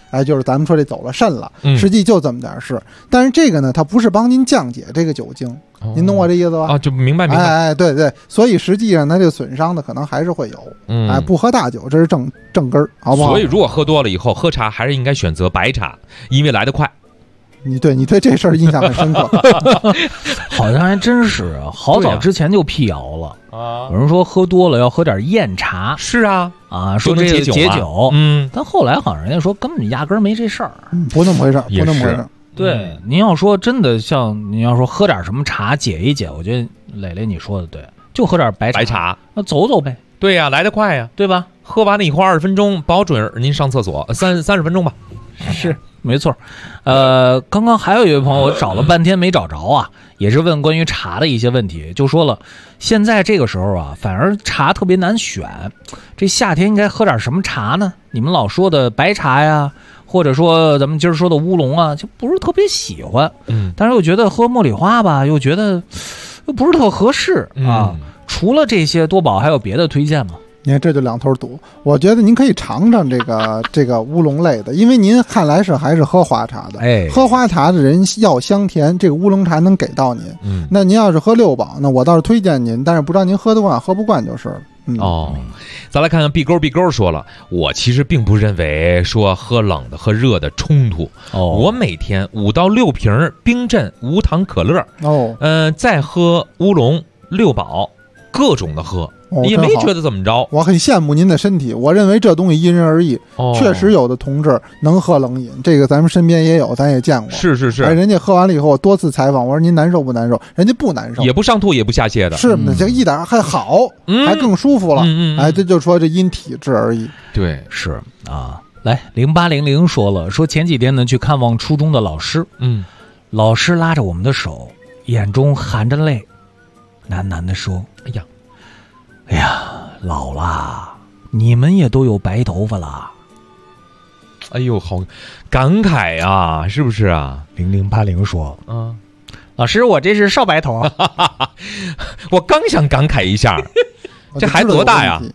就是咱们说这走了肾了，实际就这么点事。但是这个呢，它不是帮您降解这个酒精，您懂我这意思吧？ 就明白。 对对，所以实际上它这个损伤的可能还是会有。不喝大酒，这是正根儿，好不好？ 所以如果喝多了以后喝茶，还是应该选择白茶，因为来得快。 你对这事儿印象很深刻， 好像还真是好早之前就辟谣了啊。有人说喝多了要喝点酽茶， 是啊， 说这个解酒，但后来好像人家说根本压根没这事儿， 不那么回事，不那么回事。 对，您要说真的，像您要说喝点什么茶解一解，我觉得磊磊你说的对，就喝点白茶，那走走呗。 对呀，来得快呀， 对吧？ 喝完了以后20分钟，保准您上厕所30分钟吧。 是。没错，刚刚还有一位朋友，我找了半天没找着啊，也是问关于茶的一些问题，就说了，现在这个时候啊，反而茶特别难选，这夏天应该喝点什么茶呢？你们老说的白茶呀，或者说咱们今儿说的乌龙啊，就不是特别喜欢，但是又觉得喝茉莉花吧，又觉得又不是特合适啊。除了这些，多宝还有别的推荐吗？ 你看这就两头堵，我觉得您可以尝尝这个乌龙类的，因为您看来还是喝花茶的，喝花茶的人要香甜，这个乌龙茶能给到您。那您要是喝六宝，那我倒是推荐您，但是不知道您喝得惯喝不惯就是了。 咱来看看 B 勾说了，我其实并不认为说喝冷的和热的冲突。我每天5到6瓶冰镇无糖可乐，再喝乌龙、六宝，各种的喝。也没觉得怎么着， 我很羡慕您的身体。我认为这东西因人而异，确实有的同志能喝冷饮，这个咱们身边也有，咱也见过。 是， 人家喝完了以后，我多次采访，我说您难受不难受？人家不难受， 也不上吐，也不下泻的， 是这一点还好，还更舒服了。这就说这因体质而异。 对， 是啊。来0800说了，说前几天呢去看望初中的老师，老师拉着我们的手，眼中含着泪，喃喃地说：“哎呀，老了，你们也都有白头发了。” 哎呦，好感慨呀，是不是啊 ？0080说：“老师，我这是少白头。” 我刚想感慨一下，这孩子多大呀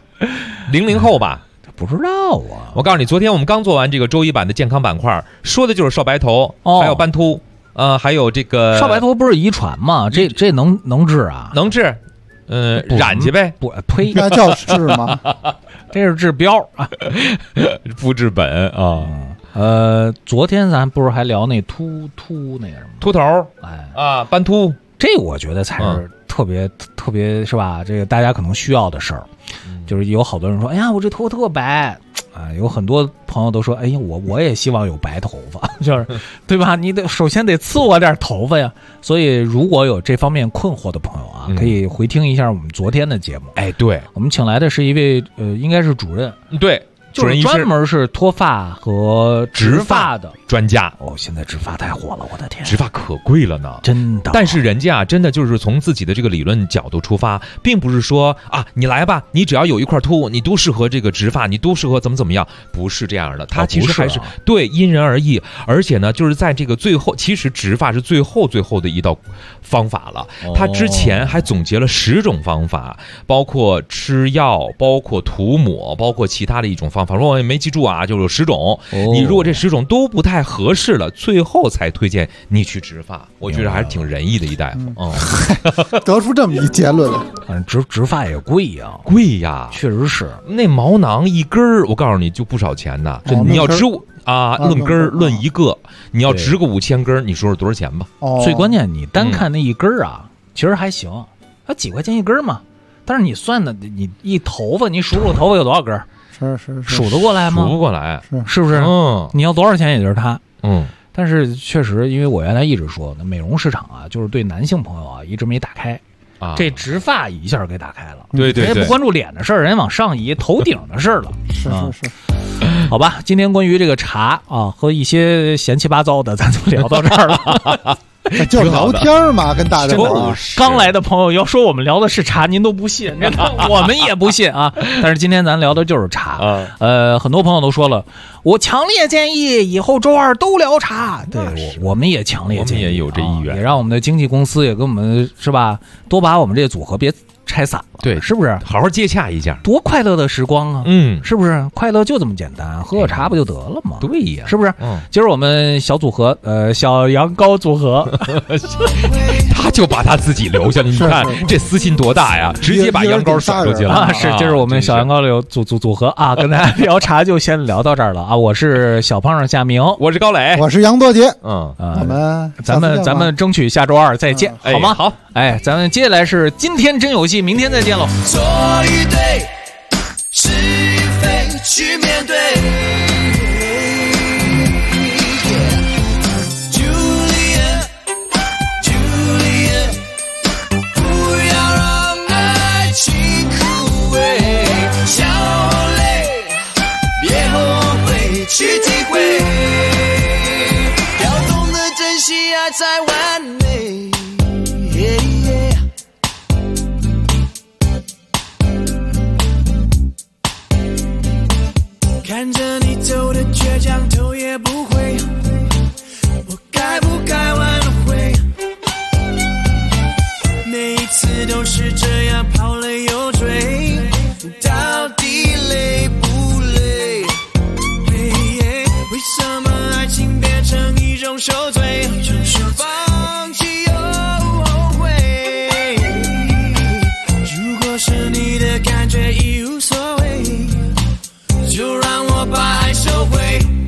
？00后吧？ 不知道啊。 我告诉你，昨天我们刚做完这个周一版的健康板块，说的就是少白头，还有斑秃，还有这个少白头不是遗传吗？这能治啊？ 能治。染去呗， 不呸， 那叫治吗？ 这是治标啊， 不治本啊。 昨天咱不是还聊那秃那个什么秃头，斑秃， 这我觉得才是特别是吧？这个大家可能需要的事儿，就是有好多人说，哎呀，我这头发特白。有很多朋友都说，哎呀，我也希望有白头发，就是对吧？你首先得赐我点头发呀。所以如果有这方面困惑的朋友啊，可以回听一下我们昨天的节目。 对， 我们请来的是一位应该是主任， 对， 就是专门是脱发和植发的专家。 现在植发太火了，我的天， 植发可贵了呢， 真的。 但是人家真的就是从自己的这个理论角度出发，并不是说你来吧，你只要有一块秃，你都适合这个植发，你都适合怎么样，不是这样的。它其实还是对因人而异，而且呢，就是在这个最后，其实植发是最后的一道方法了。他之前还总结了10种方法，包括吃药，包括涂抹，包括其他的一种方法。如果我也没记住啊，就是有10种。你如果这10种都不太合适了，最后才推荐你去植发。我觉得还是挺仁义的一大夫。 得出这么一结论。 植发也贵呀，确实是。 那毛囊一根儿，我告诉你就不少钱呢。你要植论根儿论一个，你要植个5000根，你说是多少钱吧？ 最关键你单看那一根啊，其实还行，它几块钱一根嘛。但是你算的，你一头发，你数头发有多少根？ 是数得过来吗？ 数不过来， 是不是？你要多少钱也就是它。但是确实，因为我原来一直说，那美容市场啊，就是对男性朋友啊一直没打开。这植发一下给打开了， 对， 人家不关注脸的事儿，人家往上移头顶的事儿了。 是。 好吧，今天关于这个茶啊和一些闲七八糟的，咱就聊到这儿了。 就聊天嘛，跟大家刚来的朋友要说我们聊的是茶，您都不信，我们也不信啊。但是今天咱聊的就是茶，很多朋友都说了，我强烈建议以后周二都聊茶。对，我们也强烈建议， 我们也有这意愿， 也让我们的经纪公司也跟我们是吧，多把我们这个组合别拆拆散了， 对， 是不是？ 好好接洽一下， 多快乐的时光啊！是不是？快乐就这么简单，喝个茶不就得了吗？ 对呀， 是不是？今儿我们小组合，小羊羔组合， 他就把他自己留下了。你看这私心多大呀！直接把羊羔甩出去了啊！是，今儿我们小羊羔的组合啊，跟大家聊茶就先聊到这儿了啊！我是小胖夏明， 我是高磊， 我是杨多杰。 咱们争取下周2再见，好吗？ 好， 咱们接下来是今天真有戏，明天再见喽。 错与对，是与非，去面对。去体会，要懂得珍惜爱才完美。看着你走的倔强，头也不回，我该不该挽回？每一次都是这样跑了又追，到底累不累？为什么爱情变成一种受罪？放弃又后悔。如果是你的感觉已无所谓，就让我把爱收回。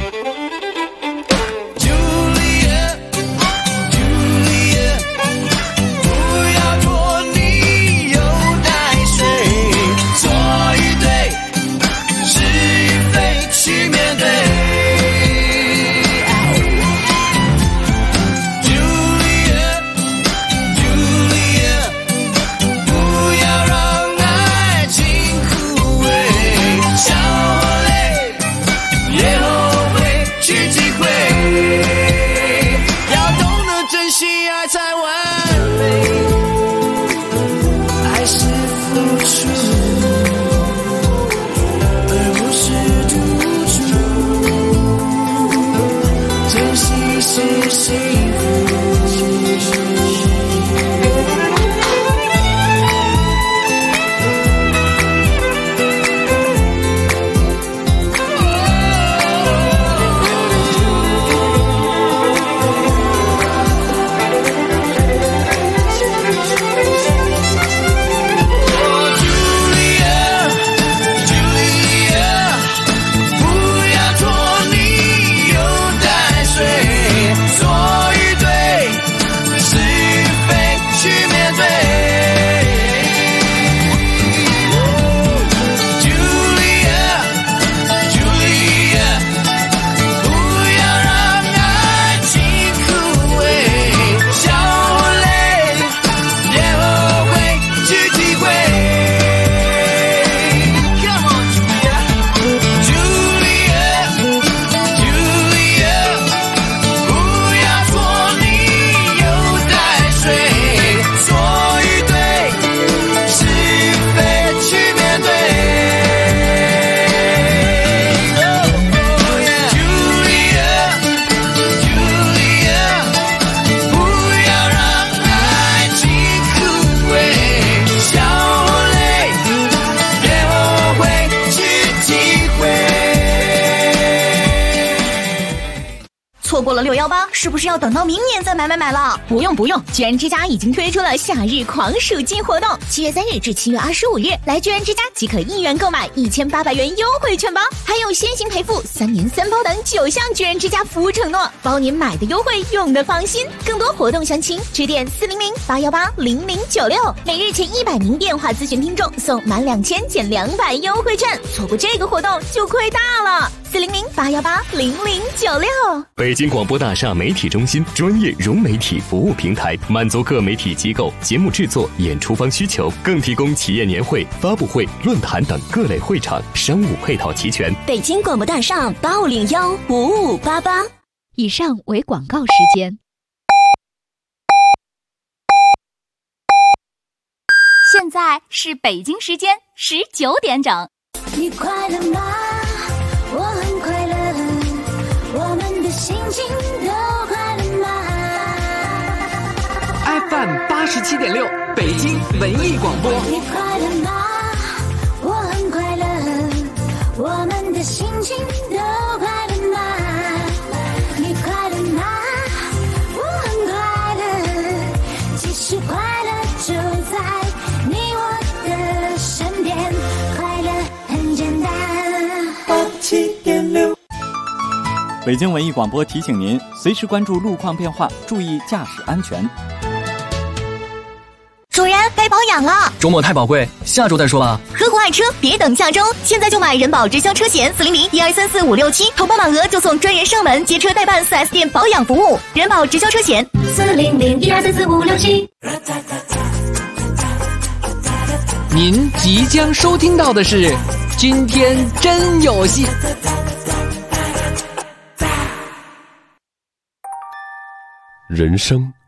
错过了618，是不是要等到明年再买了？不用，居然之家已经推出了夏日狂暑季活动，7月3日至7月25日，来居然之家即可1元购买1800元优惠券包，还有先行赔付、3年3包等9项居然之家服务承诺，包您买的优惠，用的放心。更多活动详情，致电400-818-0096，每日前100名电话咨询听众送满2000减200优惠券，错过这个活动就亏大了。400-818-0096。 北京广播大厦媒体中心专业融媒体服务平台，满足各媒体机构节目制作、演出方需求，更提供企业年会、发布会、论坛等各类会场，商务配套齐全。 北京广播大厦85015588。 以上为广告时间。 现在是北京时间19点整。 你快乐吗？我很快乐，我们的心情都快乐吗？ FM 87.6 北京文艺广播。 你快乐吗？我很快乐，我们的心情都快乐吗？你快乐吗？我很快乐，其实快乐就在你我的身边，快乐很简单。87.6 北京文艺广播提醒您，随时关注路况变化，注意驾驶安全。 主人，该保养了。 周末太宝贵，下周再说吧。 合伙爱车，别等下周，现在就买人保直销车险400-1234-567，投保满额就送专人上门接车代办 4S 店保养服务。人保直销车险400-1234-567。 您即将收听到的是今天真有戏。 人生